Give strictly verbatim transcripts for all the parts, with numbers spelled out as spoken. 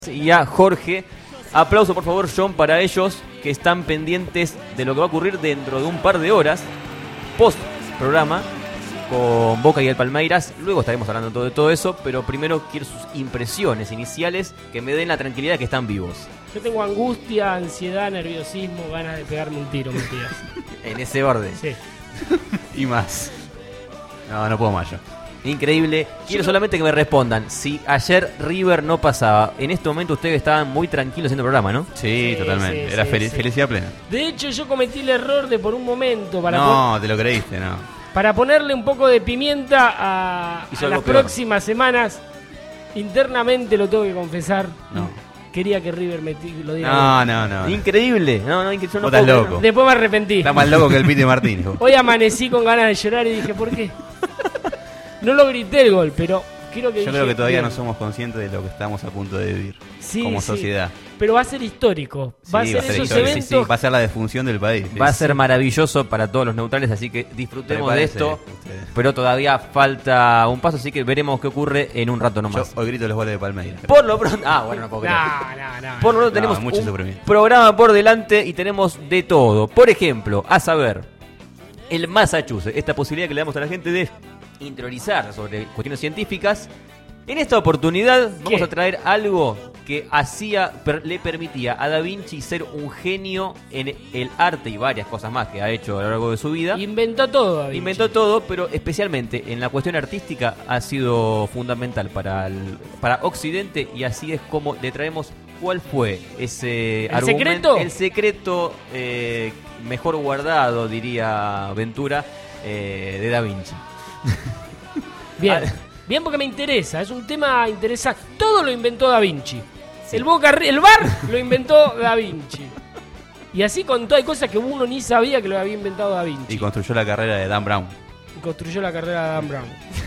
Y a Jorge. Aplauso por favor, John, para ellos que están pendientes de lo que va a ocurrir dentro de un par de horas post programa con Boca y el Palmeiras. Luego estaremos hablando todo de todo eso, pero primero quiero sus impresiones iniciales que me den la tranquilidad que están vivos. Yo tengo angustia, ansiedad, nerviosismo, ganas de pegarme un tiro, mentiras. En ese orden. Sí. Y más. No, no puedo más yo. Increíble. Quiero solamente que me respondan. Si ayer River no pasaba, en este momento ustedes estaban muy tranquilos haciendo el programa, ¿no? Sí, Sí, totalmente. sí, Era sí, fel- sí. felicidad plena. De hecho, yo cometí el error de por un momento, para, No, te lo creíste, no. pon- para ponerle un poco de pimienta a, Hizo a algo las peor. próximas semanas, internamente lo tengo que confesar. No. Quería que River me ti- lo diga. No, no, no. no. Increíble. No, no, increíble. Yo no Vos estás puedo loco. creerlo. Después me arrepentí. Está más loco que el Piti Martínez. vos. Hoy amanecí con ganas de llorar y dije, ¿por qué? No lo grité el gol, pero creo que Yo dije, creo que todavía bien. no somos conscientes de lo que estamos a punto de vivir Sí, como sí. sociedad. Pero va a ser histórico. Va Sí, a ser esos histórico. eventos. Sí, sí, va a ser la defunción del país. Va a Sí. ser maravilloso para todos los neutrales, así que disfrutemos de Prepárense esto. ustedes. Pero todavía falta un paso, así que veremos qué ocurre en un rato Yo nomás. hoy grito los goles de Palmeiras. Por lo pronto. Ah, bueno, no puedo creer. No, no, no. Por lo pronto No, tenemos mucho un sufrimiento. programa por delante y tenemos de todo. Por ejemplo, a saber, el Massachusetts, esta posibilidad que le damos a la gente de interiorizar sobre cuestiones científicas. En esta oportunidad vamos ¿Qué? a traer algo que hacía, per- le permitía a Da Vinci ser un genio en el arte y varias cosas más que ha hecho a lo largo de su vida. Inventó todo, Da Vinci. Inventó todo, pero especialmente en la cuestión artística ha sido fundamental para el, para Occidente, y así es como le traemos cuál fue ese ¿El argumento, secreto? el secreto eh, mejor guardado, diría Ventura, eh, de Da Vinci. Bien. Ah. Bien, porque me interesa. Es un tema interesante. Todo lo inventó Da Vinci. El Boca, el bar lo inventó Da Vinci. Y así con todo, hay cosas que uno ni sabía que lo había inventado Da Vinci. Y construyó la carrera de Dan Brown. Y construyó la carrera de Dan Brown.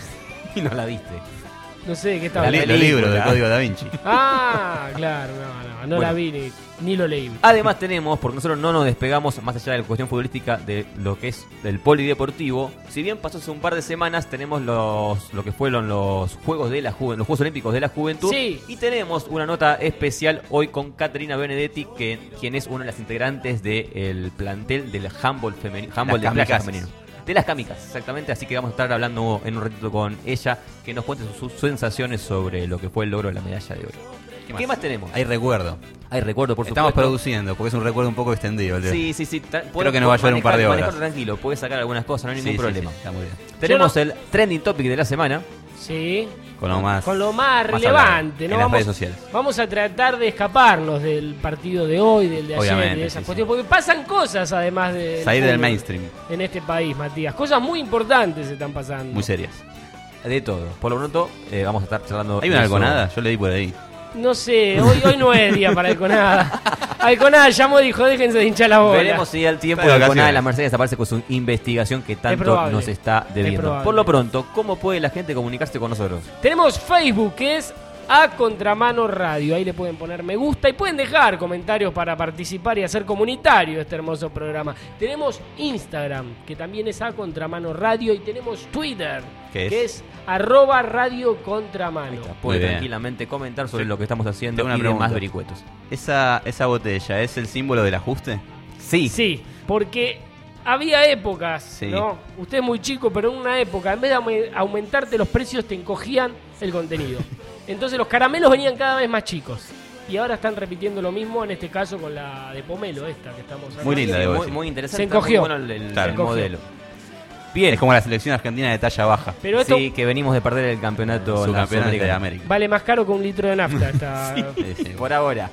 Y no la viste. No sé de qué estaba El, li- hablando. los libros del película. Código Da Vinci. Ah, claro, no, no, no Bueno. la vi ni, ni lo leí. Además tenemos, porque nosotros no nos despegamos más allá de la cuestión futbolística de lo que es el polideportivo. Si bien pasó hace un par de semanas, tenemos los lo que fueron los Juegos de la Juventud, los Juegos Olímpicos de la Juventud. Sí. Y tenemos una nota especial hoy con Caterina Benedetti, que, quien es una de las integrantes del plantel del handball femenino, handball de Las playa kamikazes. femenino. De las kamikazes, exactamente. Así que vamos a estar hablando en un ratito con ella, que nos cuente sus, sus sensaciones sobre lo que fue el logro de la medalla de oro. ¿Qué más, tenemos? Hay recuerdo. Hay recuerdo, por Estamos supuesto. produciendo, porque es un recuerdo un poco extendido. el de- Sí, sí, sí. Ta- Creo que nos va a llevar un par de horas. manejarlo tranquilo, puedes sacar algunas cosas, no hay Sí, ningún sí, problema. sí, está muy bien. Tenemos Yo el trending topic de la semana. Sí. Con lo más. Con lo más, más relevante, hablado, ¿no? en las Vamos, redes sociales. vamos a tratar de escaparnos del partido de hoy, del de ayer, Obviamente, de esas sí, cuestiones, porque pasan cosas además de Salir del mainstream. en este país, Matías. Cosas muy importantes están pasando. Muy serias. De todo. Por lo pronto, eh, vamos a estar charlando. ¿Hay una de eso. algonada? Yo leí por ahí. No sé, hoy, hoy no es día para Alconada. Alconada llamó y dijo, déjense de hinchar la bola. Veremos si al tiempo Está de de vacaciones. de la Mercedes aparece con su investigación que tanto probable. nos está Es debiendo. probable. Por lo pronto, ¿cómo puede la gente comunicarse con nosotros? Tenemos Facebook, que es A Contramano Radio. Ahí le pueden poner me gusta y pueden dejar comentarios para participar y hacer comunitario este hermoso programa. Tenemos Instagram, que también es A Contramano Radio. Y tenemos Twitter, ¿Qué es? que es arroba Radio Contramano. Puede bien. tranquilamente comentar sobre Sí. lo que estamos haciendo Tengo una y pregunta. demás vericuetos. ¿Esa, ¿Esa botella es el símbolo del ajuste? Sí. Sí, porque había épocas, Sí. ¿no? Usted es muy chico, pero en una época, en vez de aume- aumentarte los precios, te encogían el contenido. Entonces los caramelos venían cada vez más chicos. Y ahora están repitiendo lo mismo, en este caso con la de pomelo, esta que estamos hablando. Muy linda, Sí, debo muy, decir. muy interesante. Se está muy encogió. bueno el, el- Claro. el Se encogió. modelo. Bien. Es como la selección argentina de talla baja. Pero esto Sí, que venimos de perder el campeonato Su la campeonato de Sudamericana. América. vale más caro que un litro de nafta. Esta... Sí, sí. Por ahora.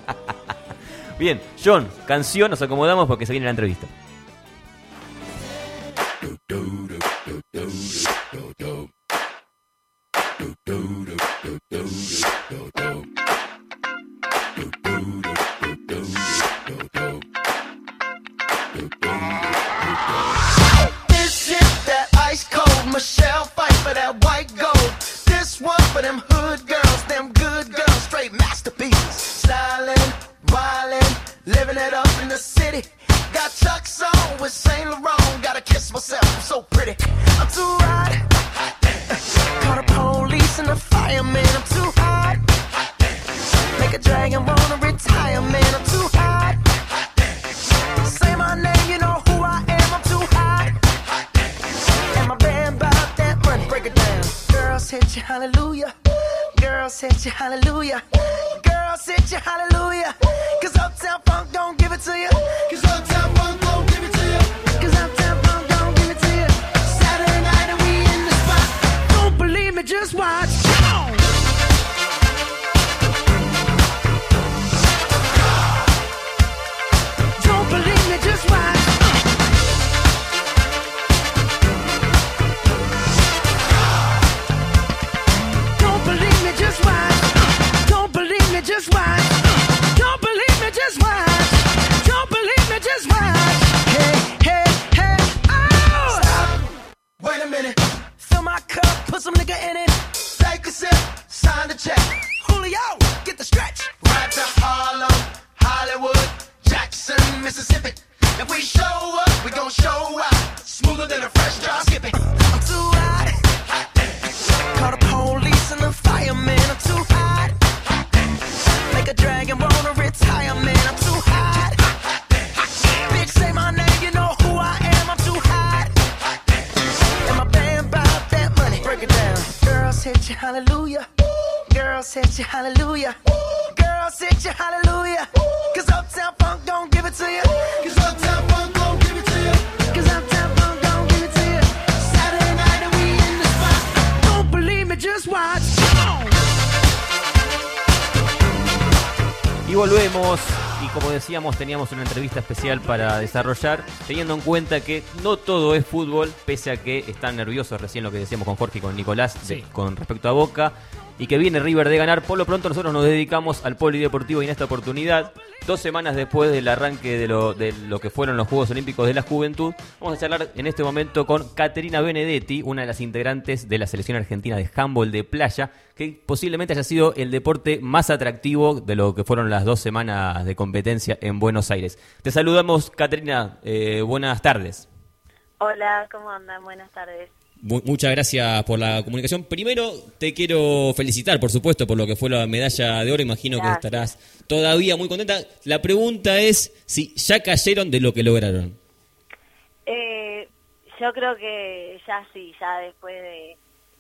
Bien, John, canción, nos acomodamos porque se viene la entrevista. This shit that ice cold Michelle fight for that white gold. This one for them hood girls, them good girls, straight masterpieces. Stylin', wildin', living it up in the city. Got Chuck's on with Saint Laurent. Gotta kiss myself, I'm so pretty. I'm too hot. Call the police and the fireman. I'm too hot. Make a dragon dragon, wanna retire, man, I'm too hot. Say my name, you know who I am, I'm too hot. And my band bought that money, break it down. Girls hit you, hallelujah. Girls hit you, hallelujah. Girls hit you, hallelujah. Cause Uptown Funk don't give it to you. Cause Uptown Funk don't give it to you. Cause Uptown Funk don't give it to you. Saturday night and we in the spot. Don't believe me, just watch. Don't believe me, just watch. Don't believe me, just watch. Don't believe me, just watch. Don't believe me, just watch. Don't believe me, just watch. Hey, hey, hey, oh! Stop. Wait a minute. Fill my cup, put some nigga in it. Take a sip, sign the check. Julio, get the stretch. Right to Harlem, Hollywood, Jackson, Mississippi. If we show up, we gon' show out. Smoother than a fresh drop. Skip it. I'm too hot. Call the police and the fireman. I'm too hot. Make a dragon wanna retire, man. I'm too hot. Bitch, say my name, you know who I am. I'm too hot. And my band bought that money. Break it down. Girls hit you, hallelujah. Girls hit you, hallelujah. Girls hit you, hallelujah. Cause Uptown Funk don't give it to you. Cause Uptown Funk don't give it to you. Cause Uptown Funk don't give it to you. Saturday night and we in the spot. Don't believe me, just watch. Y volvemos, y como decíamos, teníamos una entrevista especial para desarrollar, teniendo en cuenta que no todo es fútbol, pese a que están nerviosos recién lo que decíamos con Jorge y con Nicolás, Sí. de- con respecto a Boca, y que viene River de ganar. Por lo pronto nosotros nos dedicamos al polideportivo y en esta oportunidad, dos semanas después del arranque de lo, de lo que fueron los Juegos Olímpicos de la Juventud, vamos a charlar en este momento con Caterina Benedetti, una de las integrantes de la selección argentina de handball de playa, que posiblemente haya sido el deporte más atractivo de lo que fueron las dos semanas de competencia en Buenos Aires. Te saludamos, Caterina, eh, buenas tardes. Hola, ¿cómo andan? Buenas tardes. Mu- Muchas gracias por la comunicación. Primero te quiero felicitar, por supuesto, por lo que fue la medalla de oro. Imagino Gracias. que estarás todavía muy contenta. La pregunta es si ya cayeron de lo que lograron. Eh, yo creo que ya sí, ya después de,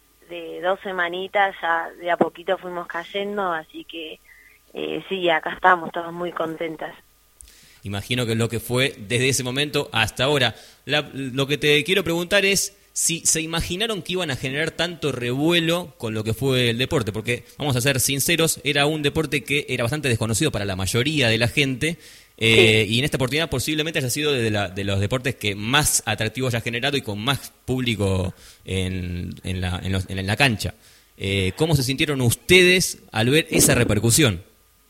de dos semanitas, ya de a poquito fuimos cayendo, así que eh, sí, acá estamos, todos muy contentas. Imagino que lo que fue desde ese momento hasta ahora. La- lo que te quiero preguntar es si se imaginaron que iban a generar tanto revuelo con lo que fue el deporte, porque vamos a ser sinceros, era un deporte que era bastante desconocido para la mayoría de la gente, eh, y en esta oportunidad posiblemente haya sido de, la- de los deportes que más atractivo haya generado y con más público en, en, la, en, los- en la cancha. Eh, ¿Cómo se sintieron ustedes al ver esa repercusión?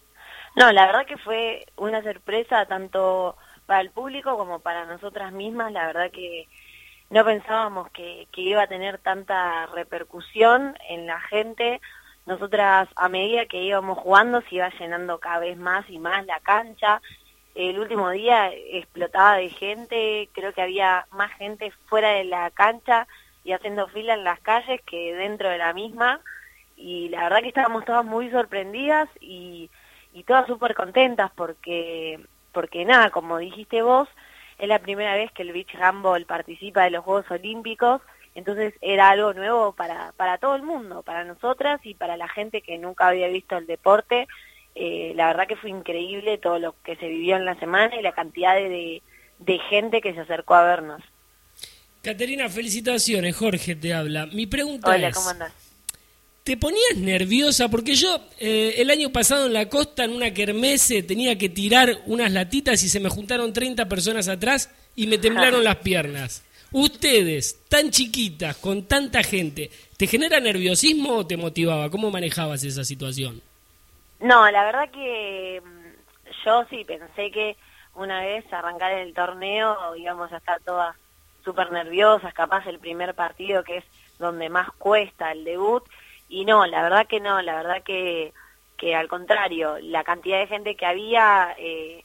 No, la verdad que fue una sorpresa tanto para el público como para nosotras mismas. La verdad que no pensábamos que, que iba a tener tanta repercusión en la gente. Nosotras, a medida que íbamos jugando, se iba llenando cada vez más y más la cancha. El último día explotaba de gente, creo que había más gente fuera de la cancha y haciendo fila en las calles que dentro de la misma. Y la verdad que estábamos todas muy sorprendidas y, y todas súper contentas porque, porque nada, como dijiste vos, es la primera vez que el beach handball participa de los Juegos Olímpicos, entonces era algo nuevo para, para todo el mundo, para nosotras y para la gente que nunca había visto el deporte. Eh, la verdad que fue increíble todo lo que se vivió en la semana y la cantidad de, de, de gente que se acercó a vernos. Caterina, felicitaciones. Jorge te habla. Mi pregunta Hola, es, ¿cómo andás? ¿te ponías nerviosa? Porque yo eh, el año pasado en la costa, en una kermesse, tenía que tirar unas latitas y se me juntaron treinta personas atrás y me temblaron las piernas. Ustedes, tan chiquitas, con tanta gente, ¿te genera nerviosismo o te motivaba? ¿Cómo manejabas esa situación? No, la verdad que mm, yo sí pensé que una vez arrancar el torneo íbamos a estar todas súper nerviosas, capaz el primer partido que es donde más cuesta el debut, y no, la verdad que no, la verdad que, que al contrario, la cantidad de gente que había eh,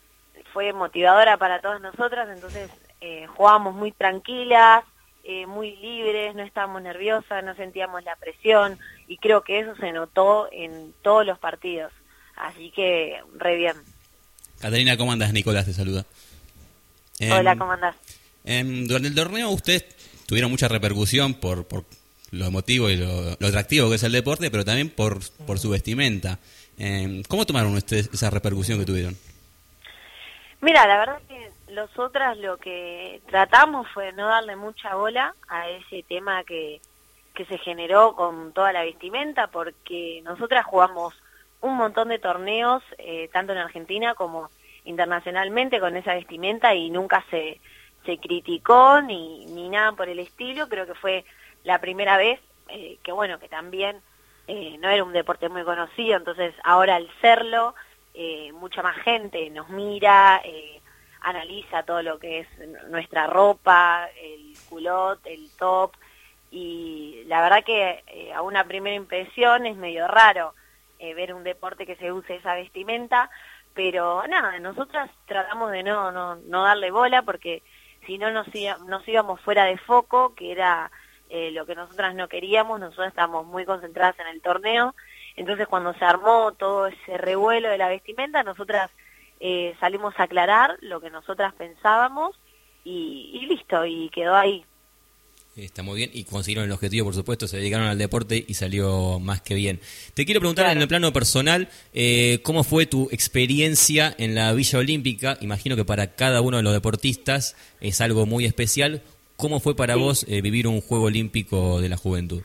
fue motivadora para todas nosotras, entonces eh, jugábamos muy tranquilas, eh, muy libres, no estábamos nerviosas, no sentíamos la presión, y creo que eso se notó en todos los partidos. Así que re bien. Caterina, ¿cómo andas? Nicolás te saluda. Hola, Em, ¿cómo andás? em, durante el torneo ustedes tuvieron mucha repercusión por, por lo emotivo y lo, lo atractivo que es el deporte, pero también por, por su vestimenta. Em, ¿Cómo tomaron ustedes esa repercusión que tuvieron? Mira, la verdad que nosotras lo que tratamos fue no darle mucha bola a ese tema que, que se generó con toda la vestimenta, porque nosotras jugamos un montón de torneos, eh, tanto en Argentina como internacionalmente, con esa vestimenta, y nunca se, se criticó ni, ni nada por el estilo. Creo que fue la primera vez, eh, que bueno, que también eh, no era un deporte muy conocido, entonces ahora al serlo, eh, mucha más gente nos mira, eh, analiza todo lo que es nuestra ropa, el culot, el top, y la verdad que eh, a una primera impresión es medio raro eh, ver un deporte que se use esa vestimenta, pero nada, nosotras tratamos de no no, no darle bola, porque si no nos, iba, nos íbamos fuera de foco, que era eh, lo que nosotras no queríamos. Nosotras estábamos muy concentradas en el torneo, entonces cuando se armó todo ese revuelo de la vestimenta, nosotras eh, salimos a aclarar lo que nosotras pensábamos, y, y listo, y quedó ahí. Está muy bien, y consiguieron el objetivo, por supuesto, se dedicaron al deporte y salió más que bien. Te quiero preguntar, claro, en el plano personal, eh, ¿cómo fue tu experiencia en la Villa Olímpica? Imagino que para cada uno de los deportistas es algo muy especial. ¿Cómo fue para sí. vos eh, vivir un Juego Olímpico de la Juventud?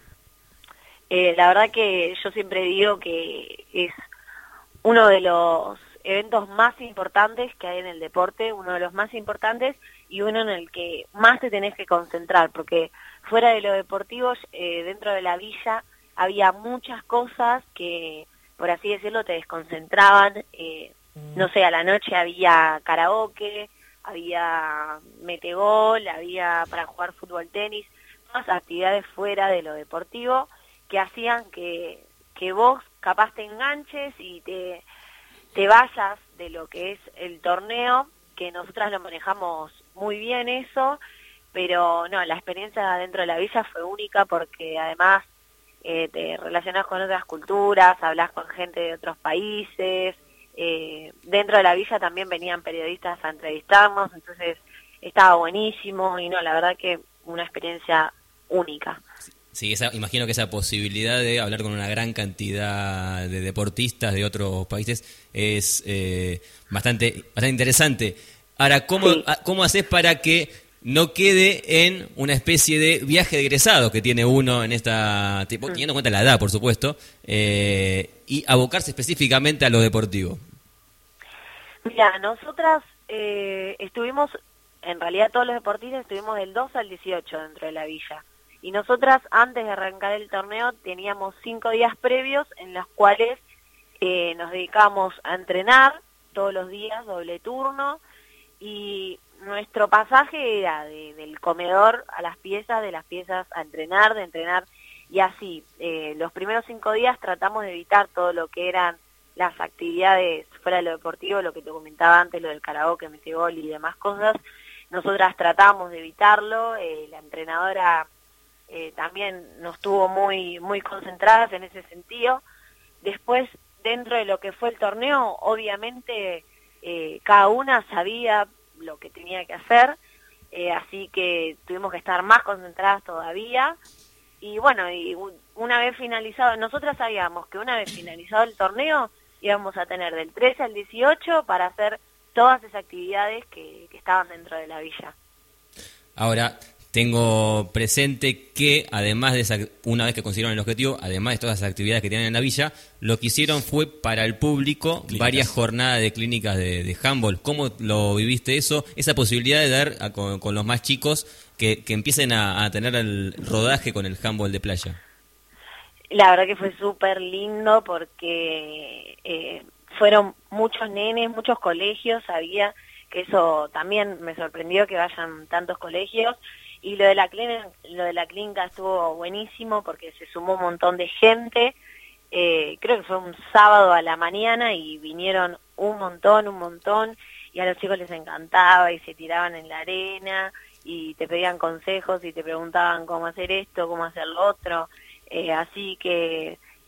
Eh, la verdad que yo siempre digo que es uno de los eventos más importantes que hay en el deporte, uno de los más importantes, y uno en el que más te tenés que concentrar, porque fuera de lo deportivo, eh, dentro de la villa había muchas cosas que, por así decirlo, te desconcentraban. Eh, no sé, a la noche había karaoke, había metegol, había para jugar fútbol, tenis, todas actividades fuera de lo deportivo que hacían que, que vos capaz te enganches y te, te vayas de lo que es el torneo, que nosotras lo manejamos muy bien eso, pero no, la experiencia dentro de la villa fue única, porque además eh, te relacionás con otras culturas, hablas con gente de otros países, eh, dentro de la villa también venían periodistas a entrevistarnos, entonces estaba buenísimo, y no, la verdad que una experiencia única. Sí, esa, imagino que esa posibilidad de hablar con una gran cantidad de deportistas de otros países es eh, bastante, bastante interesante. Ahora, ¿cómo, sí. ¿cómo haces para que no quede en una especie de viaje de egresados que tiene uno en esta, tipo, mm. teniendo en cuenta la edad, por supuesto, eh, y abocarse específicamente a lo deportivo? Mira, nosotras eh, estuvimos, en realidad todos los deportistas estuvimos del dos al dieciocho dentro de la villa. Y nosotras, antes de arrancar el torneo, teníamos cinco días previos en los cuales eh, nos dedicamos a entrenar todos los días, doble turno, y nuestro pasaje era de, del comedor a las piezas, de las piezas a entrenar, de entrenar, y así. Eh, los primeros cinco días tratamos de evitar todo lo que eran las actividades fuera de lo deportivo, lo que te comentaba antes, lo del karaoke, metegol y demás cosas. Nosotras tratamos de evitarlo, eh, la entrenadora eh, también nos tuvo muy, muy concentradas en ese sentido. Después, dentro de lo que fue el torneo, obviamente eh, cada una sabía lo que tenía que hacer, eh, así que tuvimos que estar más concentradas todavía. Y bueno, y una vez finalizado, nosotras sabíamos que una vez finalizado el torneo íbamos a tener del trece al dieciocho para hacer todas esas actividades que, que estaban dentro de la villa. Ahora, tengo presente que además de esa, una vez que consiguieron el objetivo, además de todas las actividades que tienen en la villa, lo que hicieron fue para el público clínicas. Varias jornadas de clínicas de, de handball. ¿Cómo lo viviste eso? Esa posibilidad de dar a, con, con los más chicos que, que empiecen a, a tener el rodaje con el handball de playa. La verdad que fue súper lindo porque eh, fueron muchos nenes, muchos colegios, había que eso también me sorprendió que vayan tantos colegios. Y lo de la clínica, lo de la clínica estuvo buenísimo porque se sumó un montón de gente. Eh, creo que fue un sábado a la mañana y vinieron un montón, un montón, y a los chicos les encantaba y se tiraban en la arena y te pedían consejos y te preguntaban cómo hacer esto, cómo hacer lo otro. Eh, así que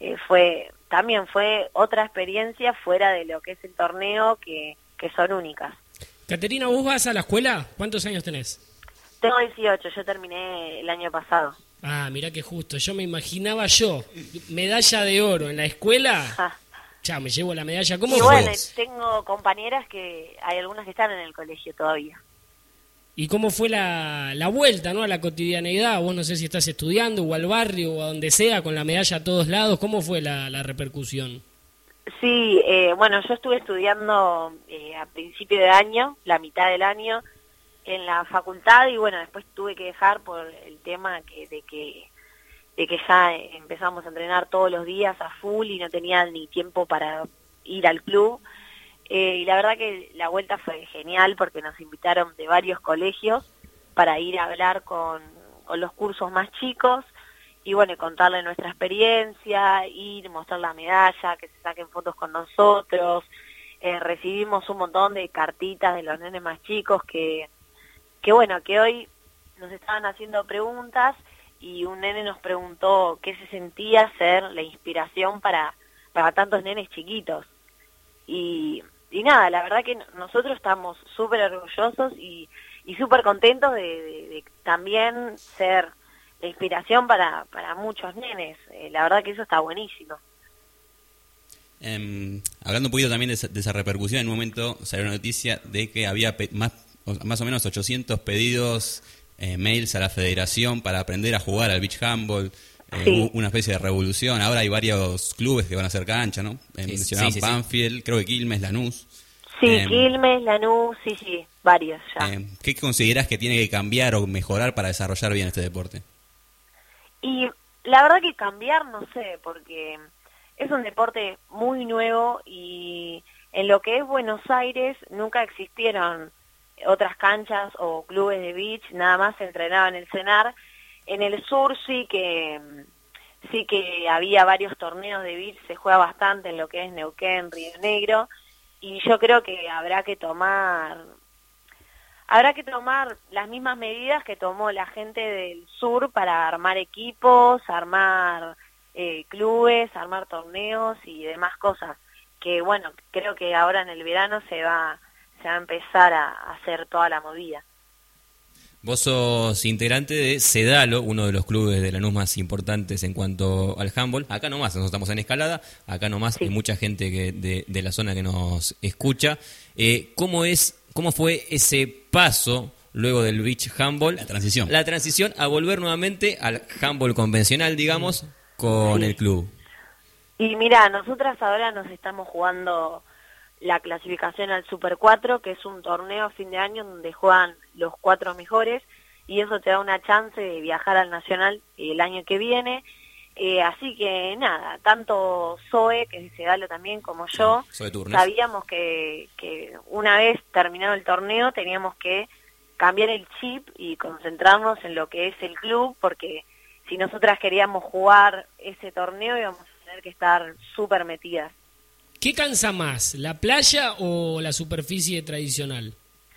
eh, fue también fue otra experiencia fuera de lo que es el torneo, que, que son únicas. Caterina, ¿vos vas a la escuela? ¿Cuántos años tenés? Tengo dieciocho, yo terminé el año pasado. Ah, mirá que justo, yo me imaginaba yo, medalla de oro en la escuela, Ah. ya me llevo la medalla, ¿cómo Y fue? bueno, tengo compañeras que hay algunas que están en el colegio todavía. ¿Y cómo fue la, la vuelta, ¿no?, a la cotidianeidad? Vos no sé si estás estudiando o al barrio o a donde sea, con la medalla a todos lados, ¿cómo fue la, la repercusión? Sí, eh, bueno, yo estuve estudiando eh, a principio de año, la mitad del año, en la facultad, y bueno, después tuve que dejar por el tema que, de que de que ya empezamos a entrenar todos los días a full y no tenía ni tiempo para ir al club. Eh, y la verdad que la vuelta fue genial porque nos invitaron de varios colegios para ir a hablar con, con los cursos más chicos y bueno, contarle nuestra experiencia, ir, mostrar la medalla, que se saquen fotos con nosotros. Eh, recibimos un montón de cartitas de los nenes más chicos que, que bueno, que hoy nos estaban haciendo preguntas y un nene nos preguntó qué se sentía ser la inspiración para, para tantos nenes chiquitos. Y, y nada, la verdad que nosotros estamos súper orgullosos y, y súper contentos de, de, de también ser la inspiración para, para muchos nenes. Eh, la verdad que eso está buenísimo. Eh, hablando un poquito también de esa, de esa repercusión, en un momento salió una noticia de que había pe- más, más o menos ochocientos pedidos, eh, mails a la federación para aprender a jugar al beach handball. Eh, Sí. hubo una especie de revolución. Ahora hay varios clubes que van a hacer cancha, ¿no? Eh, Sí, mencionaban sí, sí, sí. Banfield, creo que Quilmes, Lanús. Sí, Eh, Quilmes, Lanús, sí, sí, varios ya. Eh, ¿Qué considerás que tiene que cambiar o mejorar para desarrollar bien este deporte? Y la verdad que cambiar, no sé, porque es un deporte muy nuevo y en lo que es Buenos Aires nunca existieron otras canchas o clubes de beach, nada más se entrenaba en el CENAR. En el sur sí que sí que había varios torneos de beach, se juega bastante en lo que es Neuquén, Río Negro, y yo creo que habrá que tomar habrá que tomar las mismas medidas que tomó la gente del sur para armar equipos, armar eh, clubes, armar torneos y demás cosas, que bueno, creo que ahora en el verano se va, se va a empezar a, a hacer toda la movida. Vos sos integrante de Sedalo, uno de los clubes de Lanús más importantes en cuanto al handball. Acá nomás, nosotros estamos en Escalada, acá nomás Sí. hay mucha gente que de, de la zona que nos escucha. Eh, ¿Cómo es, cómo fue ese paso luego del beach handball? La transición. La transición a volver nuevamente al handball convencional, digamos, con Sí. el club. Y mira, nosotras ahora nos estamos jugando la clasificación al Super cuatro, que es un torneo a fin de año donde juegan los cuatro mejores, y eso te da una chance de viajar al Nacional el año que viene. Eh, así que nada, tanto Zoe, que es de Sedalo también, como yo, Zoe Turnes. sabíamos que, que una vez terminado el torneo teníamos que cambiar el chip y concentrarnos en lo que es el club, porque si nosotras queríamos jugar ese torneo íbamos a tener que estar súper metidas. ¿Qué cansa más, la playa o la superficie tradicional?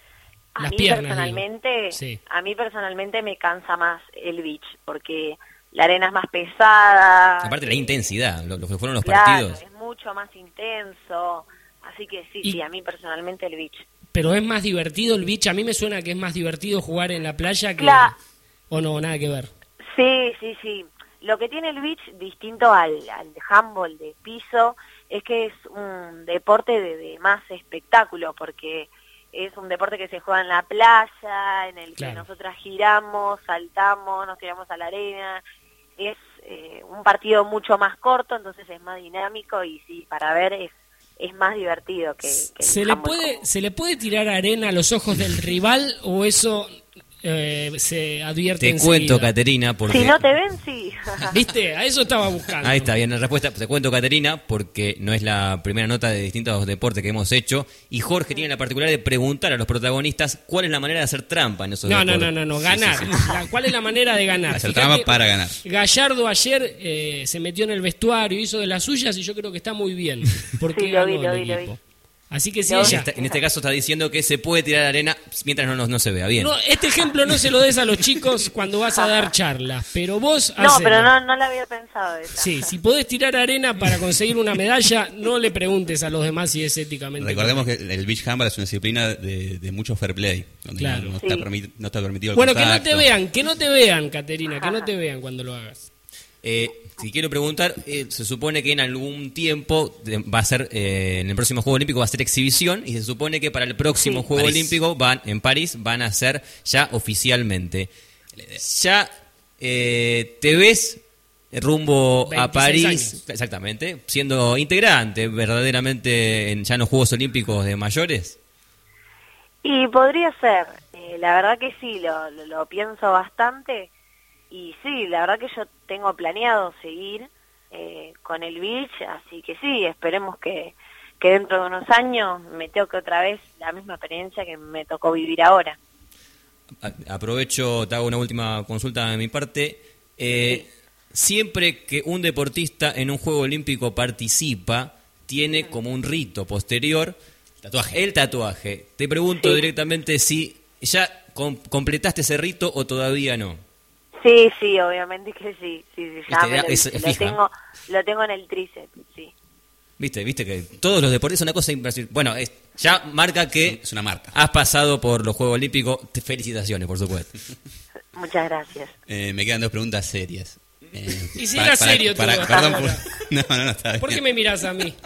A Las mí piernas, personalmente, digo. Sí. a mí personalmente me cansa más el beach, porque la arena es más pesada. Aparte la intensidad, lo, lo que fueron los claro, partidos. es mucho más intenso, así que sí, Y- sí, a mí personalmente el beach. Pero es más divertido el beach. A mí me suena que es más divertido jugar en la playa que... Claro. O no, nada que ver. Sí, sí, sí. Lo que tiene el beach distinto al, al handball de piso es que es un deporte de, de más espectáculo, porque es un deporte que se juega en la playa, en el Claro. que nosotras giramos, saltamos, nos tiramos a la arena. Es eh, un partido mucho más corto, entonces es más dinámico y sí, para ver es, es más divertido que, que el ¿Se le, handball puede, como- ¿Se le puede tirar arena a los ojos del rival o eso eh, se advierte Te enseguida? cuento, Caterina, porque... Si no te ven, sí. ¿Viste? A eso estaba buscando. Ahí está, bien la respuesta. Te cuento, Caterina, porque no es la primera nota de distintos deportes que hemos hecho. Y Jorge tiene la particularidad de preguntar a los protagonistas cuál es la manera de hacer trampa en esos No, no, deportes. no, no, no, Sí, ganar. sí, sí. La- ¿Cuál es la manera de ganar? Hacer Fíjate, trampa para ganar. Gallardo ayer eh, se metió en el vestuario, hizo de las suyas y yo creo que está muy bien. Porque Sí, lo vi, ganó lo el vi, lo equipo. vi. Así que si No, ella... Esta- en este caso está diciendo que se puede tirar arena mientras no, no, no se vea bien. No, este ejemplo no se lo des a los chicos cuando vas a dar charlas, pero vos No, hacelo. pero no, no la había pensado esa. Sí, si podés tirar arena para conseguir una medalla, no le preguntes a los demás si es éticamente. Recordemos que el beach handball es una disciplina de, de mucho fair play, donde Claro. no, no Sí. está permit- no está permitido el Bueno, que no contacto. te vean, que no te vean, Caterina, que no te vean cuando lo hagas. Eh, si quiero preguntar, eh, se supone que en algún tiempo de- va a ser, eh, en el próximo Juego Olímpico va a ser exhibición y se supone que para el próximo Sí. Juego París. Olímpico van en París van a ser ya oficialmente. Ya eh, te ves rumbo a veintiséis París, años. exactamente, siendo integrante verdaderamente en ya en los Juegos Olímpicos de mayores. Y podría ser, eh, la verdad que sí, lo, lo, lo pienso bastante y sí, la verdad que yo tengo planeado seguir eh, con el beach, así que sí, esperemos que, que dentro de unos años me toque otra vez la misma experiencia que me tocó vivir ahora. A- Aprovecho, te hago una última consulta de mi parte. Eh, Siempre que un deportista en un Juego Olímpico participa, tiene como un rito posterior Tatuaje. el tatuaje. Te pregunto Sí. directamente si ya com- completaste ese rito o todavía no. Sí, sí, obviamente que sí, sí, sí, ya Viste, me lo, es- hice, es lo fija. tengo, lo tengo en el tríceps, sí. Viste, viste que todos los deportes son una cosa impresionante. Bueno, es- ya marca que Es una marca. has pasado por los Juegos Olímpicos. Te- Felicitaciones, por supuesto. Muchas gracias. Eh, me quedan dos preguntas serias. Eh, Y si era serio todo hasta perdón, ahora. por- no, no, no, está bien. ¿Por qué me mirás a mí?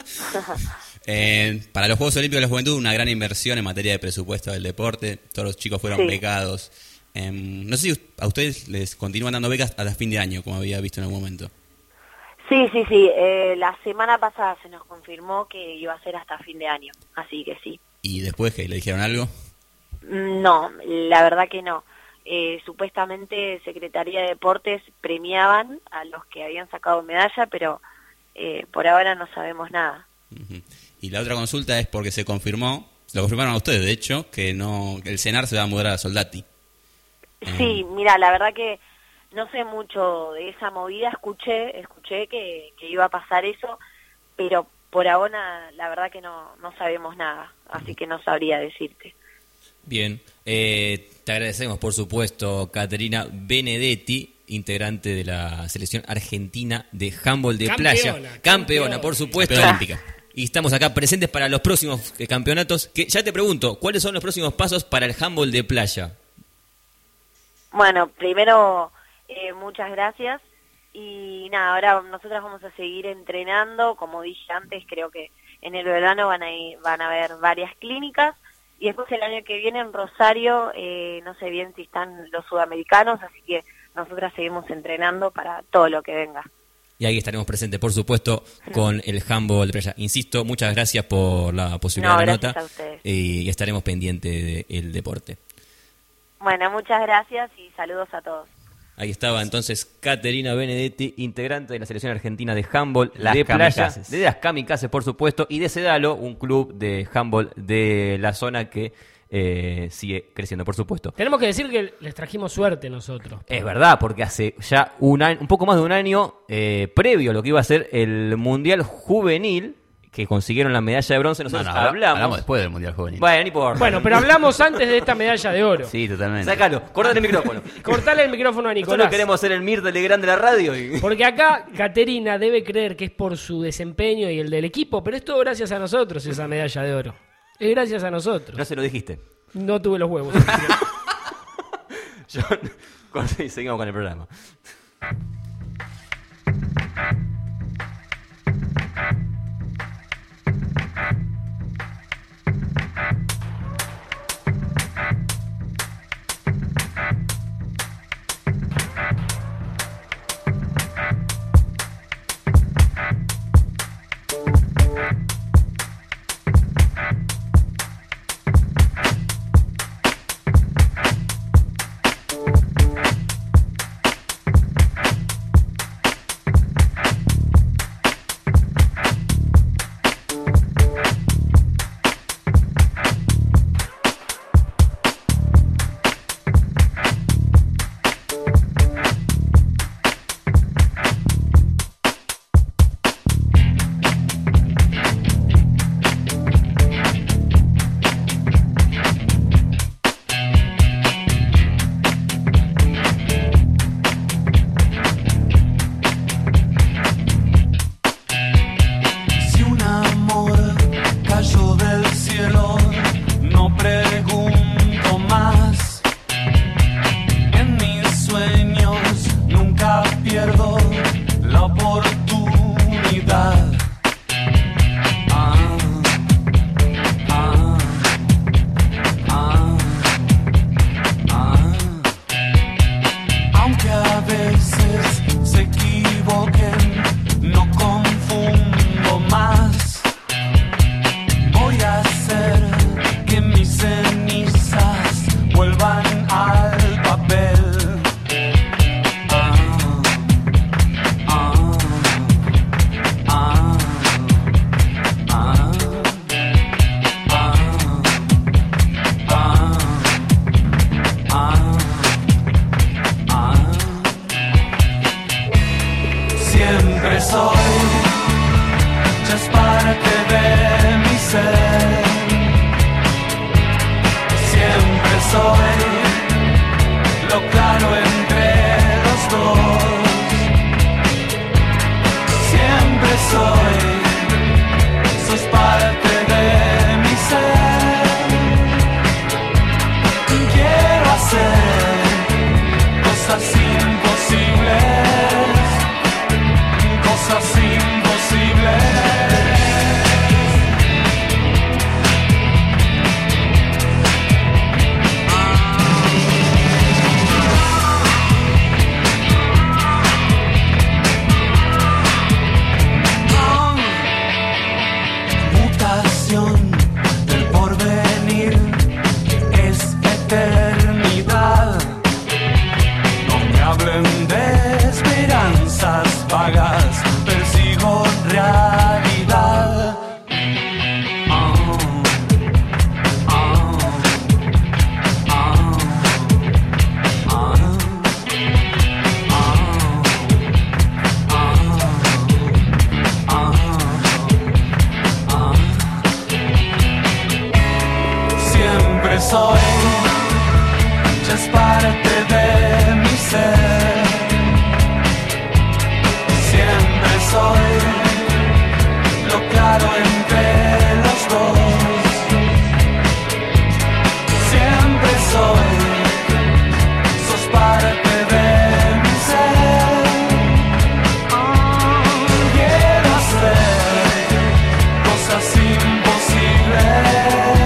Eh, para los Juegos Olímpicos de la Juventud, una gran inversión en materia de presupuesto del deporte. Todos los chicos fueron Sí. becados. Eh, no sé si a ustedes les continúan dando becas hasta fin de año, como había visto en algún momento. Sí, sí, sí, eh, la semana pasada se nos confirmó que iba a ser hasta fin de año, así que sí. ¿Y después que le dijeron algo? No, la verdad que no. Eh, supuestamente Secretaría de Deportes premiaban a los que habían sacado medalla, pero eh, por ahora no sabemos nada. Ujú. Y la otra consulta es porque se confirmó, lo confirmaron a ustedes, de hecho, que no que el CENAR se va a mudar a Soldati. Sí, mira, la verdad que no sé mucho de esa movida, escuché, escuché que, que iba a pasar eso, pero por ahora la verdad que no, no sabemos nada, así que no sabría decirte. Bien, eh, te agradecemos por supuesto, Caterina Benedetti, integrante de la selección argentina de handball de Campeona, playa. campeona. Campeona, por supuesto. Campeona olímpica. Y estamos acá presentes para los próximos eh, campeonatos. Que ya te pregunto, ¿cuáles son los próximos pasos para el handball de playa? Bueno, primero, eh, muchas gracias. Y nada, ahora nosotras vamos a seguir entrenando. Como dije antes, creo que en el verano van a, ir, van a haber varias clínicas. Y después el año que viene en Rosario, eh, no sé bien si están los sudamericanos, así que nosotras seguimos entrenando para todo lo que venga. Y ahí estaremos presentes, por supuesto, con el handball de playa. Insisto, muchas gracias por la posibilidad No, de la gracias nota. a ustedes. Y estaremos pendientes del deporte. Bueno, muchas gracias y saludos a todos. Ahí estaba entonces Caterina Benedetti, integrante de la selección argentina de handball Las de playa, Kamikazes. de las Kamikazes, por supuesto, y de Sedalo, un club de handball de la zona que eh, sigue creciendo, por supuesto. Tenemos que decir que les trajimos suerte nosotros. Es verdad, porque hace ya un año, un poco más de un año eh, previo a lo que iba a ser el Mundial Juvenil, que consiguieron la medalla de bronce, No, nosotros no, habla- hablamos. hablamos después del Mundial Juvenil. Bueno, no importa. Bueno, pero hablamos antes de esta medalla de oro. Sí, totalmente. Sácalo, cortate el micrófono. Cortale el micrófono a Nosotros Nicolás. queremos ser el Mirta Legrand de la radio. Y... Porque acá Caterina debe creer que es por su desempeño y el del equipo, pero es todo gracias a nosotros esa medalla de oro. Es gracias a nosotros. No se lo dijiste. No tuve los huevos. Yo... corte y seguimos con el programa. soy, ya es parte de mi ser. Siempre soy lo claro entre los dos. Siempre soy, sos parte de mi ser. Oh, quiero hacer cosas imposibles.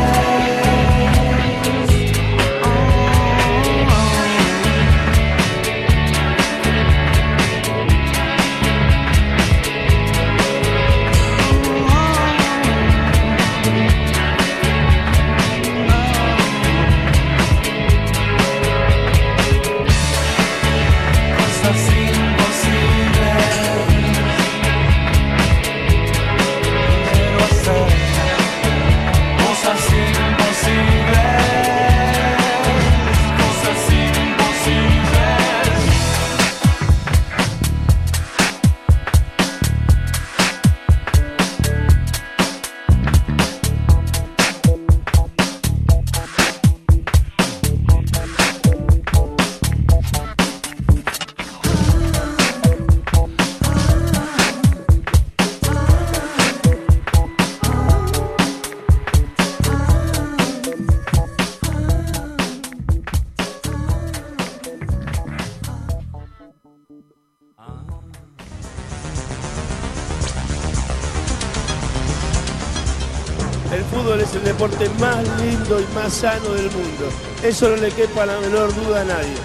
El fútbol es el deporte más lindo y más sano del mundo. Eso no le quepa la menor duda a nadie.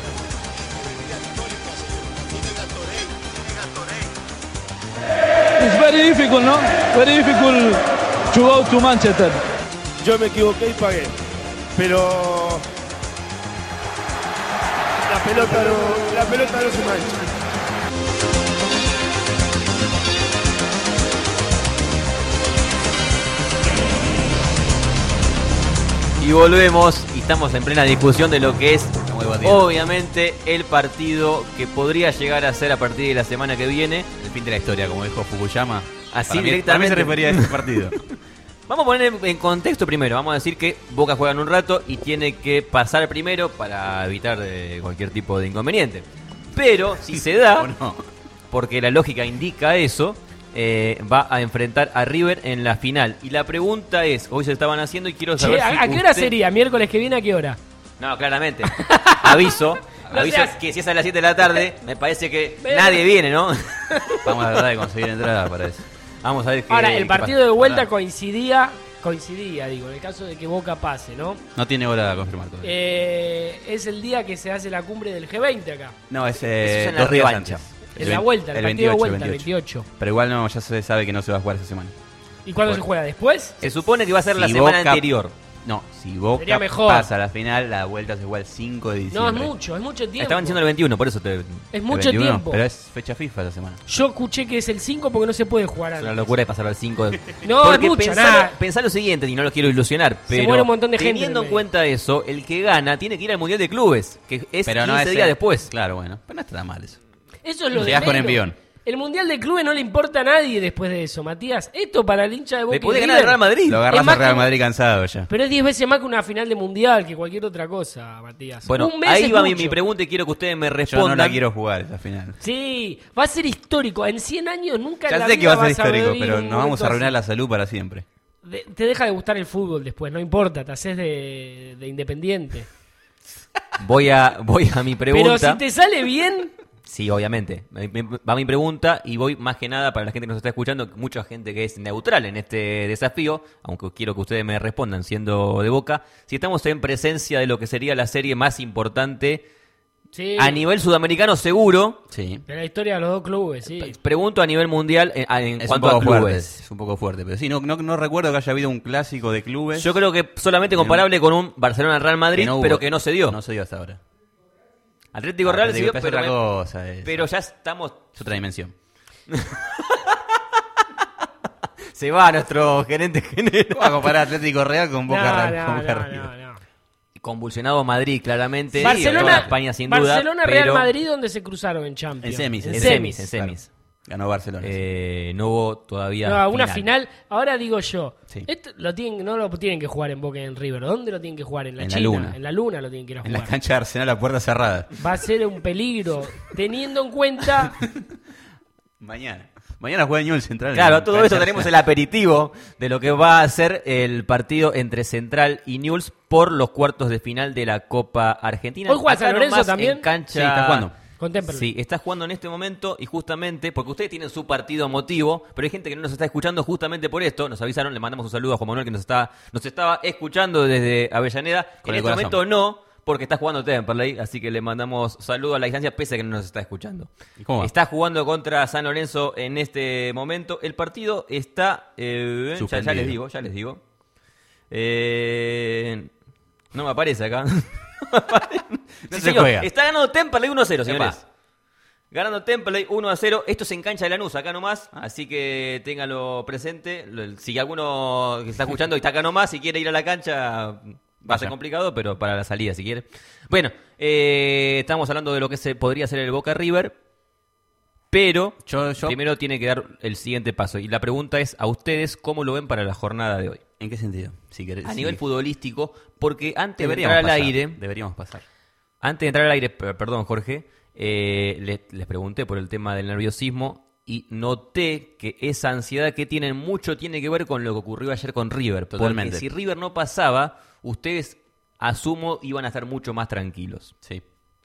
It's very difficult, no? Very difficult to go to Manchester. Yo me equivoqué y pagué. Pero la pelota no, la pelota no se mancha. Y volvemos y estamos en plena discusión de lo que es, obviamente, el partido que podría llegar a ser a partir de la semana que viene. El fin de la historia, como dijo Fukuyama. Así Para mí- directamente. para mí se refería a este partido. Vamos a poner en contexto primero. Vamos a decir que Boca juega en un rato y tiene que pasar primero para evitar eh, cualquier tipo de inconveniente. Pero si se da, ¿O no? porque la lógica indica eso, eh, va a enfrentar a River en la final. Y la pregunta es, hoy se estaban haciendo y quiero Che, saber ¿a, si a qué hora usted- sería? ¿Miércoles que viene a qué hora? No, claramente. Aviso. No Aviso seas- que si es a las siete de la tarde, me parece que Ve- nadie viene, ¿no? Vamos a tratar de conseguir entrada para eso. Vamos a ver qué. Ahora, el qué partido pasa. de vuelta Pará. coincidía, coincidía, digo, en el caso de que Boca pase, ¿no? No tiene hora a confirmar todavía. Eh, es el día que se hace la cumbre del G veinte acá. No, es Eso eh, es en la dos días revancha. antes. En El la vein- vuelta, el, el partido de veintiocho, vuelta, el veintiocho. veintiocho. Pero igual no, ya se sabe que no se va a jugar esa semana. ¿Y cuándo Bueno. se juega? ¿Después? Se supone que va a ser la Si semana Boca- anterior. No, si Boca Sería mejor. pasa a la final, la vuelta se juega el cinco de No, diciembre. es mucho, es mucho tiempo. Estaban diciendo el veintiuno, por eso te. Es El mucho veintiuno, tiempo. Pero es fecha FIFA esa semana. Yo escuché que es el cinco porque no se puede jugar Es antes. una locura de pasarlo al cinco. De... No, Porque es mucho, pensá, nada. pensá lo siguiente, y no lo quiero ilusionar, pero muere un montón de gente teniendo en en el cuenta eso, el que gana tiene que ir al Mundial de Clubes, que es Pero quince no es días el- después. Claro, bueno. Pero no está tan mal eso. Eso es lo de Llegás con menos. envión. El Mundial de Clubes no le importa a nadie después de eso, Matías. Esto para el hincha de Boca Le y podés River, ganar al Real Madrid. Lo Es agarras más al Real que- Madrid cansado ya. Pero es diez veces más que una final de Mundial, que cualquier otra cosa, Matías. Bueno, Un mes ahí es va mi, mucho. mi pregunta y quiero que ustedes me Yo respondan. no la quiero jugar esa final. Sí, va a ser histórico. En cien años nunca en Ya la sé vida que va a ser vas histórico, vivir pero un nos vamos momento a arruinar así. la salud para siempre. De- te deja de gustar el fútbol después, no importa, te haces de, de independiente. Voy a, voy a mi pregunta. Pero si te sale bien, Sí, obviamente. Me- me- Va mi pregunta y voy más que nada para la gente que nos está escuchando, mucha gente que es neutral en este desafío, aunque quiero que ustedes me respondan siendo de Boca, si estamos en presencia de lo que sería la serie más importante sí, a nivel sudamericano seguro, Sí. de la historia de los dos clubes, sí. pregunto a nivel mundial en, en Es un cuanto poco a fuerte. clubes. Es un poco fuerte. Pero sí, no, no, no recuerdo que haya habido un clásico de clubes. Yo creo que solamente comparable con un Barcelona-Real Madrid, que no hubo. pero que no se dio. No se dio hasta ahora. Atlético Real se dio, es pero, otra me- cosa. Es, pero ya estamos... es otra dimensión. Se va nuestro gerente general. Vamos a comparar Atlético Real con Boca, No, Real- no, con Boca no, River. no, no. Convulsionado Madrid, claramente. Barcelona, Toda España sin duda. Barcelona Real pero Madrid, donde se cruzaron en Champions. En semis, En en semis, semis, en semis. Ganó Barcelona. Eh, no hubo todavía No, una final. final. Ahora digo yo, Sí. esto lo tienen, no lo tienen que jugar en Boca y en River. ¿Dónde lo tienen que jugar? En la En la China. Luna. En la Luna lo tienen que ir a En la jugar. cancha de Arsenal a puerta cerrada. Va a ser un peligro, teniendo en cuenta. Mañana. Mañana juega Newell's Central. Claro, en a todo cancha esto de tenemos el Arsenal. aperitivo de lo que va a ser el partido entre Central y Newell's por los cuartos de final de la Copa Argentina. Hoy juega Acá San Lorenzo nomás también. en cancha... Sí, está jugando. Con Temperley. Sí, está jugando en este momento y justamente, porque ustedes tienen su partido emotivo, pero hay gente que no nos está escuchando justamente por esto. Nos avisaron, le mandamos un saludo a Juan Manuel que nos está nos estaba escuchando desde Avellaneda. Con en el este corazón. momento no, porque está jugando Temperley, así que le mandamos saludo a la distancia pese a que no nos está escuchando. ¿Y cómo va? Está jugando contra San Lorenzo en este momento. El partido está... eh, ya, ya Suspendido. les digo, ya les digo. Eh, no me aparece acá. No Sí, se señor. juega. Está ganando Temperley uno a cero, señores. Epa. Ganando Temperley uno a cero. Esto se engancha de Lanús, acá nomás. Así que ténganlo presente. Lo- Si alguno que está escuchando y está acá nomás y quiere ir a la cancha, va a ser Vaya. complicado, pero para la salida, si quiere. Bueno, eh, estamos hablando de lo que se podría ser el Boca River. Pero Yo- yo- primero tiene que dar el siguiente paso. Y la pregunta es a ustedes, ¿cómo lo ven para la jornada de hoy? ¿En qué sentido? Si querés, A si- nivel futbolístico, porque antes de Deberíamos entrar al pasar, aire... Deberíamos pasar. Antes de entrar al aire, per- perdón Jorge, eh, les, les pregunté por el tema del nerviosismo y noté que esa ansiedad que tienen mucho tiene que ver con lo que ocurrió ayer con River. Totalmente. Porque si River no pasaba, ustedes, asumo, iban a estar mucho más tranquilos. Sí.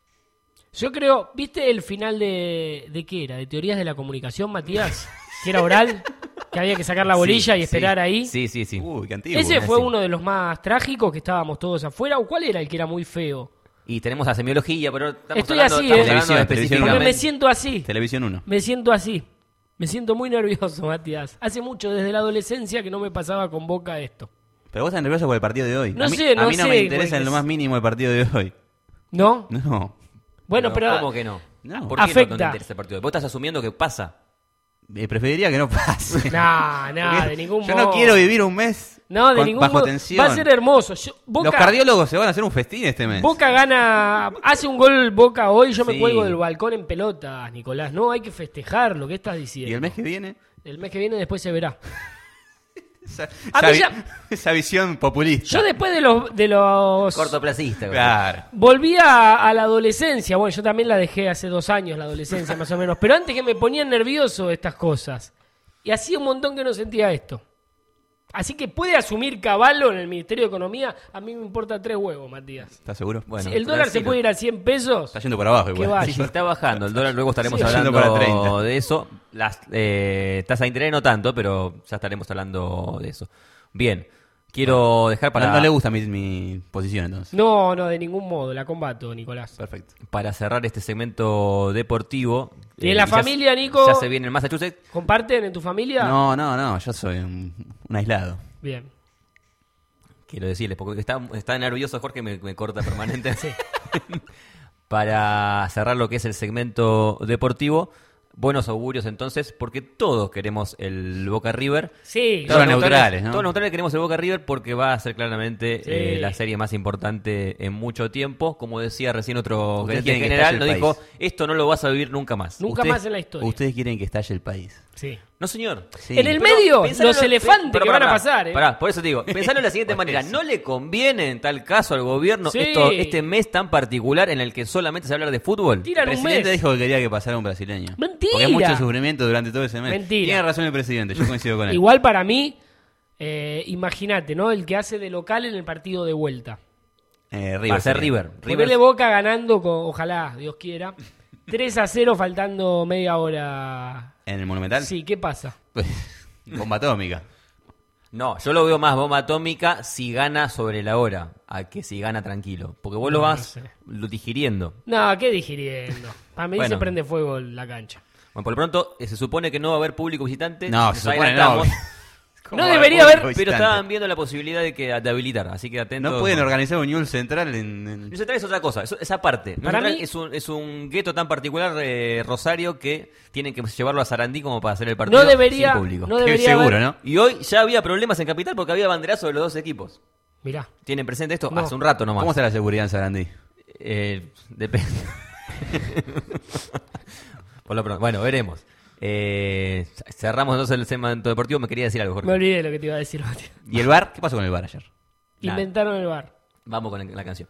Yo creo, ¿viste el final de, de qué era? ¿De teorías de la comunicación, Matías? Que era oral, que había que sacar la bolilla Sí, y esperar sí. ahí. Sí, sí, sí. Uy, qué antiguo. ¿Ese fue sí. uno de los más trágicos que estábamos todos afuera? ¿O cuál era el que era muy feo? Y tenemos a semiología, pero estamos Estoy hablando, así, estamos ¿eh? hablando Televisión, Porque específicamente. me siento así. Televisión uno. Me siento así. Me siento muy nervioso, Matías. Hace mucho, desde la adolescencia, que no me pasaba con Boca esto. Pero vos estás nervioso por el partido de hoy. No a mí, sé, no a mí no sé, me interesa porque en lo es- más mínimo el partido de hoy. ¿No? No. Bueno, No, pero... ¿Cómo que no? No. ¿Por qué no- Afecta. no te interesa el partido? Vos estás asumiendo que pasa. Eh, preferiría que no pase. No, no, Porque de ningún Yo modo. no quiero vivir un mes No, de con- ningún bajo modo. tensión. Va a ser hermoso. Yo- Boca, Los cardiólogos se van a hacer un festín este mes. Boca gana, hace un gol Boca hoy, yo me Sí. cuelgo del balcón en pelotas, Nicolás. No, hay que festejarlo, ¿qué estás diciendo? Y el mes que viene, El mes que viene después se verá. esa, A esa mí vi- ya- esa visión populista. Yo después de los... De los Cortoplacista. Claro. Volví a, a la adolescencia. Bueno, yo también la dejé hace dos años, la adolescencia más o menos. Pero antes que me ponían nervioso estas cosas. Y hacía un montón que no sentía esto. Así que puede asumir Caballo en el Ministerio de Economía. A mí me importa tres huevos, Matías. ¿Estás seguro? Bueno, Si el dólar se decilo. puede ir a cien pesos. Está yendo por abajo Que igual. vaya. Sí, está bajando el dólar, luego estaremos Sí, hablando yendo para treinta. de eso. Las eh, tasas de interés no tanto, pero ya estaremos hablando de eso. Bien, quiero dejar para, No, no le gusta mi, mi posición entonces. No, no, de ningún modo. La combato, Nicolás. Perfecto. para cerrar este segmento deportivo. ¿Y en la ya familia, se- Nico? Ya se viene en Massachusetts. ¿Comparten en tu familia? No, no, no. Yo soy un, un aislado. Bien. Quiero decirles, porque está, está nervioso Jorge, me, me corta permanente. Para cerrar lo que es el segmento deportivo, buenos augurios entonces, porque todos queremos el Boca River. Sí. Todos neutrales, ¿no? Todos neutrales queremos el Boca River porque va a ser claramente Sí. eh, la serie más importante en mucho tiempo. Como decía recién otro Ustedes gerente quieren que general, estalle nos el dijo, país. esto no lo vas a vivir nunca más. Nunca Usted- más en la historia. Ustedes quieren que estalle el país. Sí. No, señor. Sí. En el Pero medio, pensalo- los elefantes pero que pará, van a pará, pasar, ¿eh? pará, por eso te digo, pensalo de la siguiente Por manera. eso. ¿No le conviene en tal caso al gobierno Sí. esto, este mes tan particular en el que solamente se habla de fútbol? El Tiran un presidente mes. dijo que quería que pasara un brasileño. Mentira. Porque hay mucho sufrimiento durante todo ese mes. Mentira. Tiene razón el presidente, yo coincido con él. Igual para mí, eh, imagínate, ¿no? El que hace de local en el partido de vuelta. Eh, River Va a ser sería. River. River Ponele Boca ganando, con, ojalá, Dios quiera. tres a cero faltando media hora. ¿En el Monumental? Sí, ¿qué pasa? Bomba atómica. No, yo lo veo más bomba atómica si gana sobre la hora, a que si gana tranquilo. Porque vos lo No, vas no sé. lo digiriendo. No, ¿qué digiriendo? Para mí Bueno. se prende fuego la cancha. Bueno, por lo pronto, eh, se supone que no va a haber público visitante. No, Nos se supone adelantamos. no. No debería haber, Pero estaban viendo la posibilidad de que de habilitar, así que atentos. No pueden organizar un Newell's Central en... en- Newell's Central es otra cosa, eso- esa parte. Para Newell's Central mí- es un, es un gueto tan particular, eh, Rosario, que tienen que llevarlo a Sarandí como para hacer el partido No debería, sin público. no Qué debería seguro, haber- ¿no? Y hoy ya había problemas en Capital porque había banderazo de los dos equipos. Mirá. ¿Tienen presente esto? No. Hace un rato nomás. ¿Cómo está la seguridad en Sarandí? Eh, depende. Por lo pronto. Bueno, veremos. Eh, cerramos entonces el segmento deportivo. Me quería decir algo, Jorge. Me olvidé lo que te iba a decir, Mati. ¿Y el bar? ¿Qué pasó con el bar ayer? Nada. Inventaron el bar. Vamos con la canción.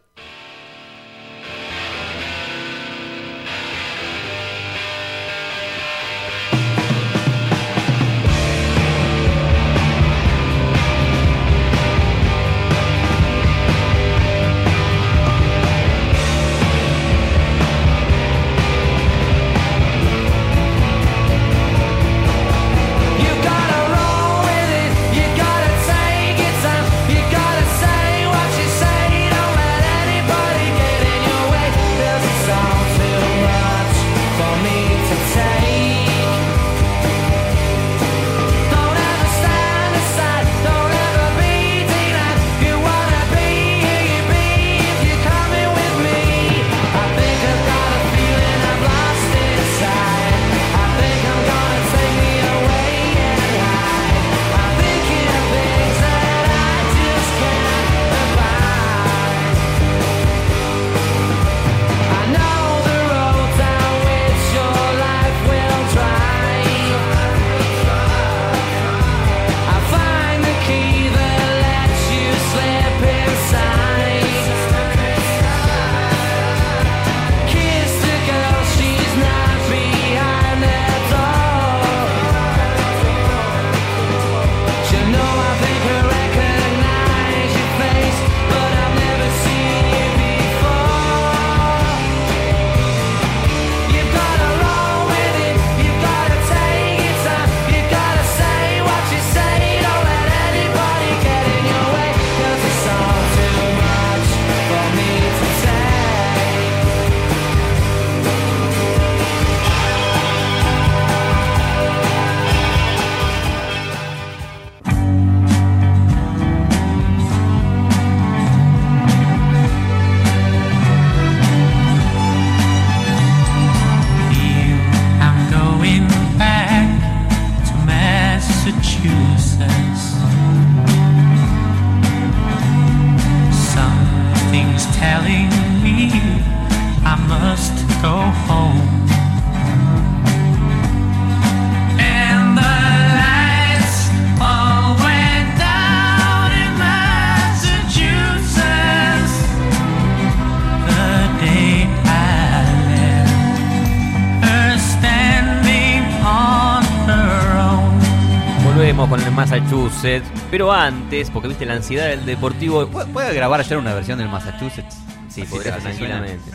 Con el Massachusetts, pero antes, porque viste la ansiedad del Deportivo. ¿Puede grabar ayer una versión del Massachusetts? Sí, Así podría se- ser así tranquilamente.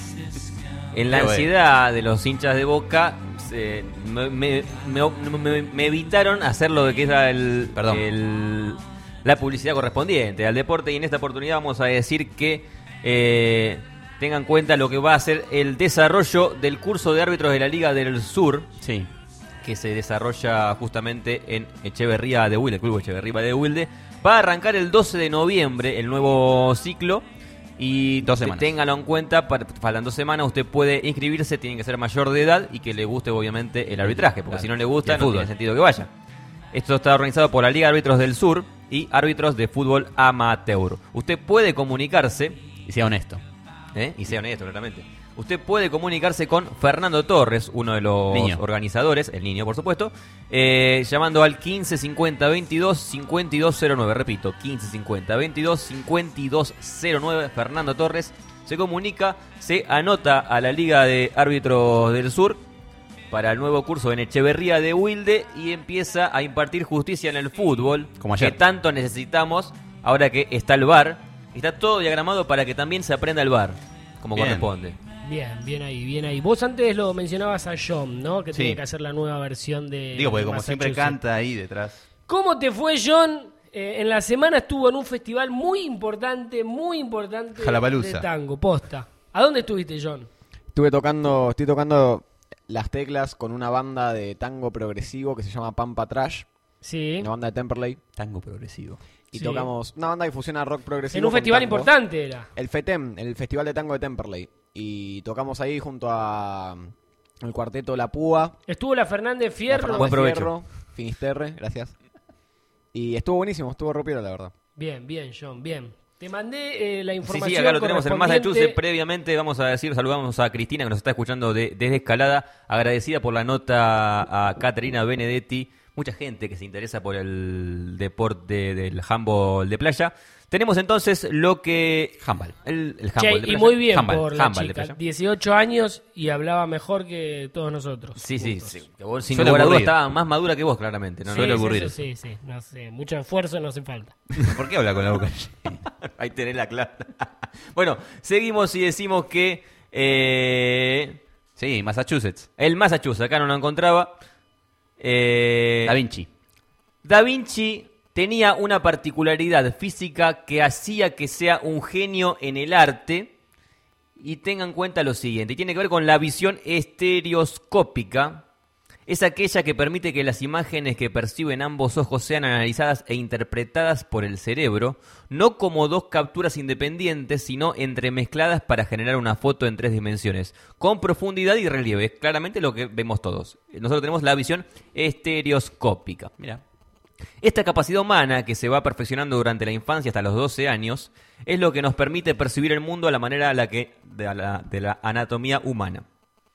En la Pero ansiedad de los hinchas de Boca, se- me, me- me- me- me evitaron hacer lo que era el, Perdón. el- la publicidad correspondiente al deporte, y en esta oportunidad vamos a decir que eh, tengan en cuenta lo que va a ser el desarrollo del curso de árbitros de la Liga del Sur. Sí. Que se desarrolla justamente en Echeverría de Wilde, el club Echeverría de Wilde. Va a arrancar el doce de noviembre el nuevo ciclo. Y Dos te- semanas. téngalo en cuenta, para- faltan dos semanas, usted puede inscribirse, tiene que ser mayor de edad y que le guste obviamente el arbitraje, porque Claro. si no le Y gusta el no fútbol. tiene sentido que vaya. Esto está organizado por la Liga de Árbitros del Sur y Árbitros de Fútbol Amateur. Usted puede comunicarse, Y sea honesto. ¿eh? y sea honesto, claramente. Usted puede comunicarse con Fernando Torres, uno de los Niño. organizadores, el niño por supuesto, eh, llamando al quince cincuenta veintidós cincuenta y dos cero nueve. Repito, quince cincuenta veintidós cincuenta y dos cero nueve. Fernando Torres se comunica, se anota a la Liga de Árbitros del Sur para el nuevo curso en Echeverría de Wilde y empieza a impartir justicia en el fútbol, Como ayer. que tanto necesitamos ahora que está el V A R. Está todo diagramado para que también se aprenda el V A R, como Bien. corresponde. Bien, bien ahí, bien ahí. Vos antes lo mencionabas a John, ¿no? Que Sí. tiene que hacer la nueva versión de Digo, porque de como siempre Massachusetts. canta ahí detrás. ¿Cómo te fue, John? Eh, en la semana estuvo en un festival muy importante, muy importante Jalapalooza. de tango, posta. ¿A dónde estuviste, John? Estuve tocando, estoy tocando las teclas con una banda de tango progresivo que se llama Pampa Trash, Sí. una banda de Temperley. Tango progresivo. Y Sí. tocamos una banda que fusiona rock progresivo. En un con festival tango. importante era. El FETEM, el Festival de Tango de Temperley. Y tocamos ahí junto a el cuarteto La Púa. Estuvo la Fernández la Fierro. Fernández Buen provecho. Fierro, Finisterre, gracias. Y estuvo buenísimo, estuvo ropiero la verdad. Bien, bien, John, bien. Te mandé eh, la Sí, información. sí, acá lo tenemos en correspondiente. Massachusetts. Previamente vamos a decir, saludamos a Cristina que nos está escuchando de- desde Escalada, agradecida por la nota a Caterina Benedetti, mucha gente que se interesa por el deporte del handball de playa. Tenemos entonces lo que... Handball. El, el Che, handball de y playa. muy bien Handball, por la handball de chica. playa. dieciocho años y hablaba mejor que todos nosotros. Sí, sí, juntos. sí. Que vos, sin Suele lugar a dudas, ocurrir. estaba más madura que vos, claramente. No, Sí, no suele sí, ocurrir. sí, sí, sí, no sé. Mucho esfuerzo no hace falta. ¿Por qué habla con la boca llena? Ahí tenés la clara. Bueno, seguimos y decimos que eh, Sí, Massachusetts. el Massachusetts, acá no lo encontraba. Eh, Da Vinci. Da Vinci tenía una particularidad física que hacía que sea un genio en el arte. Y tengan en cuenta lo siguiente, y tiene que ver con la visión estereoscópica. Es aquella que permite que las imágenes que perciben ambos ojos sean analizadas e interpretadas por el cerebro, no como dos capturas independientes, sino entremezcladas para generar una foto en tres dimensiones, con profundidad y relieve. Es claramente lo que vemos todos. Nosotros tenemos la visión estereoscópica. Mira. Esta capacidad humana, que se va perfeccionando durante la infancia hasta los doce años, es lo que nos permite percibir el mundo a la manera a la que, de, la, de la anatomía humana.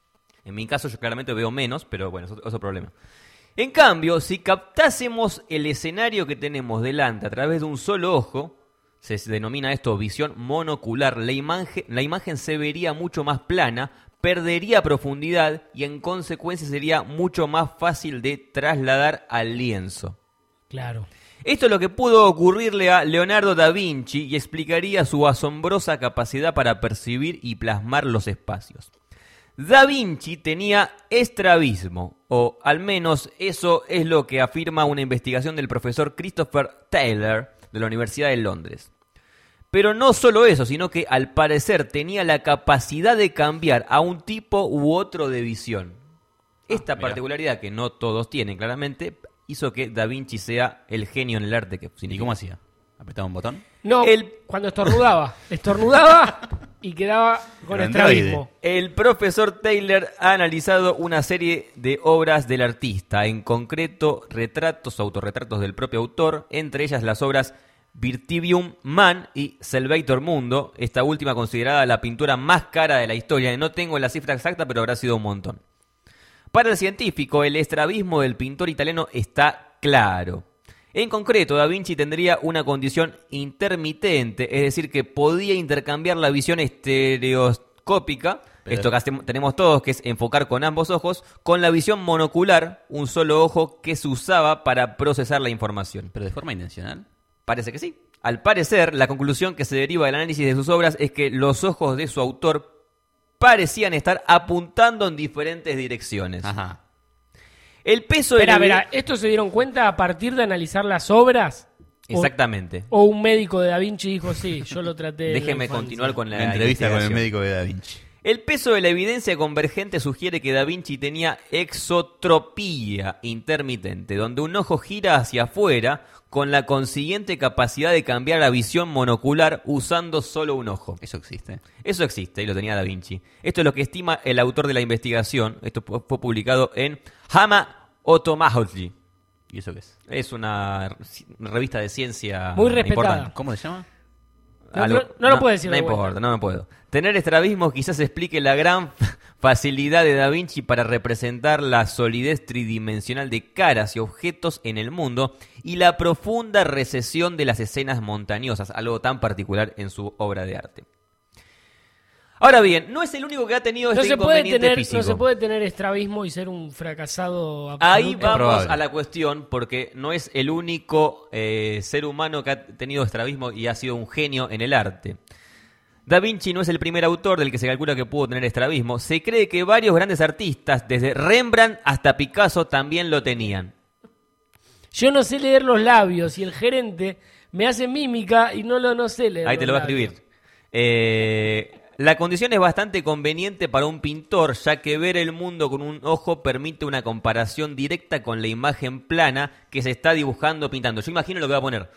En mi caso yo claramente veo menos, pero bueno, eso es otro problema. En cambio, si captásemos el escenario que tenemos delante a través de un solo ojo, se denomina esto visión monocular, la imagen, la imagen se vería mucho más plana, perdería profundidad y en consecuencia sería mucho más fácil de trasladar al lienzo. Claro. Esto es lo que pudo ocurrirle a Leonardo da Vinci y explicaría su asombrosa capacidad para percibir y plasmar los espacios. Da Vinci tenía estrabismo, o al menos eso es lo que afirma una investigación del profesor Christopher Taylor de la Universidad de Londres. Pero no solo eso, sino que al parecer tenía la capacidad de cambiar a un tipo u otro de visión. Esta Ah, mira. particularidad, que no todos tienen claramente, hizo que Da Vinci sea el genio en el arte que ¿Y significa. cómo hacía? ¿Apretaba un botón? No, El- cuando estornudaba. Estornudaba y quedaba con Pero estrabismo. El profesor Taylor ha analizado una serie de obras del artista, en concreto retratos o autorretratos del propio autor, entre ellas las obras Virtivium Man y Salvator Mundo, esta última considerada la pintura más cara de la historia. No tengo la cifra exacta, pero habrá sido un montón. Para el científico, el estrabismo del pintor italiano está claro. En concreto, Da Vinci tendría una condición intermitente, es decir, que podía intercambiar la visión estereoscópica, Pero- esto que hacemos- tenemos todos, que es enfocar con ambos ojos, con la visión monocular, un solo ojo que se usaba para procesar la información. ¿Pero de forma intencional? Parece que sí. Al parecer, la conclusión que se deriva del análisis de sus obras es que los ojos de su autor parecían estar apuntando en diferentes direcciones. Ajá. El peso de Espera, la espera, ¿esto se dieron cuenta a partir de analizar las obras? O- Exactamente. O un médico de Da Vinci dijo, sí, yo lo traté. en la Déjeme infancia. continuar con la, La entrevista con el investigación. médico de Da Vinci. El peso de la evidencia convergente sugiere que Da Vinci tenía exotropía intermitente, donde un ojo gira hacia afuera con la consiguiente capacidad de cambiar la visión monocular usando solo un ojo. Eso existe. Eso existe y lo tenía Da Vinci. Esto es lo que estima el autor de la investigación. Esto pu- fue publicado en Hama Otomahology. ¿Y eso qué es? Es una r- revista de ciencia Muy respetada. importante. ¿Cómo se llama? No, Algo- no- no lo puede decir No de vuelta. importa, no me puedo. Tener estrabismo quizás explique la gran facilidad de Da Vinci para representar la solidez tridimensional de caras y objetos en el mundo y la profunda recesión de las escenas montañosas, algo tan particular en su obra de arte. Ahora bien, no es el único que ha tenido No este se, puede inconveniente tener, físico. no se puede tener estrabismo y ser un fracasado absoluto. Ahí vamos probable. a la cuestión, porque no es el único eh, ser humano que ha tenido estrabismo y ha sido un genio en el arte. Da Vinci no es el primer autor del que se calcula que pudo tener estrabismo. Se cree que varios grandes artistas, desde Rembrandt hasta Picasso, también lo tenían. Yo no sé leer los labios y el gerente me hace mímica y no lo no sé leer Ahí te lo los va a labios. escribir. Eh, la condición es bastante conveniente para un pintor, ya que ver el mundo con un ojo permite una comparación directa con la imagen plana que se está dibujando o pintando. Yo imagino lo que va a poner.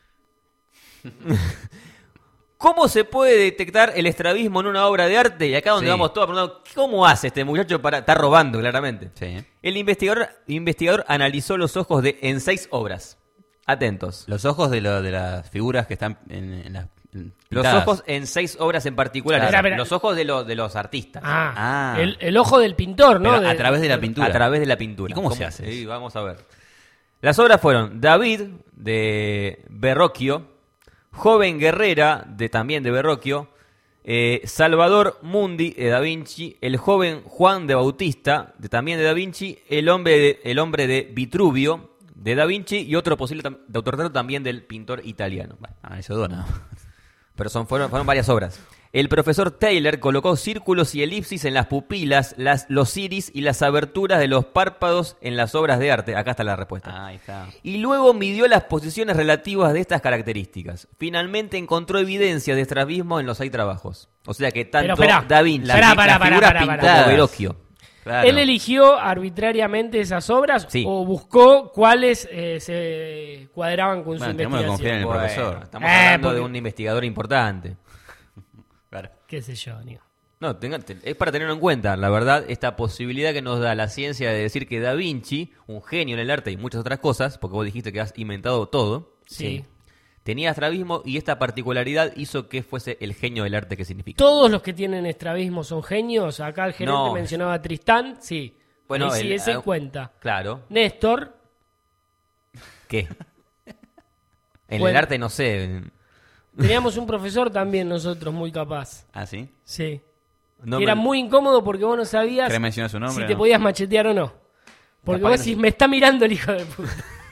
¿Cómo se puede detectar el estrabismo en una obra de arte? Y acá donde Sí. vamos todos preguntando, ¿cómo hace este muchacho para...? Está robando, claramente. Sí. El investigador, investigador analizó los ojos de en seis obras. Atentos. Los ojos de, lo- de las figuras que están en, en las Los pintadas. ojos en seis obras en particular. Claro. Espera, espera. Los ojos de, los de los artistas. Ah, Ah. El, el ojo del pintor, ¿no? Pero De- a través de la pintura. A través de la pintura. ¿Y cómo se hace Sí, eso? vamos a ver. Las obras fueron David, de Verrocchio, Joven Guerrera, de también de Verrocchio, eh, Salvador Mundi, de Da Vinci, el joven Juan de Bautista, de también de Da Vinci, el hombre de, el hombre de Vitruvio, de Da Vinci, y otro posible tam- de autorretrato también del pintor italiano. Bueno, Ah, eso dona. pero son, fueron, fueron varias obras. El profesor Taylor colocó círculos y elipsis en las pupilas, las, los iris y las aberturas de los párpados en las obras de arte. Acá está la respuesta. Ah, ahí está. Y luego midió las posiciones relativas de estas características. Finalmente encontró evidencia de estrabismo en los seis trabajos. O sea que tanto Pero, esperá. Da Vinci, Esperá, las pará, pará, figuras pará, pará. pintadas, Verrocchio. Claro. ¿Él eligió arbitrariamente esas obras Sí. o buscó cuáles eh, se cuadraban con Bueno, su tenemos que confiar en el investigación? profesor. Estamos Eh, hablando porque- de un investigador importante. Claro. ¿Qué sé yo, Nico? No, tenga- te- es para tenerlo en cuenta, la verdad, esta posibilidad que nos da la ciencia de decir que Da Vinci, un genio en el arte y muchas otras cosas, porque vos dijiste que has inventado todo, Sí. tenía estrabismo y esta particularidad hizo que fuese el genio del arte que significa. ¿Todos los que tienen estrabismo son genios? Acá el gerente No. mencionaba a Tristán, sí. Bueno, Ahí sí, el- ese ah, cuenta. Claro. Néstor, ¿Qué? En Bueno. el arte no sé. teníamos un profesor también nosotros muy capaz. Ah, ¿sí? Sí. No que era me- muy incómodo porque vos no sabías ¿Querés mencionar su nombre, si te no? podías machetear o no. Porque Capaz vos que no decís, sé. me está mirando el hijo de puta.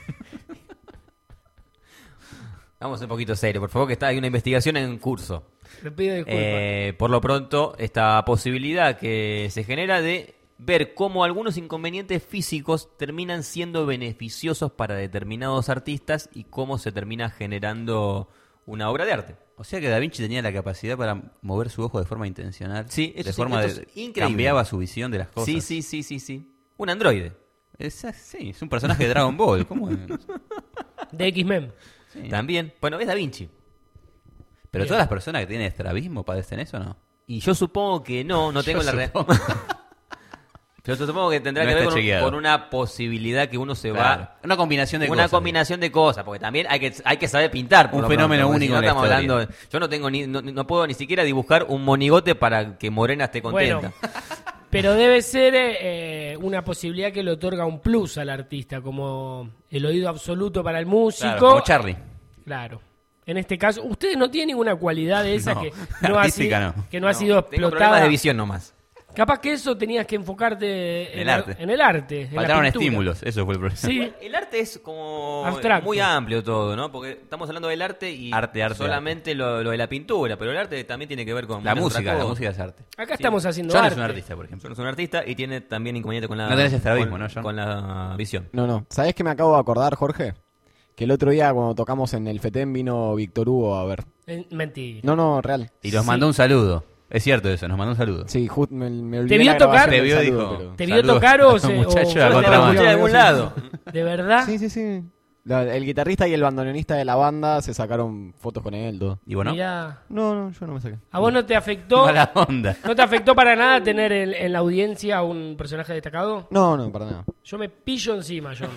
Vamos un poquito serio, por favor, que está hay una investigación en curso. Le pido disculpas. Eh, por lo pronto, esta posibilidad que se genera de ver cómo algunos inconvenientes físicos terminan siendo beneficiosos para determinados artistas y cómo se termina generando una obra de arte. O sea que Da Vinci tenía la capacidad para mover su ojo de forma intencional. Sí, eso de sí, forma esto de es increíble. cambiaba su visión de las cosas. Sí, sí, sí, sí, sí. Un androide. Es, sí, es un personaje de Dragon Ball. ¿Cómo es? De X-Men. Sí. También. Bueno, es Da Vinci. Pero Bien. todas las personas que tienen estrabismo padecen eso, ¿no? Y yo supongo que no, no tengo Yo la re- supongo. Pero yo supongo que tendrá No que ver está con, chequeado. con una posibilidad que uno se Claro. va. Una combinación de una cosas. combinación de cosas, porque también hay que, hay que saber pintar. por Un lo fenómeno pronto, porque único si no en la estamos historia. hablando. Yo no tengo ni, no, no puedo ni siquiera dibujar un monigote para que Morena esté contenta. Bueno, pero debe ser eh, una posibilidad que le otorga un plus al artista, como el oído absoluto para el músico. Claro, como Charlie. Claro. En este caso, ustedes no tienen ninguna cualidad de esa No, que no, ha, artística si- no. que no ha No, sido tengo explotada. problemas de visión nomás. Capaz que eso tenías que enfocarte en, El la- arte. en el arte. en la Faltaron pintura. estímulos, eso fue el problema. Sí, El arte es como Abstracto. muy amplio todo, ¿no? Porque estamos hablando del arte y Arte, arte, solamente Lo, lo de la pintura, pero el arte también tiene que ver con La muchas otras música, la cosas. música es arte. acá estamos haciendo John arte. es un artista, por ejemplo. John es un artista y tiene también inconveniente con la No tenés estrabismo, con, ¿no, John? con la visión. No, no. ¿Sabés qué me acabo de acordar, Jorge? Que el otro día cuando tocamos en el FETEM vino Víctor Hugo a ver. Eh, mentira. No, no, real. Y nos Sí. mandó un saludo. Es cierto eso, nos mandó un saludo. Sí, just, me, me olvidé vio la tocar? grabación Te del vio, saludo, dijo. pero- ¿Te vio Saludos tocar o a un se- muchacho o- de la o- Lo contramano. escuché de algún lado. ¿De verdad? Sí, sí, sí. La- el guitarrista y el bandoneonista de la banda se sacaron fotos con él, todo. ¿Y bueno? Mirá. No, no, yo no me saqué. ¿A vos no te afectó? Mala onda. ¿No te afectó para nada tener en, en la audiencia a un personaje destacado? No, no, para nada. Yo me pillo encima, John.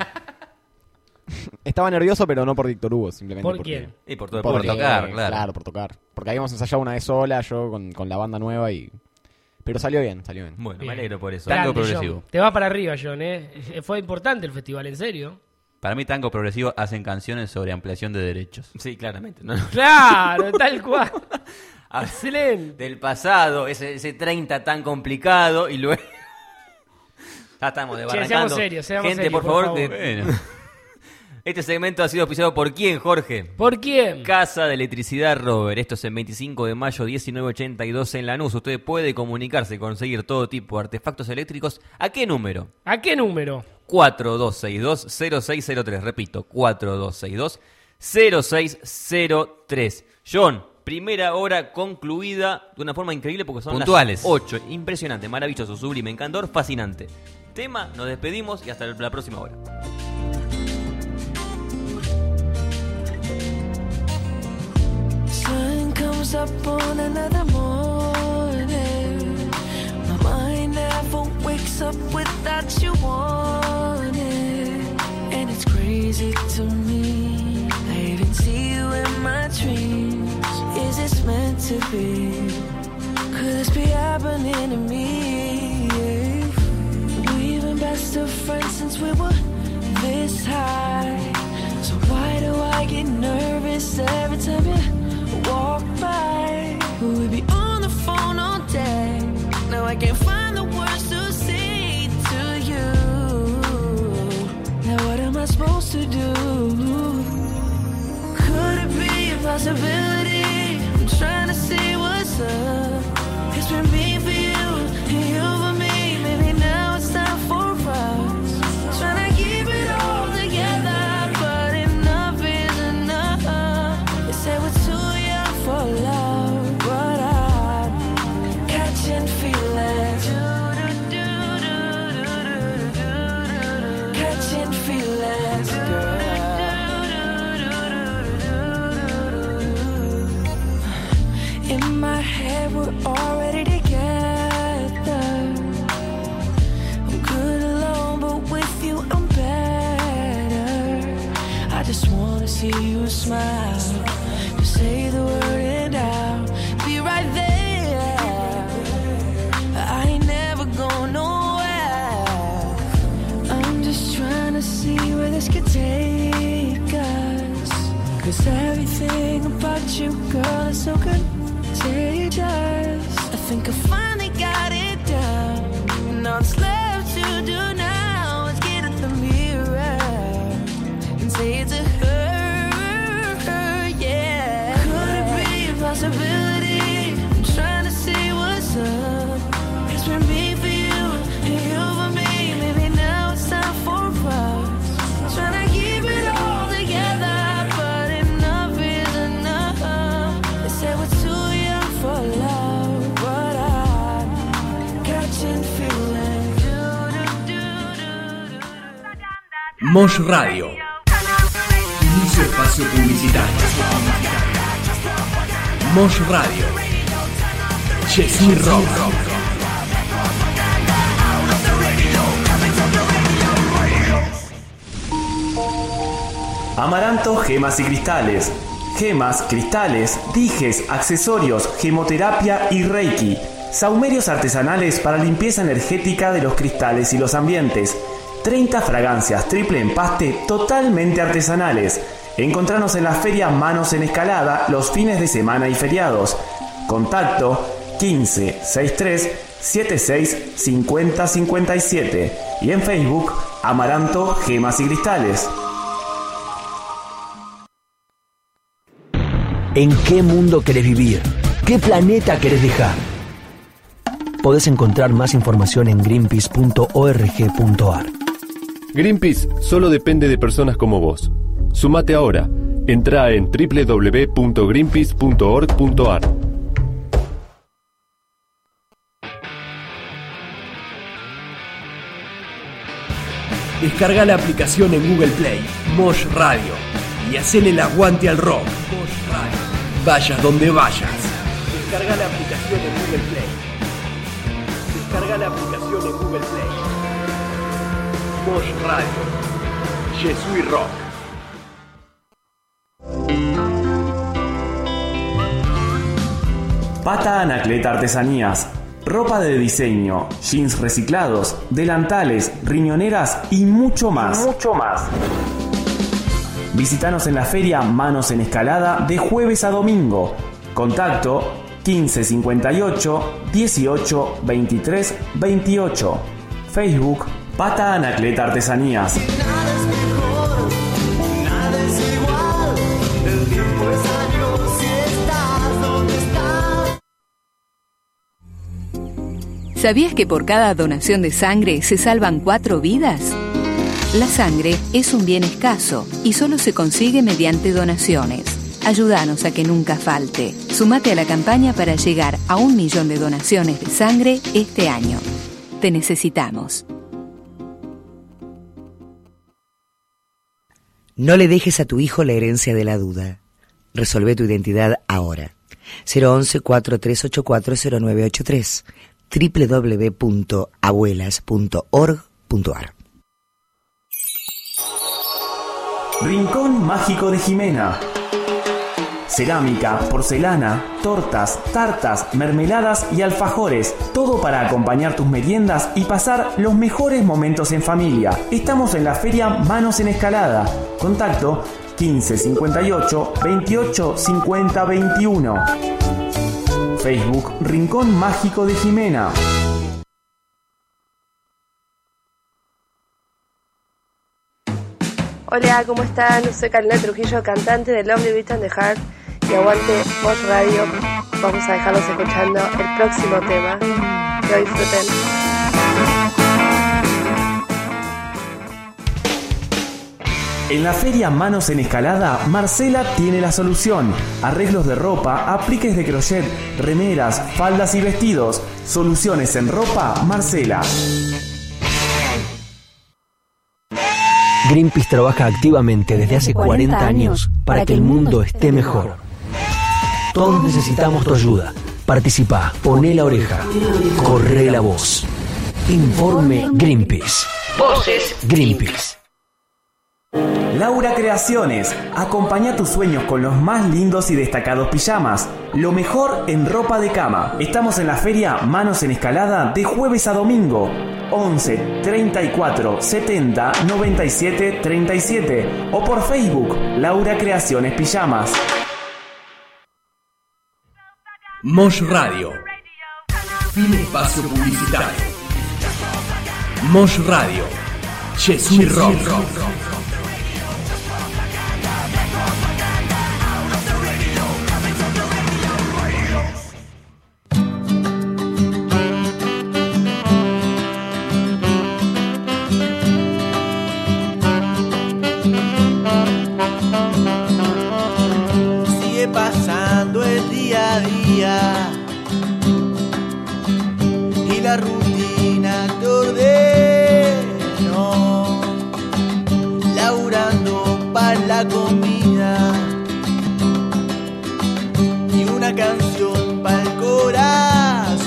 Estaba nervioso, pero no por Víctor Hugo, simplemente. ¿Por porque- quién? Y por todo el Por público. tocar, claro. Claro, por tocar. Porque habíamos ensayado una vez sola, yo con, con la banda nueva y... Pero salió bien, salió bien. Bueno, Bien. me alegro por eso. Tango Grande, progresivo. John. Te va para arriba, John, ¿eh? Fue importante el festival, en serio. Para mí, tango progresivo hacen canciones sobre ampliación de derechos. Sí, claramente. No, Claro, tal cual. Ah, Excelente. del pasado, ese, ese treinta tan complicado y luego... Ya estamos Che, desbarrancando. seamos serios, seamos Gente, serios, por por favor, favor. que- Bueno. este segmento ha sido auspiciado por quién, Jorge. ¿Por quién? Casa de Electricidad Robert. Esto es en veinticinco de mayo, diecinueve ochenta y dos en Lanús. Usted puede comunicarse y conseguir todo tipo de artefactos eléctricos. ¿A qué número? ¿A qué número? cuatro dos seis dos cero seis cero tres. Repito, cuatro dos seis dos cero seis cero tres. John, primera hora concluida de una forma increíble porque son Puntuales. las ocho. Impresionante, maravilloso, sublime, encantador, fascinante. Tema, nos despedimos y hasta la próxima hora. Sun comes up on another morning. My mind never wakes up without you on it. And it's crazy to me. I even see you in my dreams. Is it meant to be. Could this be happening to me? We've been best of friends since we were this high. So why do I get nervous every time you walk by? We'd be on the phone all day. Now I can't find the words to say to you. Now what am I supposed to do? Could it be a possibility? I'm trying to see what's up. It's been me for you, and you for me. Maybe now it's time for us. Trying to keep it all together, but enough is enough. They say we're too young for love, but I'm catching feelings. Catching feelings, girl. In my head we're already together. I'm good alone, but with you I'm better. I just wanna see you smile. Just say the word and I'll be right there. I ain't never going nowhere. I'm just trying to see where this could take us. Cause everything about you, girl, is so good. I think I finally got it down. And all that's left to do now is get at the mirror and say it to her, her, yeah. Could it be a possibility? I'm trying to see what's up. It's been me for you, and you for me. Maybe now it's time for us. Trying to keep it all together, but enough is enough. They say we're too young for love, but I'm catching feelings. Mosh Radio. Inicio espacio publicitario. Mosh Radio. Jesús Rock. Amaranto Gemas y Cristales. Gemas, cristales, dijes, accesorios, gemoterapia y reiki. Saumerios artesanales para limpieza energética de los cristales y los ambientes. treinta fragancias triple empaste totalmente artesanales. Encontranos en la feria Manos en Escalada los fines de semana y feriados. Contacto quince sesenta y tres setenta y seis cincuenta cincuenta y siete y en Facebook Amaranto Gemas y Cristales. ¿En qué mundo querés vivir? ¿Qué planeta querés dejar? Podés encontrar más información en greenpeace punto org punto ar. Greenpeace solo depende de personas como vos. Sumate ahora. Entrá en doble u doble u doble u punto greenpeace punto org punto ar. Descarga la aplicación en Google Play, Mosh Radio, y hacele el aguante al rock. Mosh Radio. Vayas donde vayas. Descarga la aplicación en Google Play. Descarga la aplicación en Google Play. Mosh Radio. Jesús Rock. Pata Anacleta Artesanías. Ropa de diseño, jeans reciclados, delantales, riñoneras y mucho más. Y mucho más. Visítanos en la feria Manos en Escalada de jueves a domingo. Contacto quince cincuenta y ocho dieciocho veintitrés veintiocho. Facebook Pata Anacleta Artesanías. ¿Sabías que por cada donación de sangre se salvan cuatro vidas? La sangre es un bien escaso y solo se consigue mediante donaciones. Ayúdanos a que nunca falte. Sumate a la campaña para llegar a un millón de donaciones de sangre este año. Te necesitamos. No le dejes a tu hijo la herencia de la duda. Resolvé tu identidad ahora. cero once cuatro tres ocho cuatro cero nueve ocho tres. doble u doble u doble u punto abuelas punto org punto ar. Rincón Mágico de Jimena. Cerámica, porcelana, tortas, tartas, mermeladas y alfajores. Todo para acompañar tus meriendas y pasar los mejores momentos en familia. Estamos en la feria Manos en Escalada. Contacto quince cincuenta y ocho veintiocho cincuenta veintiuno. Facebook Rincón Mágico de Jimena. Hola, ¿cómo están? Soy Carolina Trujillo, cantante de Lovely Beat and the Heart, y aguante Mosh Radio. Vamos a dejarlos escuchando el próximo tema. Que lo disfruten. En la feria Manos en Escalada, Marcela tiene la solución. Arreglos de ropa, apliques de crochet, remeras, faldas y vestidos. Soluciones en ropa, Marcela. Greenpeace trabaja activamente desde hace cuarenta años para que el mundo esté mejor. Todos necesitamos tu ayuda. Participa, poné la oreja, corre la voz. Informe Greenpeace. Voces Greenpeace. Laura Creaciones. Acompaña tus sueños con los más lindos y destacados pijamas. Lo mejor en ropa de cama. Estamos en la feria Manos en Escalada de jueves a domingo. once treinta y cuatro setenta noventa y siete treinta y siete o por Facebook Laura Creaciones Pijamas. Mosh Radio. Fin espacio publicitario. Mosh Radio. Jesús Rock. Sigue pasando el día a día y la rutina te ordenó, laburando para la comida y una canción para el corazón.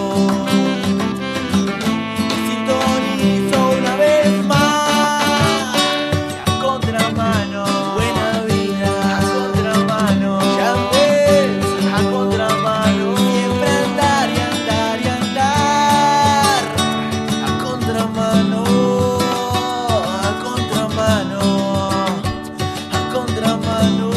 Sintonizo una vez más a contramano, buena vida a contramano, ya ves, a contramano, siempre andar y andar y andar a contramano, a contramano, a contramano.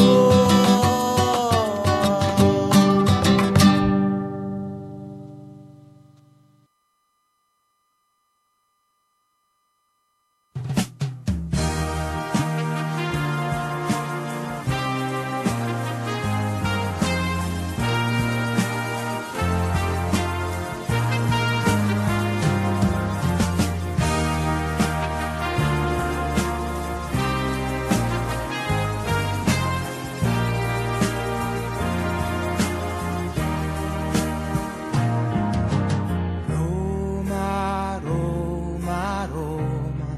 Roma, Roma, Roma.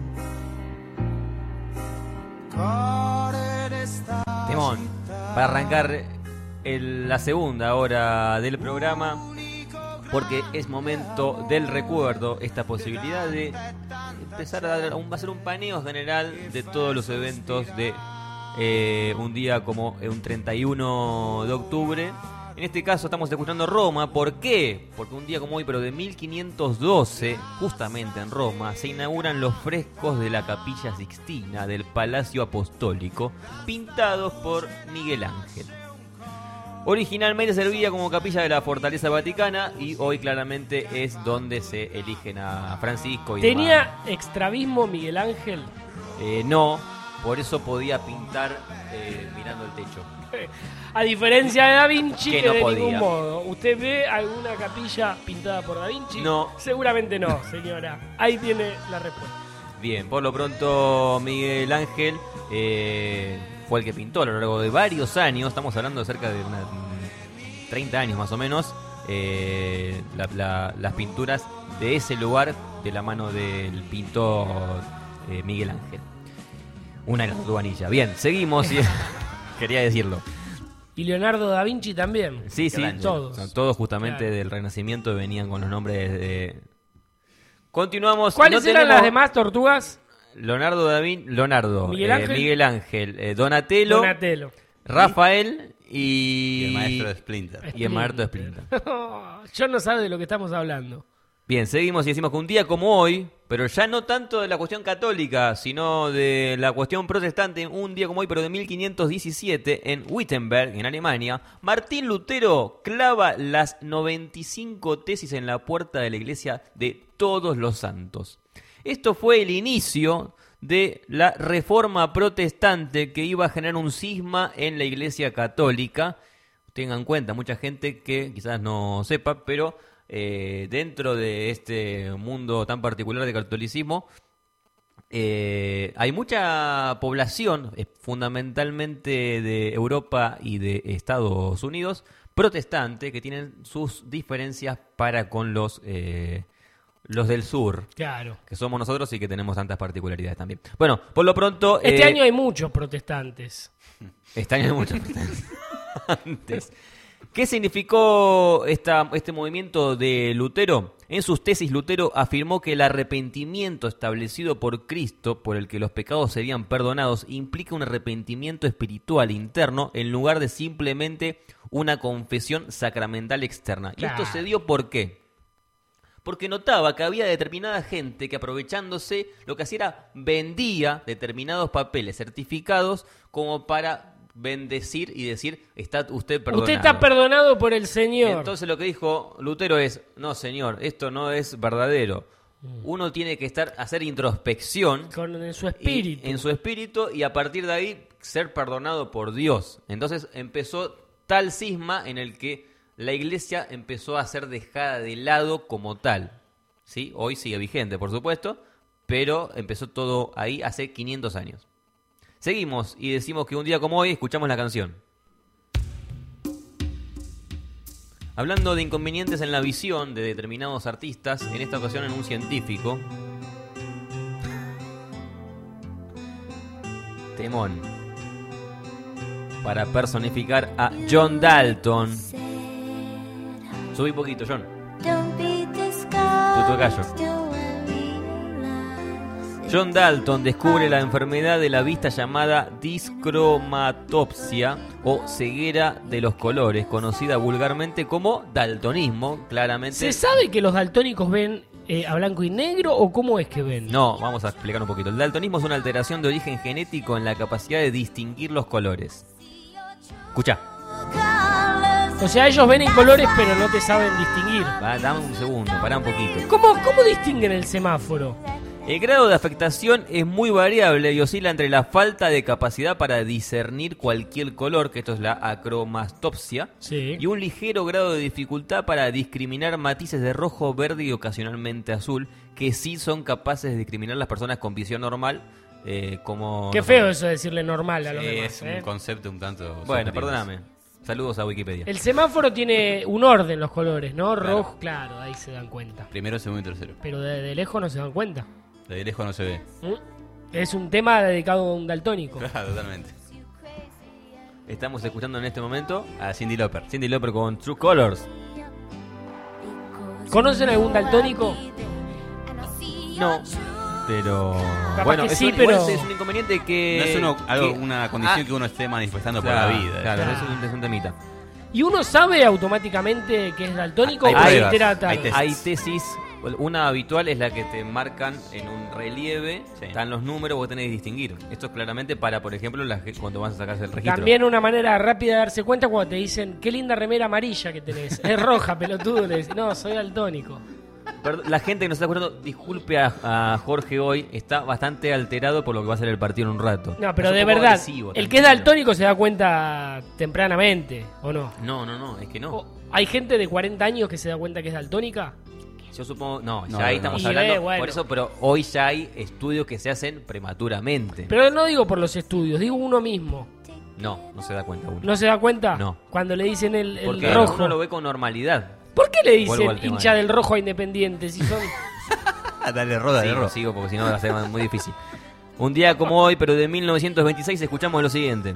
Cuore sta Timón, para arrancar el- la segunda hora del programa, porque es momento del recuerdo, esta posibilidad de empezar a, dar un- a hacer un paneo general de todos los eventos de eh, un día como eh, un treinta y uno de octubre. En este caso estamos escuchando Roma. ¿Por qué? Porque un día como hoy, pero de mil quinientos doce, justamente en Roma, se inauguran los frescos de la Capilla Sixtina del Palacio Apostólico, pintados por Miguel Ángel. Originalmente servía como capilla de la Fortaleza Vaticana y hoy claramente es donde se eligen a Francisco y demás. ¿Tenía extravismo Miguel Ángel? Eh, no, por eso podía pintar eh, mirando el techo. A diferencia de Da Vinci, Que que, no de podía. ningún modo. ¿Usted ve alguna capilla pintada por Da Vinci? No. Seguramente no, señora. Ahí tiene la respuesta. Bien, por lo pronto Miguel Ángel eh, fue el que pintó a lo largo de varios años, estamos hablando de cerca de una, treinta años más o menos, eh, la- la- las pinturas de ese lugar de la mano del pintor eh, Miguel Ángel. Una graduanilla. Bien, seguimos. y- Quería decirlo. Y Leonardo da Vinci también. Sí, sí, Todos. son todos justamente Claro. del Renacimiento, venían con los nombres de... Continuamos. ¿Cuáles no eran tenemos- las demás tortugas? Leonardo da Vinci, Leonardo, Miguel eh, Ángel. Miguel Ángel, eh, Donatello, Donatello. Rafael Y... Y el maestro de Splinter. Y el maestro de Splinter. Yo no sabe de lo que estamos hablando. Bien, seguimos y decimos que un día como hoy, pero ya no tanto de la cuestión católica, sino de la cuestión protestante, un día como hoy, pero de mil quinientos diecisiete, en Wittenberg, en Alemania, Martín Lutero clava las noventa y cinco tesis en la puerta de la iglesia de Todos los Santos. Esto fue el inicio de la reforma protestante que iba a generar un cisma en la iglesia católica. Tengan en cuenta, mucha gente que quizás no sepa, pero... Eh, dentro de este mundo tan particular de catolicismo eh, hay mucha población, eh, fundamentalmente de Europa y de Estados Unidos, protestante, que tienen sus diferencias para con los eh, los del sur, claro, que somos nosotros y que tenemos tantas particularidades también. Bueno, por lo pronto... Este eh, año hay muchos protestantes. Este año hay muchos protestantes. ¿Qué significó esta, este movimiento de Lutero? En sus tesis, Lutero afirmó que el arrepentimiento establecido por Cristo, por el que los pecados serían perdonados, implica un arrepentimiento espiritual interno en lugar de simplemente una confesión sacramental externa. Claro. Y esto se dio ¿por qué? Porque notaba que había determinada gente que, aprovechándose, lo que hacía era vendía determinados papeles certificados como para bendecir y decir, está usted perdonado. Usted está perdonado por el Señor. Entonces lo que dijo Lutero es, no señor, esto no es verdadero. Uno tiene que estar hacer introspección con en su espíritu. Y, en su espíritu y a partir de ahí ser perdonado por Dios. Entonces empezó tal cisma en el que la iglesia empezó a ser dejada de lado como tal. ¿Sí? Hoy sigue vigente, por supuesto, pero empezó todo ahí hace quinientos años. Seguimos y decimos que un día como hoy escuchamos la canción. Hablando de inconvenientes en la visión de determinados artistas, en esta ocasión en un científico. Temón. Para personificar a John Dalton. Subí un poquito, John. Tu tocayo. John Dalton descubre la enfermedad de la vista llamada discromatopsia o ceguera de los colores, conocida vulgarmente como daltonismo, claramente. ¿Se sabe que los daltónicos ven eh, a blanco y negro o cómo es que ven? No, vamos a explicar un poquito. El daltonismo es una alteración de origen genético en la capacidad de distinguir los colores. Escucha. O sea, ellos ven en colores pero no te saben distinguir. Va, dame un segundo, pará un poquito. ¿Cómo, cómo distinguen el semáforo? El grado de afectación es muy variable y oscila entre la falta de capacidad para discernir cualquier color, que esto es la acromatopsia, sí, y un ligero grado de dificultad para discriminar matices de rojo, verde y ocasionalmente azul, que sí son capaces de discriminar las personas con visión normal, eh, como... Qué feo eso de decirle normal a los Sí, demás. es un ¿eh? concepto un tanto... Bueno, subjetivo. perdóname. Saludos a Wikipedia. El semáforo tiene un orden los colores, ¿no? Rojo, claro, ahí se dan cuenta. Primero, segundo y tercero. Pero de, de lejos no se dan cuenta. De lejos no se ve. ¿Mm? Es un tema dedicado a un daltónico. Claro, totalmente. Estamos escuchando en este momento a Cyndi Lauper. Cyndi Lauper con True Colors. ¿Conocen algún daltónico? No, pero... Capaz bueno, que es, sí, un, pero- igual es un inconveniente que... No es uno, algo, que- una condición Ah, que uno esté manifestando claro, por la vida. Claro, Claro. Es, un, es un temita. ¿Y uno sabe automáticamente que es daltónico Hay o se pruebas, entera tarde? hay tesis. Hay tesis. Una habitual es la que te marcan en un relieve, están los números, vos tenés que distinguir. Esto es claramente para, por ejemplo, la, cuando vas a sacarse el registro. También una manera rápida de darse cuenta cuando te dicen qué linda remera amarilla que tenés. Es roja, pelotudo. Le decís, no, soy daltónico. Perdón, la gente que nos está escuchando, disculpe a, a Jorge hoy, está bastante alterado por lo que va a ser el partido en un rato. No, pero Es un de poco verdad, agresivo, el que es tranquilo. daltónico se da cuenta tempranamente, ¿o no? No, no, no, es que no. ¿Hay gente de cuarenta años que se da cuenta que es daltónica? Yo supongo, no, ya No, ahí no, estamos no. hablando, Y ve, bueno. por eso, pero hoy ya hay estudios que se hacen prematuramente. Pero no digo por los estudios, digo uno mismo. No, no se da cuenta uno. ¿No se da cuenta? No. Cuando le dicen el, el Porque rojo. uno lo ve con normalidad. ¿Por qué le Vuelvo dicen al tema hincha de- del rojo a Independiente si son... Dale, roda, Sigo, roda. sigo, porque si no va a ser muy difícil. Un día como hoy, pero de mil novecientos veintiséis, escuchamos lo siguiente.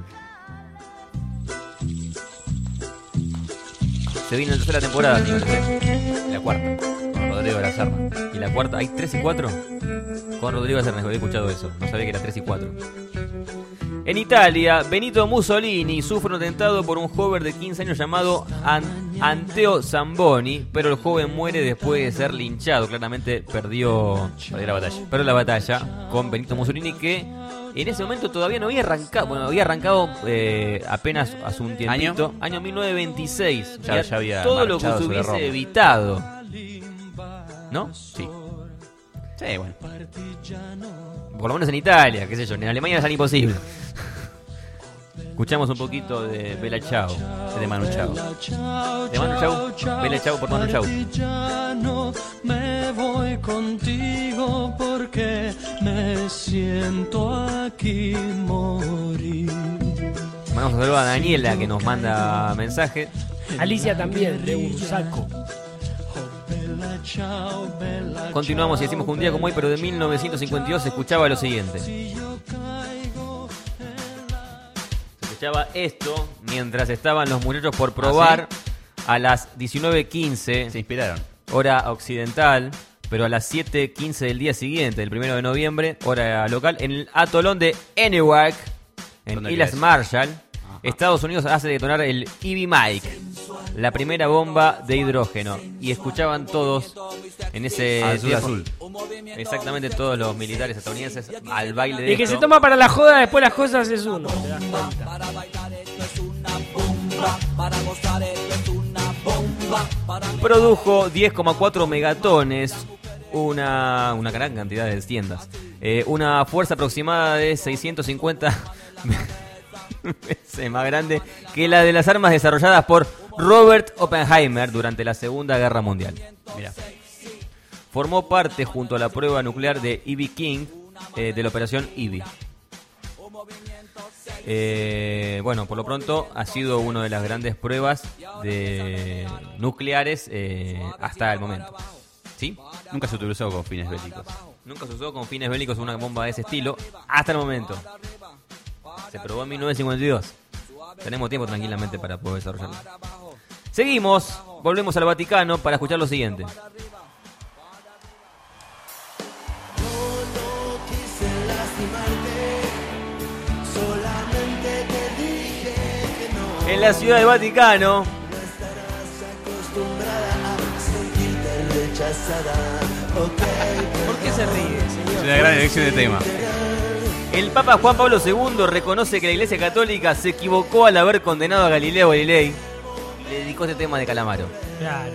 Se viene la tercera temporada, señores. ¿eh? La cuarta, con Rodrigo de la Serna. ¿Y la cuarta? ¿Hay tres y cuatro? Con Rodrigo de la Serna, había escuchado eso. No sabía que era tres y cuatro. En Italia, Benito Mussolini sufre un atentado por un joven de quince años llamado An- Anteo Zamboni, pero el joven muere después de ser linchado. Claramente perdió, perdió la batalla. Perdió la batalla con Benito Mussolini, que en ese momento todavía no había arrancado. Bueno, había arrancado eh, apenas hace un tiempito. ¿Año? Año mil novecientos veintiséis. Ya, ya había todo lo que marchado se sobre hubiese Roma. evitado. ¿No? Sí. Sí, bueno. Por lo menos en Italia, qué sé yo. En Alemania es imposible. Escuchamos un poquito de Bella Ciao, de Manu Chao. De Manu Chao, Bella Ciao por Manu Chao. Partigiano, me voy contigo porque me siento aquí morir. Vamos a saludar a Daniela, que nos manda mensaje. Alicia también, de Bursaco. Continuamos y decimos que un día como hoy, pero de mil novecientos cincuenta y dos, se escuchaba lo siguiente. Se escuchaba esto mientras estaban los muchachos por probar. ¿Ah, sí? A las diecinueve quince. Se inspiraron. Hora occidental, pero a las siete quince del día siguiente, el primero de noviembre, hora local, en el atolón de Eniwetok, en ¿Dónde Islas queda eso? Marshall, Estados Unidos hace detonar el Ivy Mike, la primera bomba de hidrógeno. Y escuchaban todos en ese Azul, tiempo, azul. exactamente todos los militares estadounidenses al baile de Y que esto. se toma para la joda, después las cosas es uno. ¿Te das cuenta? Produjo diez coma cuatro megatones, una, una gran cantidad de tiendas, eh, una fuerza aproximada de seiscientos cincuenta veces más grande que la de las armas desarrolladas por Robert Oppenheimer durante la Segunda Guerra Mundial. Mira. Formó parte, junto a la prueba nuclear de Ivy King, eh, de la operación Ivy. Eh, bueno, por lo pronto ha sido una de las grandes pruebas de nucleares eh, hasta el momento. ¿Sí? Nunca se utilizó con fines bélicos. Nunca se usó con fines bélicos una bomba de ese estilo hasta el momento. Se probó en mil novecientos cincuenta y dos. Tenemos tiempo tranquilamente para poder desarrollarlo. Seguimos, volvemos al Vaticano para escuchar lo siguiente. En la ciudad del Vaticano, ¿Por qué se ríe, señor? Es una gran elección de tema. el Papa Juan Pablo segundo reconoce que la Iglesia Católica se equivocó al haber condenado a Galileo Galilei y le dedicó este tema de Calamaro. Claro.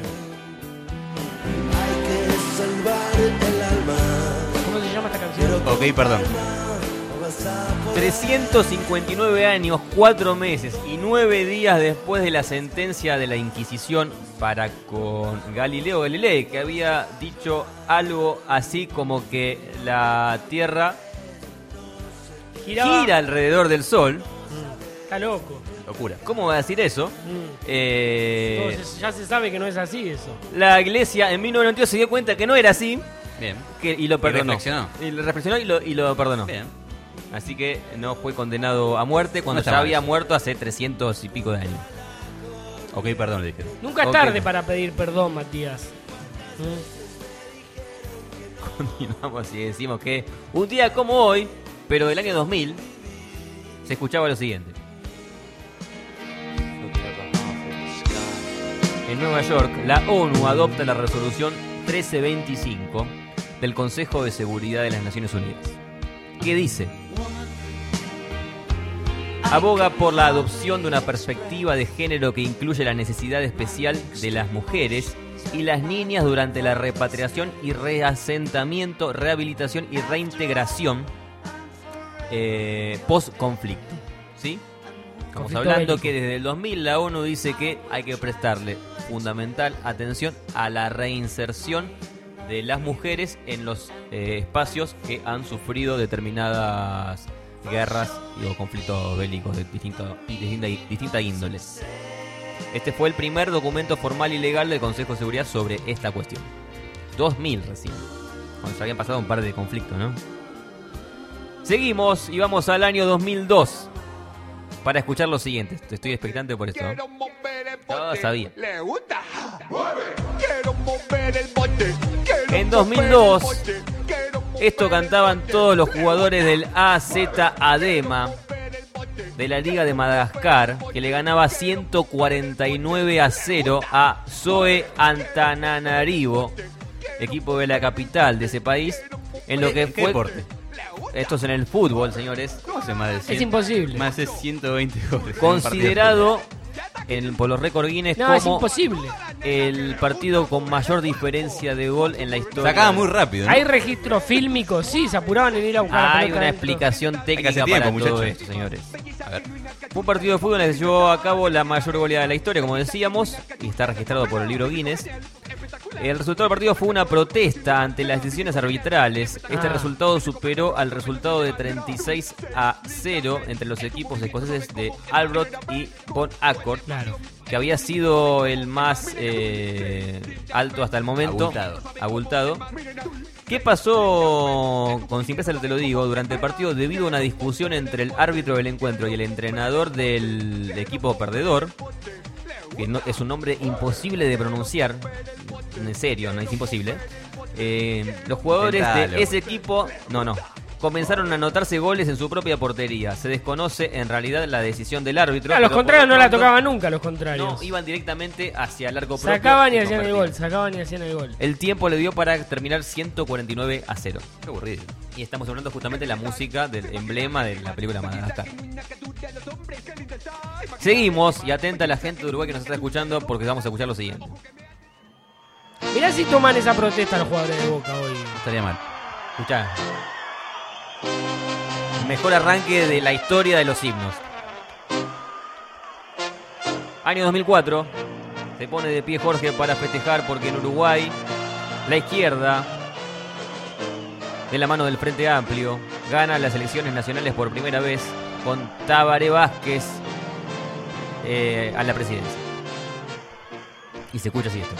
¿Cómo se llama esta canción? Ok, perdón. trescientos cincuenta y nueve años, cuatro meses y nueve días después de la sentencia de la Inquisición para con Galileo Galilei, que había dicho algo así como que la Tierra Giraba. gira alrededor del Sol. Mm, está loco. Locura. ¿Cómo va a decir eso? Mm. Eh, Entonces, ya se sabe que no es así eso. la Iglesia en mil novecientos noventa y dos se dio cuenta que no era así. Bien. Que, y lo perdonó. Y reflexionó. Y lo reflexionó y lo, y lo perdonó. Bien. Así que no fue condenado a muerte cuando No está ya mal había eso. muerto hace trescientos y pico de años. Ok, perdón, le dije. Nunca es Ok. tarde para pedir perdón, Matías. Mm. Continuamos y decimos que un día como hoy, pero del año dos mil, se escuchaba lo siguiente. En Nueva York, la ONU adopta la resolución trece veinticinco del Consejo de Seguridad de las Naciones Unidas, que dice: aboga por la adopción de una perspectiva de género que incluye la necesidad especial de las mujeres y las niñas durante la repatriación y reasentamiento, rehabilitación y reintegración eh, post-conflicto. ¿Sí? Estamos Conflicto hablando bélico. que desde el dos mil la ONU dice que hay que prestarle fundamental atención a la reinserción de las mujeres en los eh, espacios que han sufrido determinadas guerras o conflictos bélicos de distinta, distinta, distinta índole. Este fue el primer documento formal y legal del Consejo de Seguridad sobre esta cuestión. dos mil recién, cuando se habían pasado un par de conflictos, ¿no? Seguimos y vamos al año dos mil dos para escuchar lo siguiente. Estoy expectante por esto. No sabía. Le gusta. Quiero mover el bote. En dos mil dos, esto cantaban todos los jugadores del A Z Adema de la Liga de Madagascar, que le ganaba ciento cuarenta y nueve a cero a Soe Antananarivo, equipo de la capital de ese país, en lo que ¿Qué fue... deporte? Esto es en el fútbol, señores. ¿Cómo hace más de cien? Es imposible. Más de ciento veinte goles. Considerado en, por los récord Guinness No, es como imposible. el partido con mayor diferencia de gol en la historia. Sacaba muy rápido, ¿no? Hay registro fílmico, sí, se apuraban en ir a buscar la Hay pelota una dentro. explicación técnica hacer tiempo, para todo muchachos. esto, señores. A ver. Fue un partido de fútbol en el que se llevó a cabo la mayor goleada de la historia, como decíamos, y está registrado por el libro Guinness. El resultado del partido fue una protesta ante las decisiones arbitrales. Este Ah. resultado superó al resultado de treinta y seis a cero entre los equipos escoceses de Albroth y Bon Accord, Claro. que había sido el más eh, alto hasta el momento. Abultado. Abultado. ¿Qué pasó? Con simpleza te lo digo. Durante el partido, debido a una discusión entre el árbitro del encuentro y el entrenador del equipo perdedor, que no, es un nombre imposible de pronunciar, en serio, no es imposible. Eh, los jugadores Intentalo. de ese equipo, no, no, comenzaron a anotarse goles en su propia portería. Se desconoce en realidad la decisión del árbitro. Ah, los pero por contrarios lo no la pronto, tocaban nunca, los contrarios. No, iban directamente hacia el arco propio. Sacaban y y hacían el convertían. gol, sacaban y hacían el gol. El tiempo le dio para terminar ciento cuarenta y nueve a cero. Qué aburrido. Y estamos hablando justamente de la música del emblema de la película Madagascar. Seguimos, y atenta a la gente de Uruguay que nos está escuchando, porque vamos a escuchar lo siguiente. Mirá si toman esa protesta los jugadores de Boca hoy. Estaría mal. Escuchá. Mejor arranque de la historia de los himnos. Año dos mil cuatro. Se pone de pie Jorge para festejar porque en Uruguay la izquierda, de la mano del Frente Amplio, gana las elecciones nacionales por primera vez con Tabaré Vázquez eh, a la presidencia. Y se escucha así esto.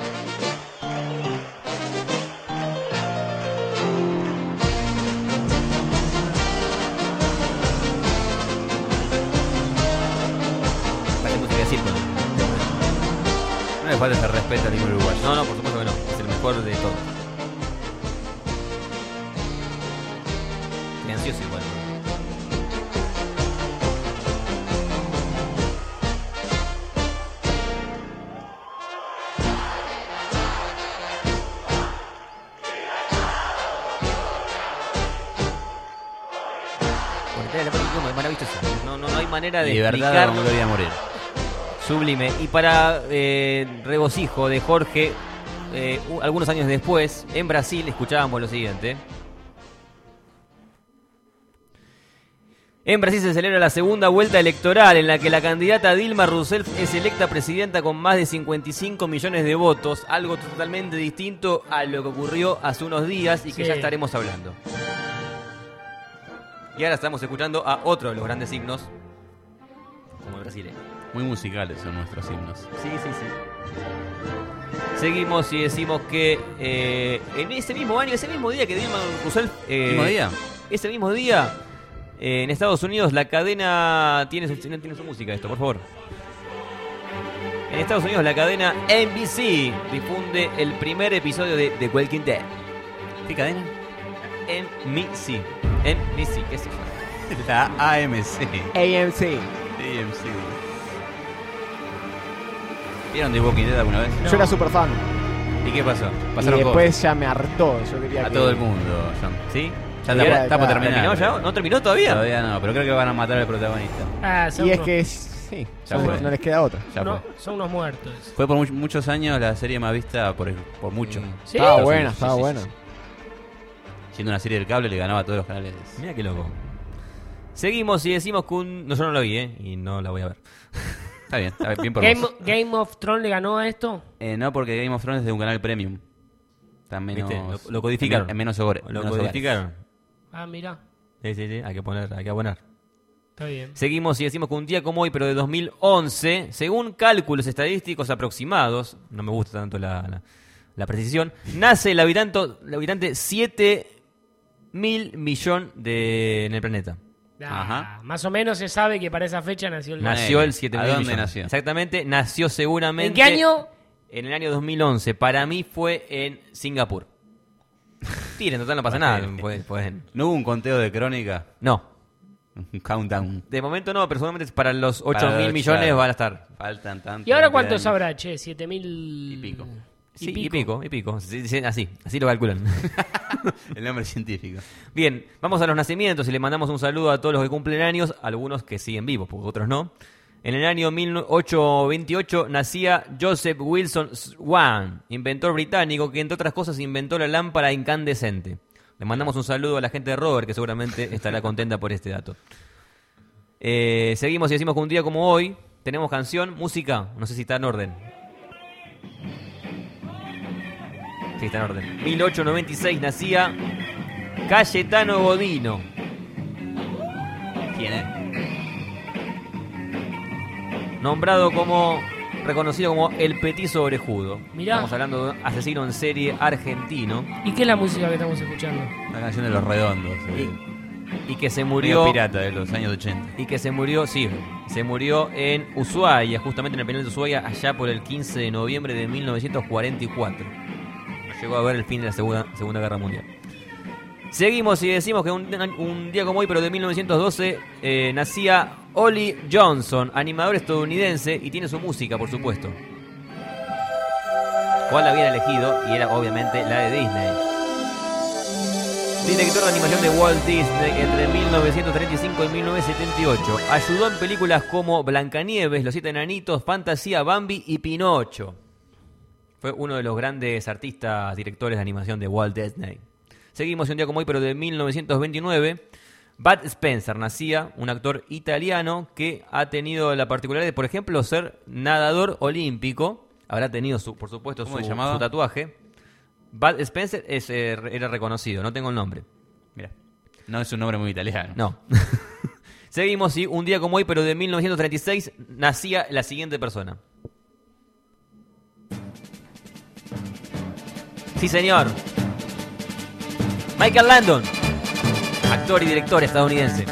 Parece música de circo, ¿no? No le falta ese respeto al himno uruguayo. No, no, por supuesto que no. Es el mejor de todos. Estoy ansioso igual. Porque la película es maravillosa. No, no, no hay manera de Libertad explicarlo. o gloria a morir. Sublime. Y para eh, regocijo de Jorge, eh, u- algunos años después, en Brasil, escuchábamos lo siguiente. En Brasil se celebra la segunda vuelta electoral en la que la candidata Dilma Rousseff es electa presidenta con más de cincuenta y cinco millones de votos, algo totalmente distinto a lo que ocurrió hace unos días y que Sí. ya estaremos hablando. Y ahora estamos escuchando a otro de los grandes himnos, como el brasileño. Muy musicales son nuestros himnos. Sí, sí, sí. Seguimos y decimos que eh, en ese mismo año, ese mismo día que Dilma Rousseff... Eh, ¿Mismo día? Ese mismo día, eh, en Estados Unidos, la cadena... Tiene su, tiene su música esto, por favor. En Estados Unidos, la cadena N B C difunde el primer episodio de The Walking Dead. ¿Qué cadena? N B C. N B C, ¿qué es eso? La A M C. A M C. A M C. ¿Vieron The Walking Dead alguna vez? Yo era súper fan. ¿Y qué pasó? Y Pasaron después cosas. ya me hartó. Yo quería A que... todo el mundo, John. ¿Sí? Ya ¿Y está, era- está por terminar. ¿Terminó ya? ¿No terminó todavía? Todavía no, pero creo que van a matar al protagonista. Ah, son Y es unos- que sí, Ya no, fue. no les queda otra. Ya no, fue. son unos muertos. Fue por much- muchos años la serie más vista por, por mucho. ¿Sí? Estaba Sí, buena, sí, estaba sí, buena. sí, sí. Siendo una serie del cable le ganaba a todos los canales. Mira qué loco. Seguimos y decimos que un... No, yo no lo vi, ¿eh? Y no la voy a ver. Está bien, está bien por Game, vos. Game of Thrones le ganó a esto. Eh, no, porque Game of Thrones es de un canal premium. Está menos, ¿Viste? Lo, lo codificaron. En, menos hogares. Lo menos codificaron. Ah, mira, Sí, sí, sí. Hay que poner, hay que abonar. está bien. Seguimos y decimos que un día como hoy, pero de dos mil once, según cálculos estadísticos aproximados, no me gusta tanto la, la, la precisión, nace el habitante, el habitante siete mil millón de, en el planeta. Ah, Ajá. Más o menos se sabe que para esa fecha nació el... Nació el siete ¿A mil dónde millón. nació? Exactamente, nació seguramente... ¿En qué año? En el año dos mil once. Para mí fue en Singapur. Tiren, total, no pasa nada. Pueden- pueden- ¿No hubo un conteo de crónica? No. Un countdown. De momento no, pero seguramente para los ocho Para mil los- millones claro. van a estar. Faltan tanto. ¿Y ahora cantidad cuántos de años. habrá, che? ¿Siete mil Y pico. Sí, y pico, y pico. Sí, sí, así, así lo calculan. El nombre científico. Bien, vamos a los nacimientos y le mandamos un saludo a todos los que cumplen años, algunos que siguen vivos, porque otros no. En el año mil ochocientos veintiocho nacía Joseph Wilson Swan, inventor británico que entre otras cosas inventó la lámpara incandescente. Le mandamos un saludo a la gente de Robert, que seguramente estará contenta por este dato. Eh, seguimos y decimos que un día como hoy tenemos canción, música, no sé si está en orden. Sí, está en orden. mil ochocientos noventa y seis nacía Cayetano Godino. ¿Quién es? Nombrado como, reconocido como el petizo orejudo. Mirá. Estamos hablando de un asesino en serie argentino. ¿Y qué es la música que estamos escuchando? La canción de Los Redondos. Y que se Murió murió... pirata de los años ochenta. Y que se murió, sí, se murió en Ushuaia, justamente en el penal de Ushuaia, allá por el quince de noviembre de mil novecientos cuarenta y cuatro. No llegó a ver el fin de la Segunda, segunda Guerra Mundial. Seguimos y decimos que un, un día como hoy, pero de mil novecientos doce, eh, nacía Ollie Johnson, animador estadounidense, y tiene su música, por supuesto. ¿Cuál habían elegido? Y era obviamente la de Disney. Director de animación de Walt Disney entre mil novecientos treinta y cinco y mil novecientos setenta y ocho. Ayudó en películas como Blancanieves, Los Siete Enanitos, Fantasía, Bambi y Pinocho. Fue uno de los grandes artistas, directores de animación de Walt Disney. Seguimos un día como hoy, pero de mil novecientos veintinueve. Bud Spencer nacía, un actor italiano que ha tenido la particularidad de, por ejemplo, ser nadador olímpico. Habrá tenido, su, por supuesto, ¿Cómo su, se llamaba? su tatuaje. Bud Spencer es, eh, era reconocido, no tengo el nombre. Mira, no es un nombre muy italiano. No. Seguimos, y un día como hoy, pero de mil novecientos treinta y seis, nacía la siguiente persona. Sí, señor. Michael Landon, actor y director estadounidense.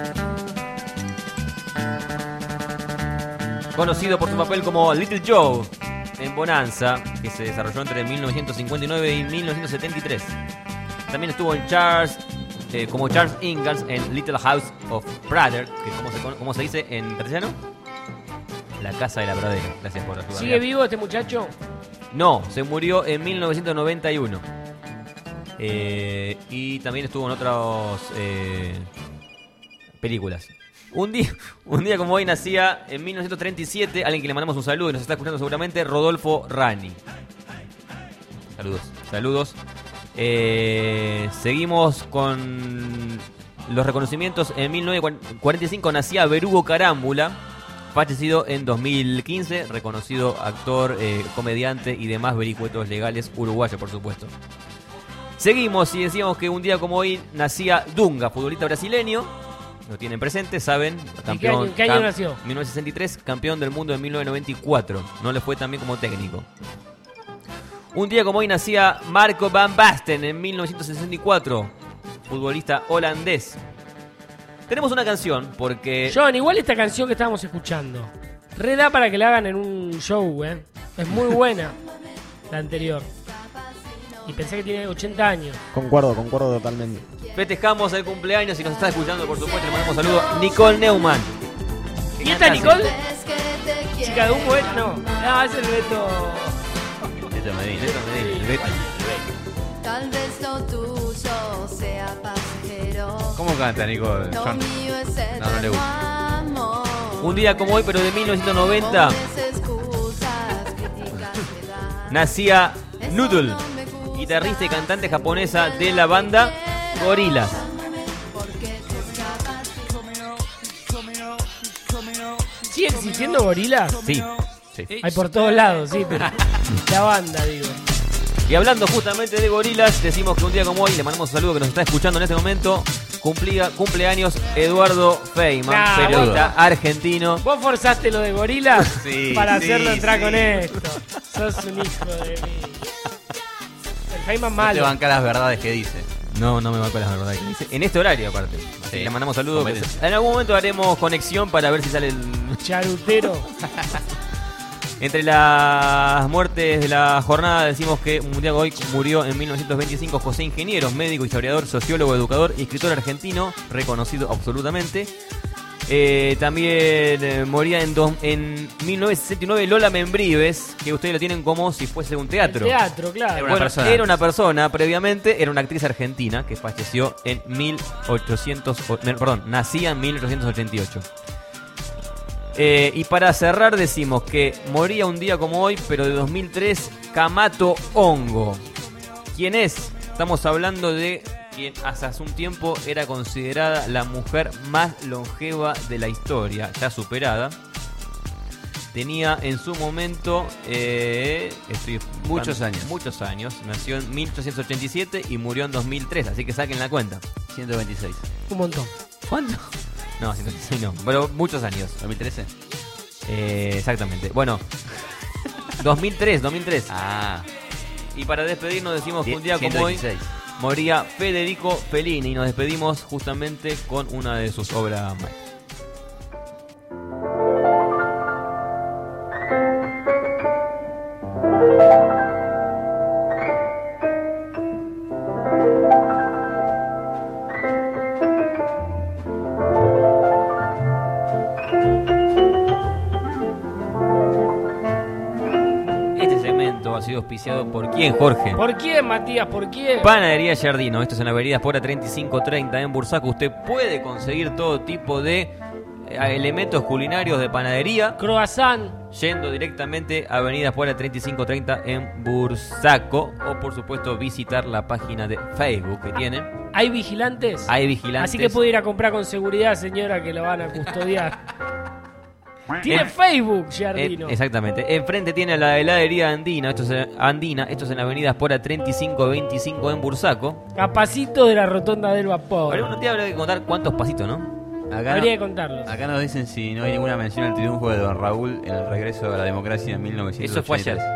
Conocido por su papel como Little Joe en Bonanza, que se desarrolló entre mil novecientos cincuenta y nueve y mil novecientos setenta y tres. También estuvo en Charles, eh, como Charles Ingalls en Little House of Brother, que como se, ¿cómo se dice en castellano? La casa de la pradera. Gracias por ayudar. ¿Sigue vivo este muchacho? No, se murió en mil novecientos noventa y uno. Eh, y también estuvo en otras eh, películas. Un día, un día como hoy nacía en mil novecientos treinta y siete, alguien que le mandamos un saludo y nos está escuchando seguramente, Rodolfo Rani. Saludos. Saludos. Eh, seguimos con los reconocimientos. En mil novecientos cuarenta y cinco nacía Berugo Carámbula, fallecido en dos mil quince, reconocido actor, eh, comediante y demás vericuetos legales, uruguayo por supuesto. Seguimos y decíamos que un día como hoy nacía Dunga, futbolista brasileño. Lo tienen presente, saben. Campeón, ¿Y qué año, qué año cam- nació? mil novecientos sesenta y tres, campeón del mundo en mil novecientos noventa y cuatro. No le fue tan bien como técnico. Un día como hoy nacía Marco van Basten en mil novecientos sesenta y cuatro, futbolista holandés. Tenemos una canción porque... John, igual esta canción que estábamos escuchando, re da para que la hagan en un show, ¿eh? Es muy buena la anterior. Y pensé que tiene ochenta años. Concuerdo, concuerdo totalmente. Festejamos el cumpleaños y nos está escuchando, por supuesto. Le mandamos saludos a Nicole Neumann. ¿Y esta Nicole? ¿Chica de humo es? No. No, es el Beto. Beto Medina. Beto Medina, el Beto. Tal vez lo tuyo sea pasajero. ¿Cómo canta, Nicole? Lo John. mío es No, no le eterno gusta. amor. Un día como hoy, pero de mil novecientos noventa, Pobres excusas, críticas que dan. nacía Noodle, guitarrista y cantante japonesa de la banda Gorillaz. ¿Sigue existiendo Gorillaz? Sí, sí. Hay por todos lados, sí, pero la banda, digo. Y hablando justamente de Gorillaz, decimos que un día como hoy, le mandamos un saludo que nos está escuchando en este momento, cumplía, cumpleaños Eduardo Feynman, Nah, periodista vos- argentino. ¿Vos forzaste lo de Gorillaz? Sí, para sí, hacerlo entrar sí. con esto. Sos un hijo de mí. El Feynman No te malo. banca las verdades que dice. No, no me va con las verdades que dice. En este horario, aparte. Así que le mandamos saludos. Cometen. En algún momento haremos conexión para ver si sale el... Charutero. Entre las muertes de la jornada decimos que un día hoy murió en mil novecientos veinticinco José Ingenieros, médico, historiador, sociólogo, educador y escritor argentino, reconocido absolutamente. Eh, también eh, moría en, do, en mil novecientos sesenta y nueve Lola Membrives, que ustedes lo tienen como si fuese un teatro. El teatro, claro. Era una, bueno, persona. Era una persona previamente, era una actriz argentina que falleció en mil ochocientos, perdón, nacía en mil ochocientos ochenta y ocho. Eh, y para cerrar decimos que moría un día como hoy, pero de dos mil tres, Camato Hongo. ¿Quién es? Estamos hablando de quien hasta hace un tiempo era considerada la mujer más longeva de la historia, ya superada. Tenía en su momento eh, estoy muchos años. Muchos años. Nació en mil ochocientos ochenta y siete y murió en dos mil tres, así que saquen la cuenta. ciento veintiséis. Un montón. ¿Cuánto? No, ciento veintiséis no, pero muchos años. ¿dos mil trece? Eh, exactamente. Bueno, dos mil tres, dos mil tres. Ah. Y para despedirnos decimos que un día ciento veintiséis. como hoy moría Federico Fellini y nos despedimos justamente con una de sus obras maestras. Ha sido auspiciado por quién, Jorge. ¿Por quién, Matías? ¿Por quién? Panadería Giardino. Esto es en la avenida Espora treinta y cinco treinta en Bursaco. Usted puede conseguir todo tipo de eh, elementos culinarios de panadería. Croissant. Yendo directamente a avenida Espora treinta y cinco treinta en Bursaco. O por supuesto visitar la página de Facebook que tienen. ¿Hay vigilantes? Hay vigilantes. Así que puede ir a comprar con seguridad, señora, que la van a custodiar. Tiene en, Facebook, Giardino. En, exactamente. Enfrente tiene la heladería Andina. Esto es Andina. Esto es en la avenida Espora treinta y cinco veinticinco en Bursaco. A pasito de la rotonda del vapor. Pero un día habría que contar cuántos pasitos, ¿no? Acá habría no, que contarlos. Acá nos dicen si no hay ninguna mención al triunfo de Don Raúl en el regreso a la democracia en mil novecientos ochenta y tres. Eso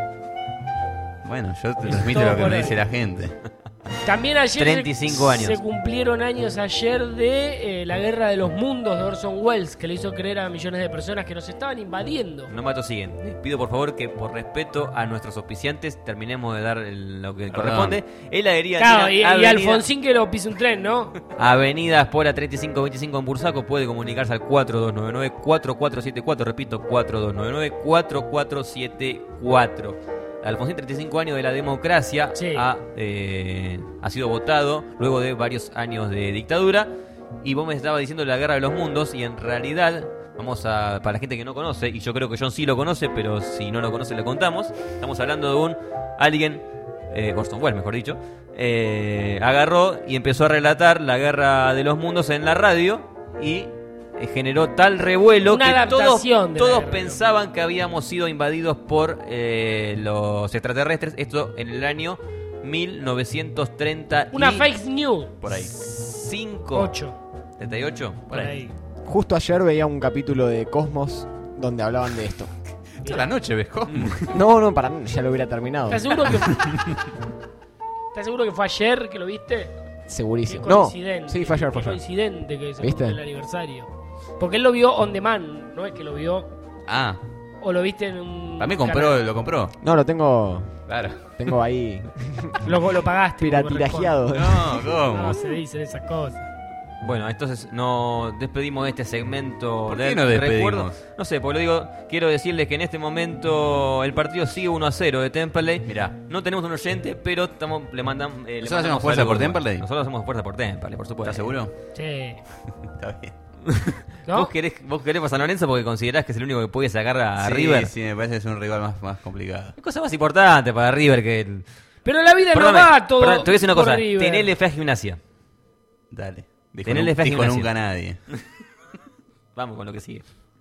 fue ayer. Bueno, yo te transmito lo que me dice la gente. También ayer treinta y cinco se, años. se cumplieron años ayer de eh, la Guerra de los Mundos de Orson Welles, que le hizo creer a millones de personas que nos estaban invadiendo. No mato siguiente. Les pido por favor que por respeto a nuestros auspiciantes terminemos de dar el, lo que Perdón. corresponde. Heladería Claro, Andina, y, avenida, y Alfonsín que lo pise un tren, ¿no? Avenida Espora treinta y cinco veinticinco en Bursaco. Puede comunicarse al cuatro dos nueve nueve cuatro cuatro siete cuatro. Repito, cuatro dos nueve nueve cuatro cuatro siete cuatro. Alfonsín, treinta y cinco años de la democracia, sí. ha, eh, ha sido votado luego de varios años de dictadura. Y vos me estabas diciendo la Guerra de los Mundos, y en realidad, vamos a, para la gente que no conoce, y yo creo que John sí lo conoce, pero si no lo conoce le contamos. Estamos hablando de un alguien, eh, Orson Welles mejor dicho, eh, agarró y empezó a relatar la Guerra de los Mundos en la radio y generó tal revuelo Una que todos, adaptación de la todos guerra. pensaban que habíamos sido invadidos por eh, los extraterrestres. Esto en el año mil novecientos treinta Una y fake news. por ahí. cinco. Ocho. ¿treinta y ocho? Por, Por ahí. ahí. Justo ayer veía un capítulo de Cosmos donde hablaban de esto. Toda la noche ves Cosmos. No, no, para ya lo hubiera terminado. ¿Estás seguro que ¿Estás seguro que fue ayer que lo viste? Segurísimo. Qué No, coincidente. sí, fue ayer, fue Qué ayer. coincidente que se ¿Viste? cumple el aniversario. Porque él lo vio on demand, no es que lo vio Ah, o lo viste en un para mí compró, canal. lo compró. No, lo tengo. Claro. Tengo ahí. Lo, lo pagaste. como Piratirajeado. No, corresponde. ¿cómo? No se dicen esas cosas. Bueno, entonces nos despedimos de este segmento. ¿Por de qué nos despedimos? recuerdo. No sé, porque lo digo, quiero decirles que en este momento el partido sigue uno a cero de Temperley. Mirá. No tenemos un oyente, pero estamos, le mandamos. Eh, le ¿Nosotros mandamos hacemos fuerza saludos. por Temperley? Nosotros hacemos fuerza por Temperley, por supuesto. ¿Estás seguro? Sí. Está bien. ¿No? ¿Vos querés, vos querés para San Lorenzo porque considerás que es el único que puede sacar a sí, River? Sí, me parece que es un rival más, más complicado. Hay cosa más importante para River que el... Pero la vida Perdóname, no va todo. perdón, te voy a decir una por cosa. River. Tenele fe a Gimnasia. Dale. Dijo, Tenele nu- fe a dijo Gimnasia. nunca nadie. Vamos con lo que sigue.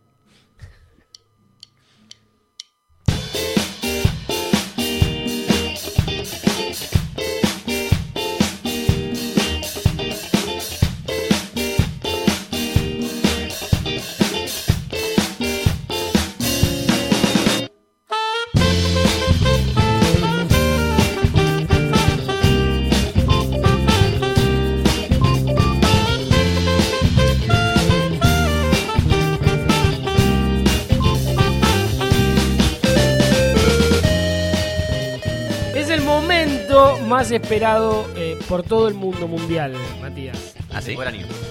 Es el momento más esperado eh, por todo el mundo mundial, Matías. ¿Ah, sí? Guaraní.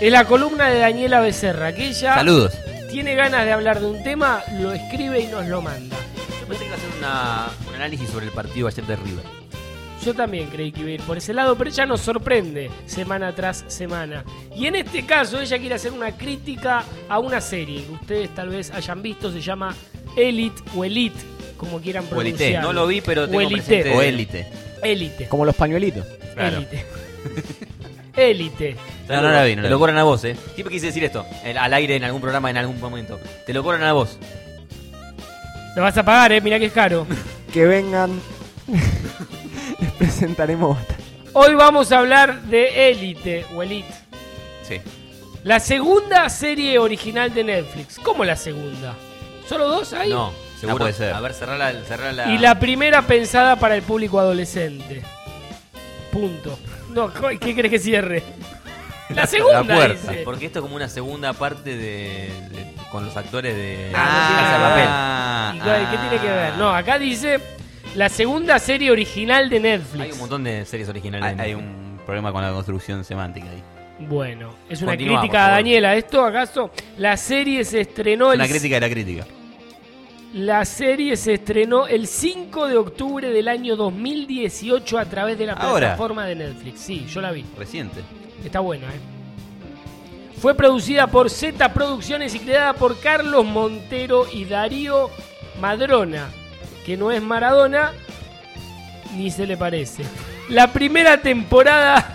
Es la columna de Daniela Becerra, que ella Saludos. tiene ganas de hablar de un tema, lo escribe y nos lo manda. Yo pensé que iba a hacer una, un análisis sobre el partido ayer de River. Yo también creí que iba a ir por ese lado, pero ella nos sorprende semana tras semana. Y en este caso ella quiere hacer una crítica a una serie que ustedes tal vez hayan visto, se llama Elite o Elite, como quieran O Elite. pronunciarlo. No lo vi, pero tengo o Elite. presente. O élite. Élite. Como los pañuelitos. Claro. Élite. Élite. No, no la vi, no la Te vi. lo cobran a vos, eh. Siempre quise decir esto, el- al aire en algún programa en algún momento. Te lo cobran a vos. Lo vas a pagar, eh, mirá que es caro. Que vengan. Les presentaremos bastante. Hoy vamos a hablar de Élite o Elite. Sí. La segunda serie original de Netflix. ¿Cómo la segunda? ¿Solo dos hay? No, seguro. puede ser. A ver, cerrá la, cerrá la... Y la primera pensada para el público adolescente. Punto. No, ¿qué crees que cierre? La segunda, La puerta. dice. Porque esto es como una segunda parte de, de- con los actores de Ah, Casa de ¿Y Papel. qué qué tiene que ver? No, acá dice la segunda serie original de Netflix. Hay un montón de series originales. Hay, de hay Netflix. un problema con la construcción semántica ahí. Bueno, es una Continuamos, crítica a por favor. Daniela. ¿Esto acaso? La serie se estrenó Es el una crítica de la crítica. La serie se estrenó el cinco de octubre del año dos mil dieciocho a través de la Ahora. plataforma de Netflix. Sí, yo la vi. Reciente. Está buena, ¿eh? Fue producida por Z Producciones y creada por Carlos Montero y Darío Madrona, que no es Maradona ni se le parece. La primera temporada...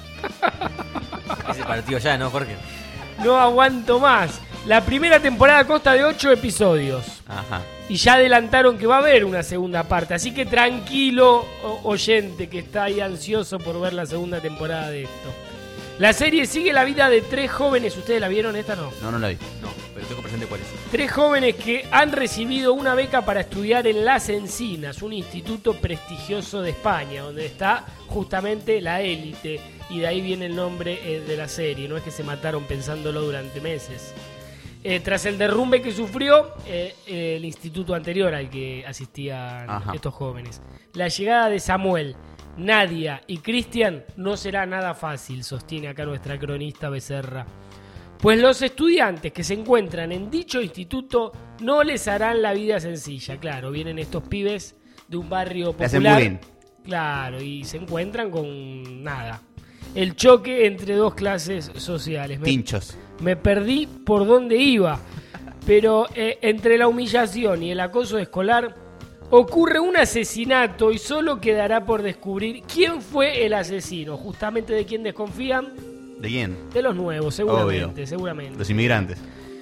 Ese partido ya, ¿no, Jorge? No aguanto más. La primera temporada consta de ocho episodios. Ajá. Y ya adelantaron que va a haber una segunda parte. Así que tranquilo, o- oyente, que está ahí ansioso por ver la segunda temporada de esto. La serie sigue la vida de tres jóvenes. ¿Ustedes la vieron? Esta no. No, no la vi. No, pero tengo presente cuál es. Tres jóvenes que han recibido una beca para estudiar en Las Encinas, un instituto prestigioso de España, donde está justamente la élite. Y de ahí viene el nombre eh, de la serie. No es que se mataron pensándolo durante meses. Eh, tras el derrumbe que sufrió eh, eh, el instituto anterior al que asistían Ajá. estos jóvenes. La llegada de Samuel, Nadia y Cristian no será nada fácil, sostiene acá nuestra cronista Becerra. Pues los estudiantes que se encuentran en dicho instituto no les harán la vida sencilla. Claro, vienen estos pibes de un barrio Le hacen popular. bullying. Claro, y se encuentran con nada. El choque entre dos clases sociales. Me- Tinchos. me perdí por dónde iba. Pero eh, entre la humillación y el acoso escolar ocurre un asesinato y solo quedará por descubrir quién fue el asesino. Justamente de quién desconfían. ¿De quién? De los nuevos, seguramente, Obvio. seguramente. Los inmigrantes.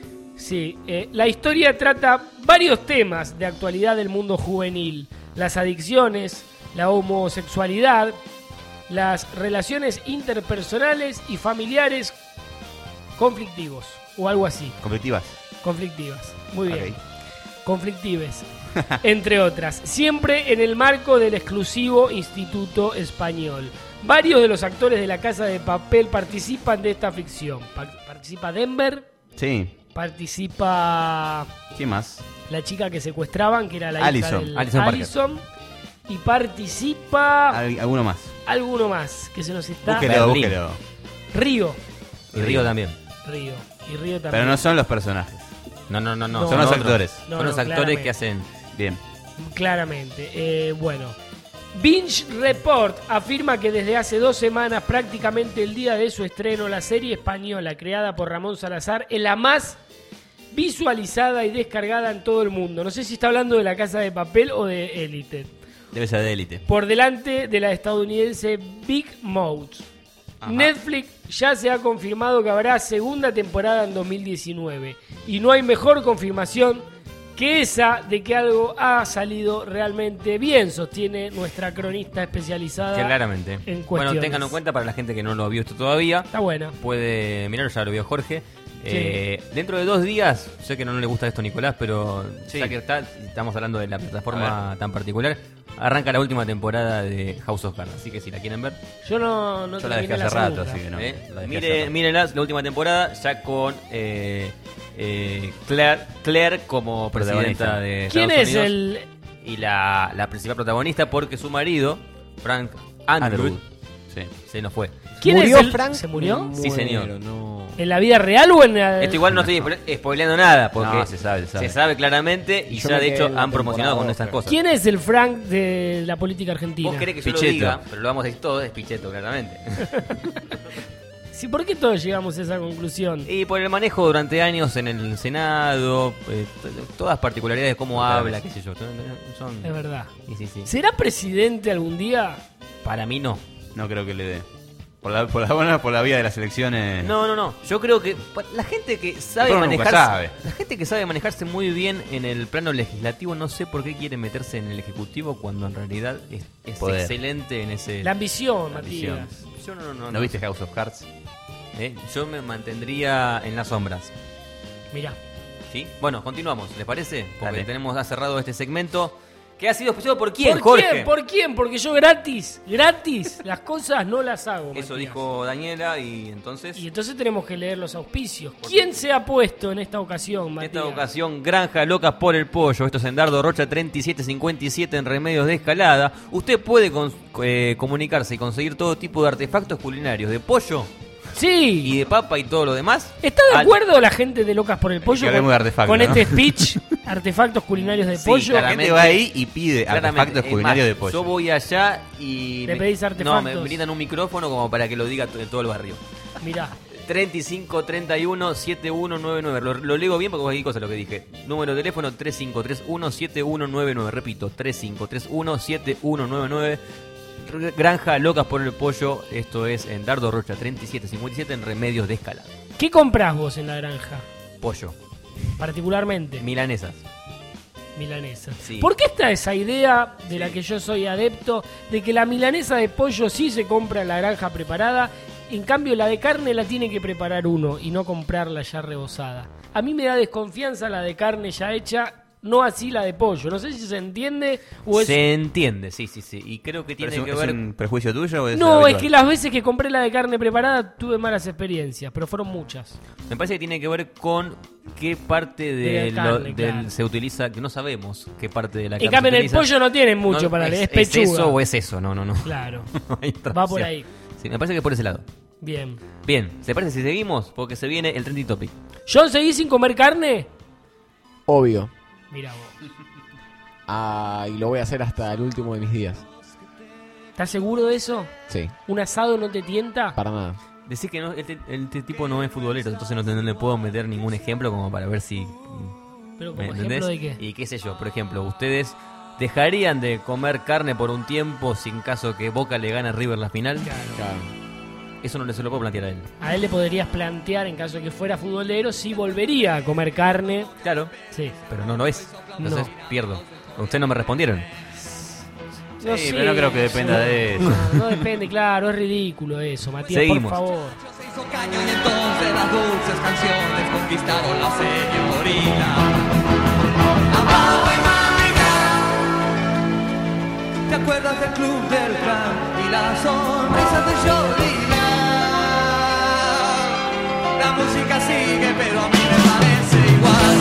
Sí, eh, la historia trata varios temas de actualidad del mundo juvenil. Las adicciones, la homosexualidad, las relaciones interpersonales y familiares conflictivos, o algo así. Conflictivas. Conflictivas, muy bien. Ok. Conflictives, entre otras. Siempre en el marco del exclusivo Instituto Español. Varios de los actores de La Casa de Papel participan de esta ficción. Pa- participa Denver, Sí. participa ¿Quién más? la chica que secuestraban, que era la Allison. hija del Allison Parker. Allison, y participa Al- ¿Alguno más? alguno más que se nos está... Búsquelo, Berlín. búsquelo. Río. Y Río también. Río. Y Río también. Pero no son los personajes. No, no, no, no. No, son los otros. actores. No, Son los no, actores claramente. que hacen. Bien. Claramente. Eh, bueno. Binge Report afirma que desde hace dos semanas, prácticamente el día de su estreno, la serie española creada por Ramón Salazar es la más visualizada y descargada en todo el mundo. No sé si está hablando de La Casa de Papel o de Élite. Debe ser de élite. Por delante de la estadounidense Big Mouth. Ajá. Netflix ya se ha confirmado que habrá segunda temporada en dos mil diecinueve. Y no hay mejor confirmación que esa de que algo ha salido realmente bien, sostiene nuestra cronista especializada. Claramente. En Bueno, cuestiones. ténganlo en cuenta para la gente que no lo vio esto todavía. Está buena. Puede mirarlo, ya lo vio Jorge. Eh, dentro de dos días, sé que no le gusta esto a Nicolás, pero Sí. ya que está, estamos hablando de la A plataforma tan particular, arranca la última temporada de House of Cards. Así que si la quieren ver, Yo no, no Yo la dejé terminé hace la rato, segunda. así que no. eh, la dejé hace mire, rato. mírenla, la última temporada, ya con eh, eh, Claire, Claire como presidenta Protagonista. de ¿Quién Estados es Unidos. el...? Y la, la principal protagonista, porque su marido, Frank Underwood, Underwood. Sí. Se nos fue. ¿Quién ¿Murió es el- Frank? ¿Se murió? Me Sí, señor. muero, no. ¿En la vida real o en la... Esto igual no estoy spo- spoileando nada, porque No, se sabe, se sabe. claramente y Yo ya me de quedé hecho en la han promocionado temporada con estas dos, cosas. ¿Quién es el Frank de la política argentina? Vos querés que yo Pichetto. lo diga, pero lo vamos a decir todo, es Pichetto, claramente. Sí, ¿por qué todos llegamos a esa conclusión? Y por el manejo durante años en el Senado, eh, t- todas particularidades de cómo Claro. habla, qué sé yo. Son... Es verdad. Sí, sí, sí. ¿Será presidente algún día? Para mí no. No creo que le dé. Por la, por la buena, por la vía de las elecciones. No, no, no. Yo creo que pa- la gente que sabe Uno nunca manejarse, sabe. la gente que sabe manejarse muy bien en el plano legislativo, no sé por qué quiere meterse en el ejecutivo cuando en realidad es, es Poder. excelente en ese. La ambición, La Matías. ambición. Yo no, no, no. ¿No viste House of Cards? ¿Eh? Yo me mantendría en las sombras. Mirá. ¿Sí? Bueno, continuamos, ¿les parece? Porque Dale. tenemos ya cerrado este segmento. Que ha sido auspiciado por quién, ¿Por Jorge? quién? ¿Por quién? Porque yo gratis, gratis, las cosas no las hago. Eso Matías. dijo Daniela y entonces. Y entonces tenemos que leer los auspicios. ¿Quién se ha puesto en esta ocasión, En Matías? esta ocasión, Granja Locas por el Pollo. Esto es en Dardo Rocha treinta y siete cincuenta y siete en Remedios de Escalada. Usted puede con- eh, comunicarse y conseguir todo tipo de artefactos culinarios de pollo Sí. y de papa y todo lo demás. ¿Está de al- acuerdo la gente de Locas por el Pollo Que hablemos con, de artefactos, con ¿no? este speech? Artefactos culinarios de Sí, pollo. La claramente. gente va ahí y pide Claramente, artefactos es culinarios más, de pollo. Yo voy allá y. Le me- pedís No, artefactos. me brindan un micrófono como para que lo diga to- en todo el barrio. Mirá. treinta y cinco treinta y uno setenta y uno noventa y nueve. Lo, lo leo bien porque cualquier cosa lo que dije. Número de teléfono treinta y cinco treinta y uno setenta y uno noventa y nueve. Repito, treinta y cinco treinta y uno setenta y uno noventa y nueve. Granja Locas por el Pollo. Esto es en Dardo Rocha treinta y siete cincuenta y siete en Remedios de Escalada. ¿Qué comprás vos en la granja? Pollo. Particularmente. Milanesas. Milanesa. Sí. ¿Por qué está esa idea de la que yo soy adepto de que la milanesa de pollo sí se compra en la granja preparada, en cambio la de carne la tiene que preparar uno y no comprarla ya rebozada? A mí me da desconfianza la de carne ya hecha, no así la de pollo. No sé si se entiende o es... Se entiende, sí, sí, sí. Y creo que ¿Pero tiene es, un, que es ver. un prejuicio tuyo o es No, habitual? es que las veces que compré la de carne preparada tuve malas experiencias, pero fueron muchas. Me parece que tiene que ver con qué parte de, De la carne, lo- del- claro. se utiliza, que no sabemos qué parte de la En carne cambio, se en el utiliza. pollo no tienen mucho No, para es, leer, es ¿es pechuga. eso o es eso? No, no, no. Claro. No hay otra Va por opción. ahí. Sí, me parece que es por ese lado. Bien. Bien, ¿se parece si seguimos? Porque se viene el trending topic. ¿John, seguís sin comer carne? Obvio. Mira vos. Ah, y lo voy a hacer hasta el último de mis días. ¿Estás seguro de eso? Sí, ¿Un asado no te tienta? para nada. Decís que no, este, este tipo no es futbolero, entonces no, te- no le puedo meter ningún ejemplo como para ver si... Pero ¿me como entendés? ejemplo de qué. Y qué sé yo, por ejemplo, ustedes dejarían de comer carne por un tiempo sin caso que Boca le gane a River la final. Claro. Eso no le se lo puedo plantear a él. A él le podrías plantear, en caso de que fuera futbolero, si volvería a comer carne. Claro, Sí. pero no lo es. Entonces No. pierdo. Ustedes no me respondieron. No Sí, sé. pero no creo que dependa de eso. No, no depende, claro, es ridículo eso, Matías, Seguimos. por favor. Caño y entonces las dulces canciones conquistaron la señorita. Abajo y ¿te acuerdas del club del clan y las sonrisas de Jolina? La música sigue, pero a mí me parece igual.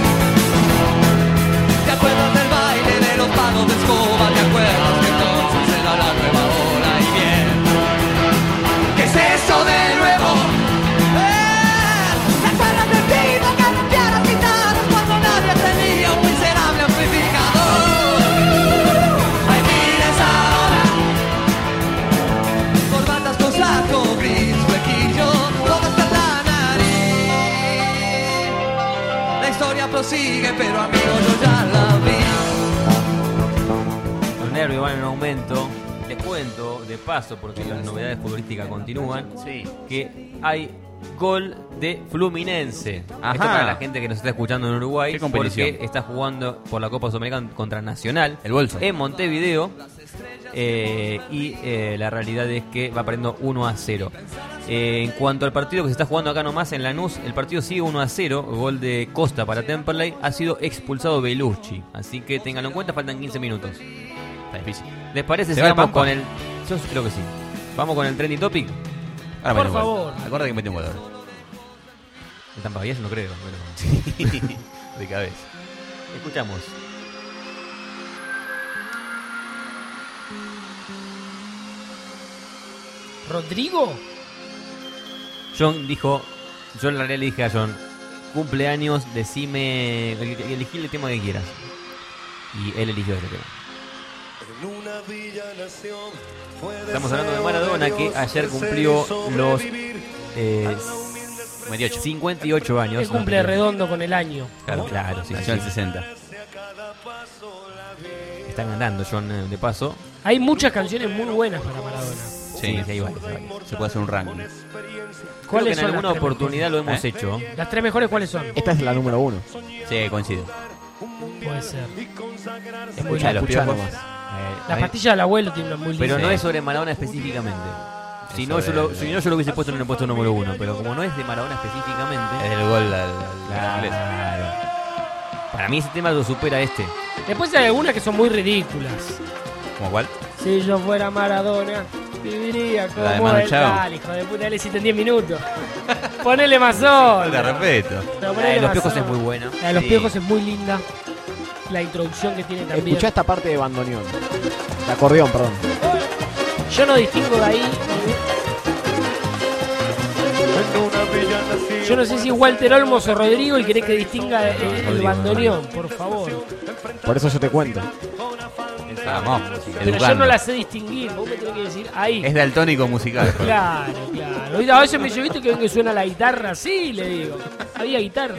¿Te acuerdas del baile de los palos de escoba? ¿Te acuerdas que entonces era la nueva hora y bien? ¿Qué es eso de nuevo? ¡Eh! ¿Te acuerdas del tipo que rompía las guitarras cuando nadie tenía un miserable amplificador? ¡Ay, mires ahora! Corbatas con saco gris, flequillo, todo hasta la nariz. La historia prosigue, pero amigo, yo ya la vi. Los nervios van en aumento. Les cuento, de paso, porque las novedades futbolísticas continúan, que hay gol de Fluminense. Ajá. Esto para la gente que nos está escuchando en Uruguay, ¿Qué competición? porque está jugando por la Copa Sudamericana contra Nacional. El bolso. En Montevideo. Eh, y eh, la realidad es que va perdiendo uno a cero. Eh, en cuanto al partido que se está jugando acá nomás en Lanús, el partido sigue uno a cero. Gol de Costa para Temperley. Ha sido expulsado Belucci. Así que ténganlo en cuenta, faltan quince minutos. Está difícil. ¿Les parece si ¿Se va el vamos Pampa? con el... Yo creo que sí. Vamos con el trending topic. Ahora Por mete un gol. favor. Acuérdate que mete un gol ahora. El Tampavías no creo. Bueno. De cabeza. Escuchamos. ¿Rodrigo? John dijo, yo en realidad le dije a John, cumpleaños, decime, elegí el tema que quieras. Y él eligió ese tema. Estamos hablando de Maradona, que ayer cumplió los eh, cincuenta y ocho años. El cumple redondo con el año. Claro, claro, sí, Nació en sí. el sesenta. Están ganando, John, eh, de paso. Hay muchas canciones muy buenas para Maradona. Sí, sí, hay varias, hay varias. Se puede hacer un ranking. Creo ¿Cuáles que en son las alguna tres oportunidad lo mejores? hemos ¿Eh? hecho. ¿Las tres mejores cuáles son? Esta es la número uno. Sí, coincido. Puede ser. Es muy Escuchá, linda. los piojos. nomás. Eh, La a mí- pastilla del abuelo tiene una muy linda. Pero no es sobre Maradona específicamente. Si no, yo lo, si no, yo lo hubiese puesto en el puesto número uno. Pero como no es de Maradona específicamente. Es el gol al, al Claro. inglés. Para mí ese tema lo supera este. Después hay algunas que son muy ridículas. ¿Cómo cuál? Si yo fuera Maradona, viviría como La de Manu él. Chao. Dale, hijo de puta, dale si en diez minutos. Ponele más sol. Te respeto. Pero La ponele de los más piojos sol. es muy buena. La de los Sí. piojos es muy linda. La introducción que tiene también. Escuchá esta parte de bandoneón. De acordeón, perdón. Yo no distingo de ahí. Yo no sé si es Walter Olmos o Rodrigo y querés que distinga eh, el Rodrigo, bandoneón, por favor. Por eso yo te cuento. Vamos, Pero yo educando. no la sé distinguir. Vos me tenés que decir ahí. Es daltónico musical. Claro, claro. Oíste, a veces me dice, ¿viste que ven que suena la guitarra? Sí, le digo. Había guitarra.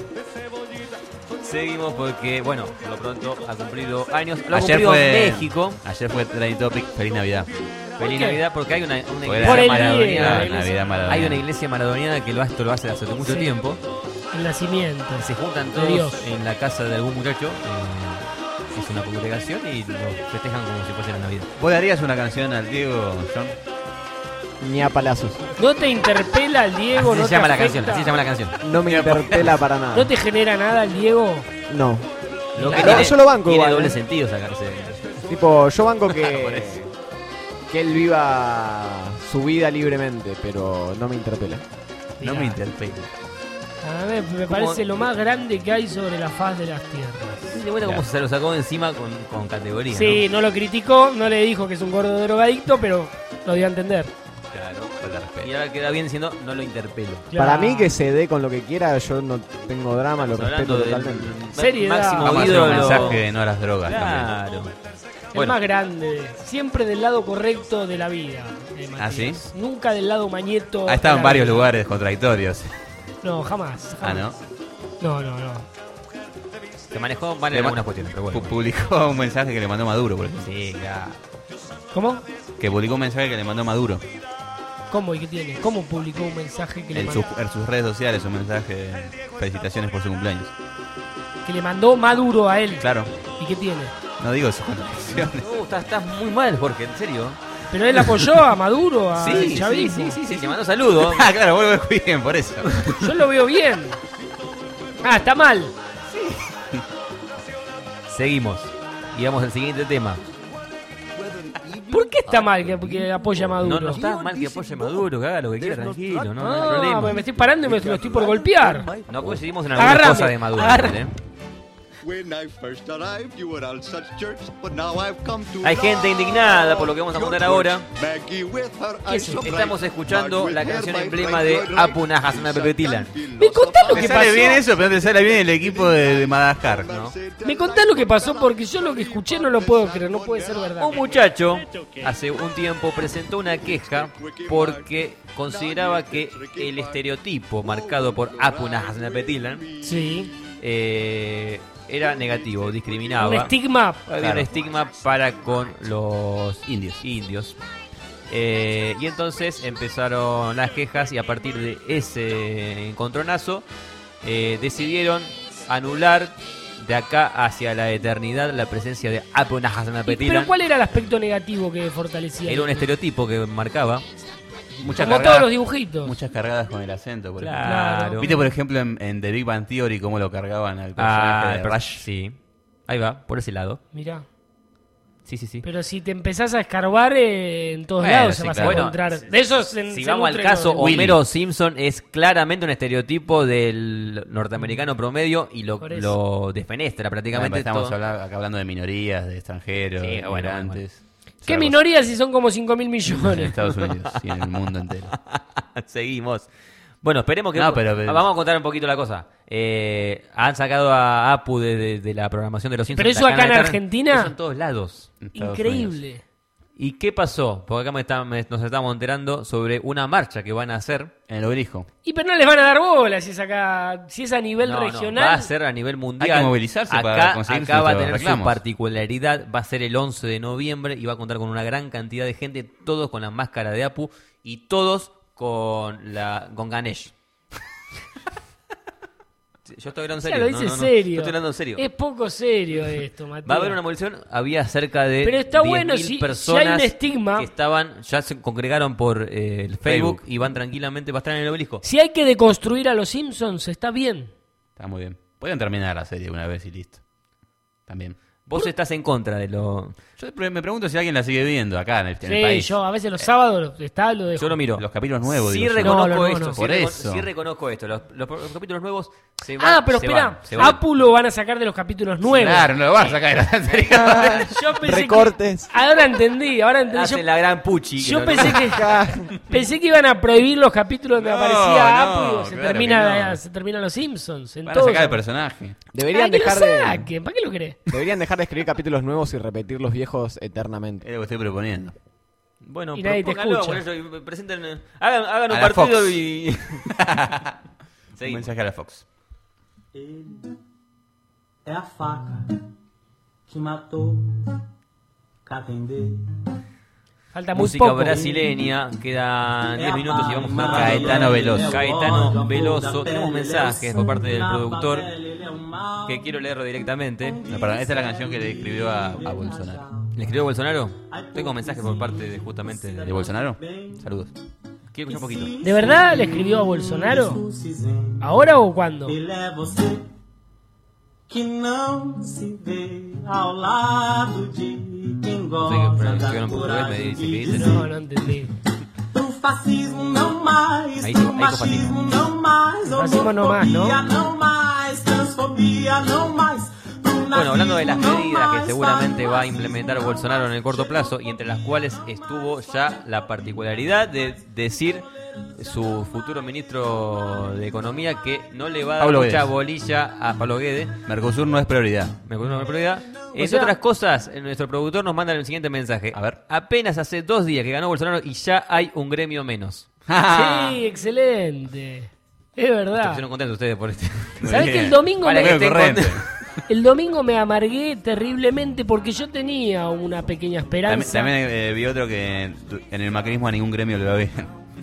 Seguimos porque, bueno, por lo pronto ha cumplido años. Lo ha Ayer cumplido fue en México. Ayer fue Trending Topic. Feliz Navidad. Feliz qué? Navidad porque hay una, una Porque iglesia era Por el maradoniana. día, la iglesia. Navidad Maradona. Hay una iglesia maradoniana que lo, esto lo hace hace mucho Sí. tiempo. El nacimiento. Se juntan De todos Dios. en la casa de algún muchacho. eh, es una congregación y lo festejan como si fuese la Navidad. ¿Vos darías una canción al Diego, John? Ni a palazos. ¿No te interpela el Diego? Así ¿No se te llama la afecta? canción, así se llama la canción. No me interpela para nada. ¿No te genera nada el Diego? No. Lo que Yo- tiene- yo lo banco tiene igual, doble ¿eh? sentido sacarse. Tipo, yo banco Por que, eso. que él viva su vida libremente, pero no me interpela. No me interpela. A ver, me parece lo más grande que hay sobre la faz de las tierras. Sí, de vuelta como se lo sacó de encima con, con categoría. Sí, ¿no? no lo criticó, no le dijo que es un gordo drogadicto, pero lo dio a entender. Claro, falta de respeto. Y ahora queda bien diciendo, no lo interpelo. Para mí que se dé con lo que quiera, yo no tengo drama, lo Estamos respeto hablando del- totalmente. Seriedad. Máximo Vamos a hacer un ídolo. mensaje de no a las drogas Claro. también. El Bueno. más grande, siempre del lado correcto de la vida. eh, ¿Ah, sí? Matías. Nunca del lado mañeto. Ha estado de en la varios vida. lugares contradictorios. No, jamás. Ah, jamás. ¿no? No, no, no. Se manejó mal Le en ma- algunas cuestiones, pero bueno. pu- Publicó un mensaje que le mandó Maduro, por ejemplo. Sí, claro. ¿Cómo? Que publicó un mensaje que le mandó Maduro. ¿Cómo y qué tiene? ¿Cómo publicó un mensaje que le, En mandó, sus, en sus redes sociales, un mensaje de felicitaciones por su cumpleaños. que le mandó Maduro a él? Claro. ¿Y qué tiene? No digo sus contradicciones. No, estás, estás muy mal, Jorge, en serio. Pero él apoyó a Maduro, a Sí, el sí, chavismo. sí, sí, sí, se mandó saludos. Ah, claro, vos lo ves bien, por eso. Yo lo veo bien. Ah, está mal. Seguimos. Y vamos al siguiente tema. ¿Por qué está mal que, que apoya a Maduro? No, no está mal que apoye a Maduro, que haga lo que quiera, tranquilo, no, no hay Ah, problema. pues me estoy parando y me lo estoy por golpear. No coincidimos en algunas Agárrame, cosas de Maduro. agárrame. ¿eh? When I first arrived, you were all such jerks, but now I've come to Hay gente indignada por lo que vamos a contar ahora. Maggie with her ¿Qué eyes es so esto? Estamos bright, escuchando Marge la with canción hair emblema bright, de bright, bright, Apu Najasana Pepetilan. ¿Me contás lo Me que sale pasó? bien eso, pero no te sale bien el equipo de, de Madagascar. ¿No? ¿Me contás lo que pasó? Porque yo lo que escuché no lo puedo creer, no puede ser verdad. Un muchacho hace un tiempo presentó una queja porque consideraba que el estereotipo marcado por Apu Najasana Pepetilan Sí. eh, era negativo, discriminaba. Un estigma. Había Claro. un estigma para con los indios. indios. Eh, y entonces empezaron las quejas y a partir de ese encontronazo eh, decidieron anular de acá hacia la eternidad la presencia de Apu Najasana ¿Y ¿Pero Pepetilan. cuál era el aspecto negativo que fortalecía? Era un esto? estereotipo que marcaba. Muchas Como cargadas- todos los dibujitos. Muchas cargadas con el acento, por ejemplo. Claro. ¿Viste, por ejemplo, en, en The Big Bang Theory cómo lo cargaban al Ah, personaje de per- Rush? sí. Ahí va, por ese lado. Mirá. Sí, sí, sí. Pero si te empezás a escarbar eh, en todos Bueno, lados sí, se vas claro. a Bueno, encontrar. De esos se, Si se vamos al nutren caso, los- Homero Simpson es claramente un estereotipo del norteamericano promedio y lo, Por eso. lo defenestra prácticamente Bueno, estamos todo. hablando, acá hablando de minorías, de extranjeros, Sí, de bueno, migrantes. ¿Qué minoría si son como cinco mil En millones? Estados Unidos y en el mundo entero. Seguimos. Bueno, esperemos que... No, pero- pero- Vamos a contar un poquito la cosa. Eh, han sacado a Apu de, de- de la programación de los Simpsons. ¿Pero eso La acá en Cana Eterna. Argentina? Eso en todos lados. Increíble. ¿Y qué pasó? Porque acá me está- me- nos estamos enterando sobre una marcha que van a hacer en el Obelisco. Y pero no les van a dar bola si es acá, si es a nivel No, no, regional. va a ser a nivel mundial. Hay que movilizarse acá, para conseguir acá va a nuestros tener su reclamos. particularidad. Va a ser el once de noviembre y va a contar con una gran cantidad de gente, todos con la máscara de Apu y todos con la con Ganesh. Yo estoy hablando en Ya serio. lo dice no, no, no. serio. Yo estoy hablando en serio. Es poco serio esto, Matías. Va a haber una movilización. Había cerca de Pero está diez bueno, mil si- si personas hay un estigma- que estaban, ya se congregaron por eh, el Facebook, y van tranquilamente, va a estar en el obelisco. Si hay que deconstruir a los Simpsons, está bien. Está muy bien. Pueden terminar la serie una vez y listo. También. Vos estás en contra de lo... Yo me pregunto si alguien la sigue viendo acá en el, en el Sí, país. yo a veces los sábados está lo dejo. Yo lo miro. Los capítulos nuevos. Sí digo yo. reconozco No, no, no, esto. no. Sí, Por reco- eso. sí reconozco esto. Los, los- los capítulos nuevos se van. Ah, pero se espera, van, se van. Apu lo van a sacar de los capítulos nuevos. Claro, no lo van a sacar de la anterior. Yo pensé Recortes. que- ahora entendí, ahora entendí. Hacen Yo, la gran puchi. que yo no- pensé que pensé que iban a prohibir los capítulos donde No, aparecía no, Apu y se claro termina que no. se terminan los Simpsons. En Van a todos. sacar el personaje. Deberían Ah, que lo dejar de saquen, ¿para qué lo crees? deberían dejar de escribir capítulos nuevos y repetir los viejos eternamente. Es lo que estoy proponiendo. Bueno, Y nadie te propónganlo, escucha. por eso, y presenten, eh, hagan, hagan un A la partido Fox. y... Un Seguimos. mensaje a la Fox. É a faca que matou Catendê. Falta muy Música poco. brasileña, quedan diez minutos y vamos a cerrar. Caetano Veloso. Caetano Veloso. Tenemos mensajes por parte del productor que quiero leerlo directamente. No, perdón, esta es la canción que le escribió a, a Bolsonaro. ¿Le escribió Bolsonaro? Tengo mensajes por parte de justamente de, ¿De Bolsonaro? Saludos. Quiero escuchar un poquito. ¿De verdad le escribió a Bolsonaro? ¿Ahora o cuándo? Ele é você que não se vê ao lado de quem No sé qué goza pero da escriban en portugués, me dice que dice. No, no entendí. do fascismo não mais, Ahí do sí, ahí con machismo não mais, Fascismo no más, ¿no? homofobia não mais, transfobia não mais. Bueno, hablando de las medidas que seguramente va a implementar Bolsonaro en el corto plazo y entre las cuales estuvo ya la particularidad de decir su futuro ministro de Economía que no le va a dar Pablo mucha Guedes. bolilla a Pablo Guedes. Mercosur no es prioridad. Mercosur no es prioridad. Entre sea- otras cosas, nuestro productor nos manda el siguiente mensaje. A ver. Apenas hace dos días que ganó Bolsonaro y ya hay un gremio menos. Sí, excelente. Es Se verdad. pusieron contentos ustedes por este. ¿Sabés que el domingo Para me, que estén corriente. contentos. el domingo me amargué terriblemente porque yo tenía una pequeña También, esperanza? también eh, vi otro que en el macrismo a ningún gremio le va bien.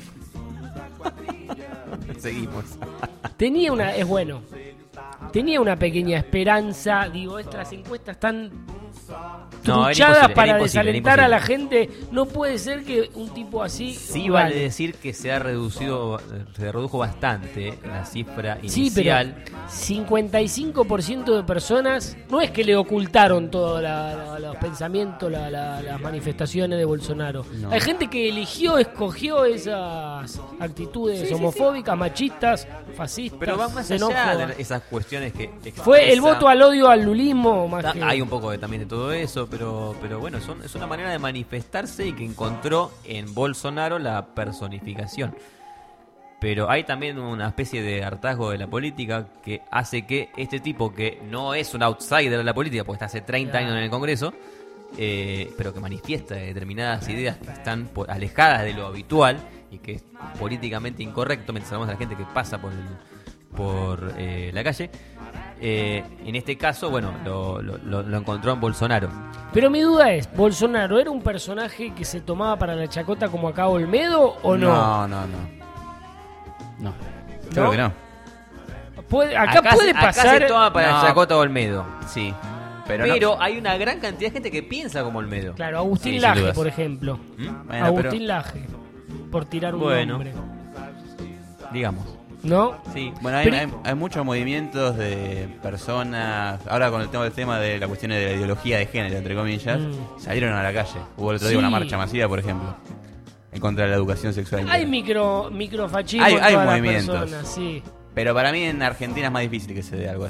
Seguimos. Tenía una, es bueno. Tenía una pequeña esperanza, digo, estas encuestas están No, era truchadas imposible, era para imposible, desalentar era a la gente. No puede ser que un tipo así Sí, vale. vale decir que se ha reducido, se redujo bastante la cifra Sí, pero inicial. cincuenta y cinco por ciento de personas no es que le ocultaron todos los pensamientos, la- la- las manifestaciones de Bolsonaro. No. Hay gente que eligió, escogió esas actitudes Sí, sí, homofóbicas, machistas, fascistas, Pero va más allá xenófobas. de esas cuestiones que Fue el expresa- voto al odio, al lulismo, más Ah, que... Hay un poco de, también de todo eso, pero, pero bueno, son, es una manera de manifestarse y que encontró en Bolsonaro la personificación. Pero hay también una especie de hartazgo de la política que hace que este tipo, que no es un outsider de la política, porque está hace treinta años en el Congreso, eh, pero que manifiesta determinadas ideas que están por- alejadas de lo habitual y que es políticamente incorrecto, mientras hablamos de la gente que pasa por, el- por eh, la calle. Eh, en este caso, bueno, lo, lo- lo- lo encontró en Bolsonaro. Pero mi duda es, ¿Bolsonaro era un personaje que se tomaba para la chacota como acá Olmedo o no? No, no, no. No. Yo creo que no. Puede- acá, Acá puede se- acá pasar... se toma para No. el Chacota Olmedo. Sí. Pero, Pero, no. hay una gran cantidad de gente que piensa como Olmedo. Claro, Agustín Sí, sin Laje, dudas. por ejemplo. ¿Mm? Bueno, Agustín pero- Laje, por tirar un Bueno. nombre. Digamos. ¿No? Sí. Bueno, hay, Pero- hay, hay muchos movimientos de personas. Ahora con el tema del tema de la cuestión de la ideología de género, entre comillas, Mm. salieron a la calle. Hubo el otro día Sí. una marcha masiva, por ejemplo, en contra de la educación sexual. Hay micro microfascismo Hay- en hay todas las movimientos. personas, sí. Pero para mí en Argentina es más difícil que se dé algo así.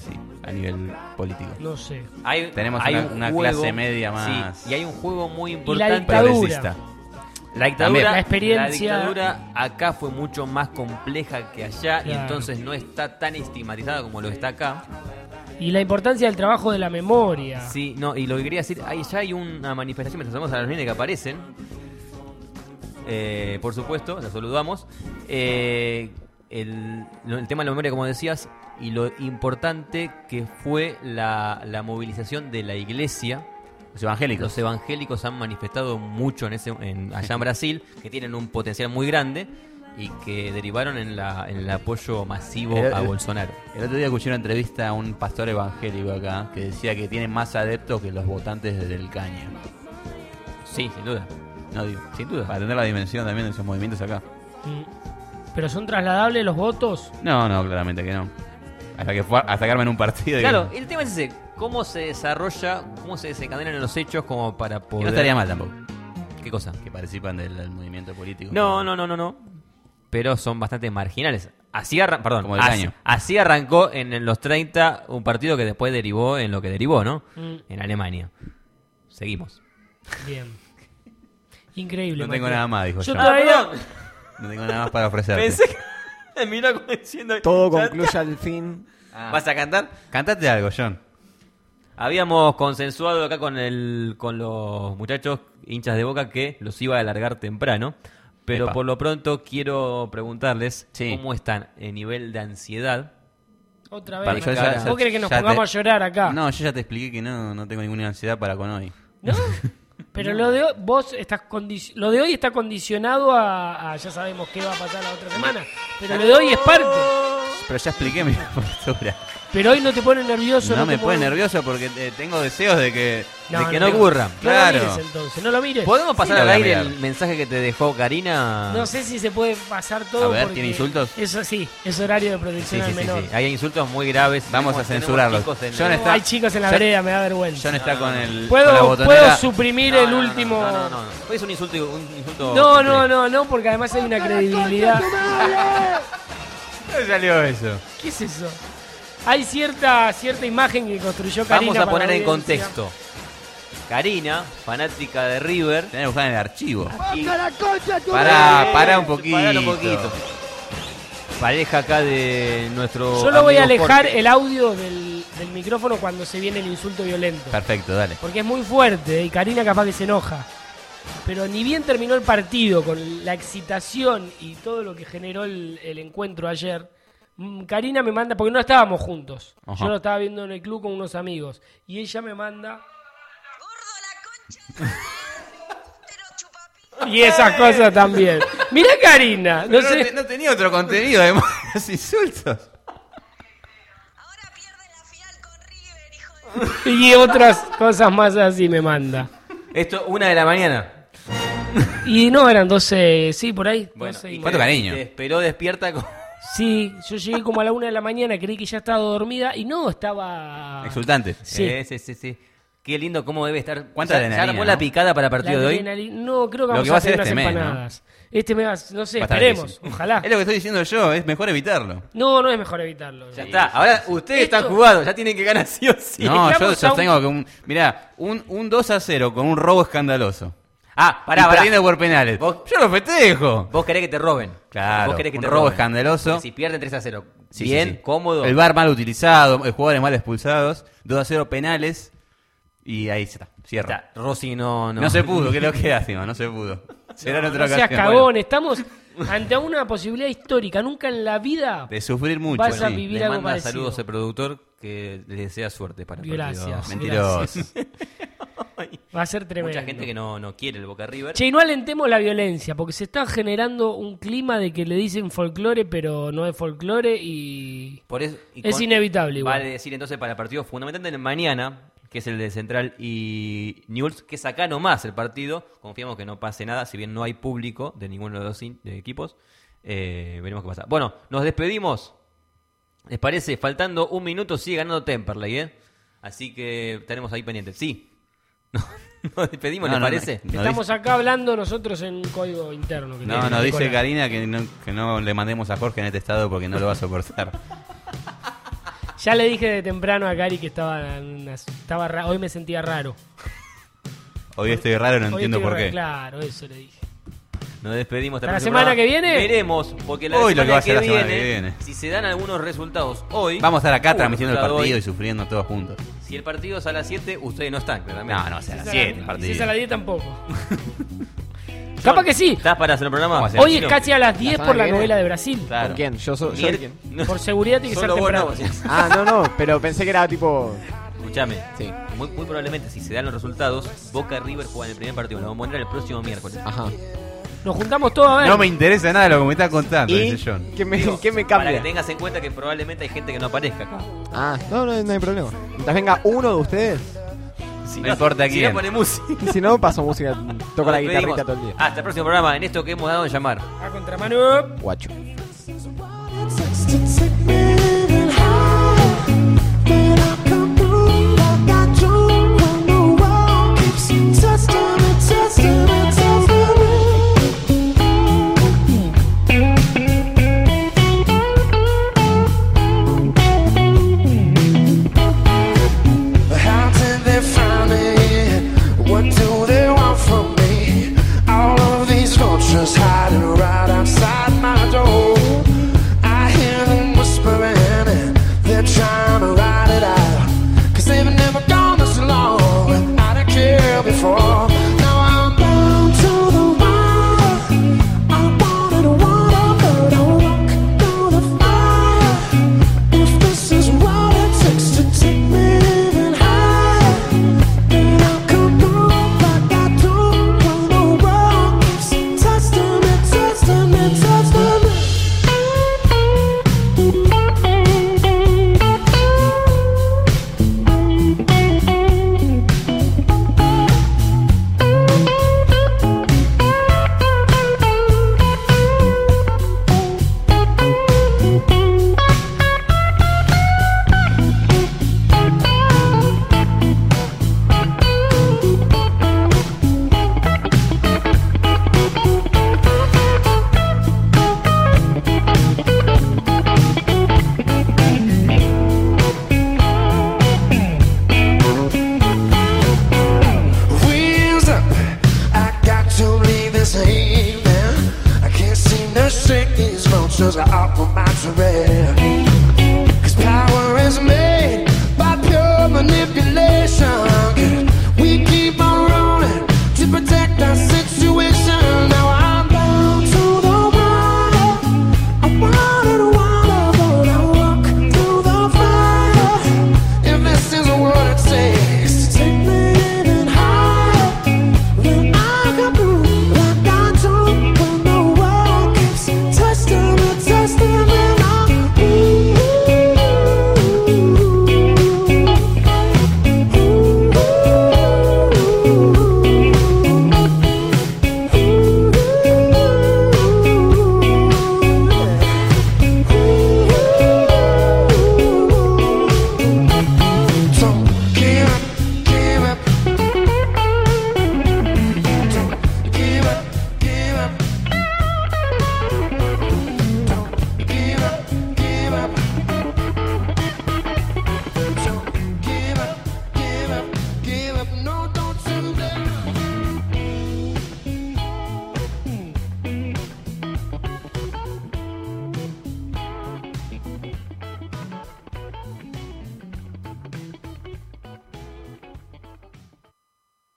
a nivel político. No sé. Hay, Tenemos hay una, un una juego- clase media más. Sí, y hay un juego muy Y la importante. dictadura. progresista. La dictadura, La experiencia- la dictadura acá fue mucho más compleja que allá y Claro. entonces no está tan estigmatizada como lo está acá. Y la importancia del trabajo de la memoria. Sí, no, y lo que quería decir, ahí ya hay una manifestación, mientras hacemos a los nenes que aparecen. Eh, por supuesto, los saludamos. Eh, el, lo- el tema de la memoria, como decías, y lo importante que fue la, la movilización de la iglesia. Los evangélicos. Los evangélicos han manifestado mucho en ese, en, allá en Brasil, que tienen un potencial muy grande y que derivaron en, la, en el apoyo masivo El- a el- Bolsonaro. El otro día escuché una entrevista a un pastor evangélico acá que decía que tiene más adeptos que los votantes del Caña. Sí, sin duda. No digo, sin duda. Para tener la dimensión también de esos movimientos acá. Mm. ¿Pero son trasladables los votos? No, no, claramente que no. Hasta que, fue, hasta que armen un partido. y Claro, que- el tema es ese, cómo se desarrolla, cómo se desencadenan los hechos como para que poder... no estaría mal tampoco. ¿Qué cosa? Que participan del, del movimiento político. No, no, no, no, no. Pero son bastante marginales. Así arran- perdón, Como del así, Caño. así arrancó en, en los treinta un partido que después derivó en lo que derivó, ¿no? Mm. En Alemania. Seguimos. Bien. Increíble. No tengo Matías. nada más, dijo Yo John. todavía... No tengo nada más para ofrecerte. Pensé que... Mirá como diciendo... Todo "Ya concluye está". al fin. Ah. ¿Vas a cantar? Cantate algo, John. Habíamos consensuado acá con el con los muchachos hinchas de Boca que los iba a alargar temprano, pero Epa. por lo pronto quiero preguntarles Sí. cómo están en nivel de ansiedad. Otra vez. Para- yo Matías. ya- ¿Vos querés que nos ya pongamos te- a llorar acá? No, yo ya te expliqué que no, no tengo ninguna ansiedad para con hoy. ¿No? Pero lo de hoy, vos estás condi- lo de hoy está condicionado a, a ya sabemos qué va a pasar la otra semana. Pero lo de hoy es parte. Pero ya expliqué mi postura. Pero hoy no te pone nervioso. No me te pone nervioso porque eh, tengo deseos de que, de que no, te- ocurran. No Claro. lo mires entonces, no lo mires. ¿Podemos pasar Sí, al lo voy a aire mirar. el mensaje que te dejó Karina? No sé si se puede pasar todo. A ver, porque ¿tiene insultos? Eso sí, es horario de Sí, protección sí, al sí, menor. sí. Hay insultos muy graves. Vamos a Tenemos- tenemos censurarlos. chicos en- John No, está- hay chicos en la John- vereda, me da vergüenza. John está con el con la ¿Puedo, botonera. puedo suprimir No, el no, no, último. No, no, no, no. Es un insulto, un insulto. No, no, no, no, porque además hay una credibilidad. ¿Dónde salió eso? ¿Qué es eso? Hay cierta cierta imagen que construyó Karina. Vamos a para poner la en audiencia. contexto. Karina, fanática de River. Tenés que buscar en el archivo. Y- Pará, pará un poquito. Pará un poquito. Pareja acá de nuestro. Yo lo voy a amigo alejar Jorge. el audio del, del micrófono cuando se viene el insulto violento. Perfecto, dale. Porque es muy fuerte ¿eh? y Karina capaz que se enoja. Pero ni bien terminó el partido con la excitación y todo lo que generó el, el encuentro ayer, mm, Karina me manda, porque no estábamos juntos. Ajá. Yo lo estaba viendo en el club con unos amigos. Y ella me manda... Y esas cosas también. Mirá Karina, no Pero sé... te- no tenía otro contenido además de los insultos. Y otras cosas más así me manda. Esto, una de la mañana. Y no, eran doce, sí, por ahí. Bueno, doce y y ¿Cuánto media. cariño? Te esperó despierta con. Sí, yo llegué como a la una de la mañana, creí que ya estaba dormida y no, estaba... Exultante. Sí. Eh, sí, sí, sí. Qué lindo cómo debe estar. ¿Cuánta ¿Ya- adrenalina, ¿Ya armó no? la picada para el partido La de hoy? adrenalina- No, creo que Lo vamos que va a a ser hacer unas este mes, ¿no? empanadas. Este mes, va- no sé, Va a estar esperemos, difícil. ojalá. Es lo que estoy diciendo yo, es mejor evitarlo. No, no es mejor evitarlo. Ya está. Ahora ustedes Esto- están jugados, ya tienen que ganar sí o sí. No, yo Estamos a ya un- tengo que un. Mirá, un, un dos a cero con un robo escandaloso. Ah, Y pará, pará. perdiendo por penales. Vos- Yo lo festejo. Vos querés que te roben. Claro, Vos querés que un te robo roben. escandaloso. Porque si pierden tres a cero. Sí, Bien, sí, sí. cómodo. El V A R mal utilizado, eh, jugadores mal expulsados, dos a cero penales. Y ahí está, cierra. Está, Rossi no, no. No se pudo, que es lo que hace, no se pudo. Será en No, otra no seas ocasión. cagón, Bueno, estamos ante una posibilidad histórica. Nunca en la vida de sufrir mucho. vas a sí. vivir Le algo manda parecido. saludos al productor que le desea suerte para el Gracias. partido. Mentiroso. Va a ser tremendo. Mucha gente que no, no quiere el Boca River. Che, y no alentemos la violencia, porque se está generando un clima de que le dicen folclore, pero no es folclore y Por eso, y es con- inevitable igual. Vale decir entonces para el partido fundamentalmente mañana, que es el de Central y Newell's, que es acá nomás el partido. Confiamos que no pase nada, si bien no hay público de ninguno de los dos in- de equipos. Eh, veremos qué pasa. Bueno, nos despedimos. ¿Les parece? Faltando un minuto sigue ganando Temperley, ¿eh? Así que estaremos ahí pendientes. Sí. Nos despedimos, No, ¿les no, parece? no, no Estamos acá hablando nosotros en un código interno. que No, tiene nos dice Nicolás. Karina que no, que no le mandemos a Jorge en este estado porque no lo va a soportar. Ya le dije de temprano a Cari que estaba, estaba ra- hoy me sentía raro. Hoy estoy raro, no Hoy entiendo estoy por ra- qué. Claro, eso le dije. Nos despedimos hasta ¿Para el la próximo semana programa. que viene? Veremos, porque la Uy, lo semana, que va a que, ser la viene, semana que viene. si se dan algunos resultados hoy... Vamos a estar acá hubo transmitiendo el resultado partido hoy. y sufriendo todos juntos. Si el partido es a las siete, ustedes no están, claramente. No, no, o sea, a las Si siete es el a- partido. Si es a las diez tampoco. Capaz que sí. ¿Estás para hacer el programa? Hoy es casi a las diez semana por la que viene. novela de Brasil. Claro. ¿Con quién? Yo soy. ¿Yo Mier- de quién? Por seguridad tiene que ser Solo vos temprano. no, sí. Ah, no, no, pero pensé que era tipo. Escuchame, Sí. muy, muy probablemente si se dan los resultados, Boca y River juegan el primer partido, lo vamos a poner el próximo miércoles. Ajá. Nos juntamos todos a ver. No me interesa nada lo que me está contando, ¿Y dice John. qué me, Digo, qué me Para que cambia? tengas en cuenta que probablemente hay gente que no aparezca acá. Ah, no, no, no hay problema. Mientras venga uno de ustedes. Si No importa si quién. no pone música. Y si no, paso música. Toco Nos la despedimos. guitarrita todo el día. Hasta el próximo programa en esto que hemos dado en llamar. A contramano. Guacho. How did they find me? What do they want from me? All of these vultures hiding right outside my door. I hear them whispering and they're trying to ride it out. Cause they've never gone this long. I didn't care before. Now I'm down to the wire. I wanted water, but I walk through the fire. If this is what it takes to take me even higher, then I'll come through like I do when the world keeps testing me, testing me, testing me. Wheels up, I got to leave this evening. I can't seem to shake these vultures off of my trail.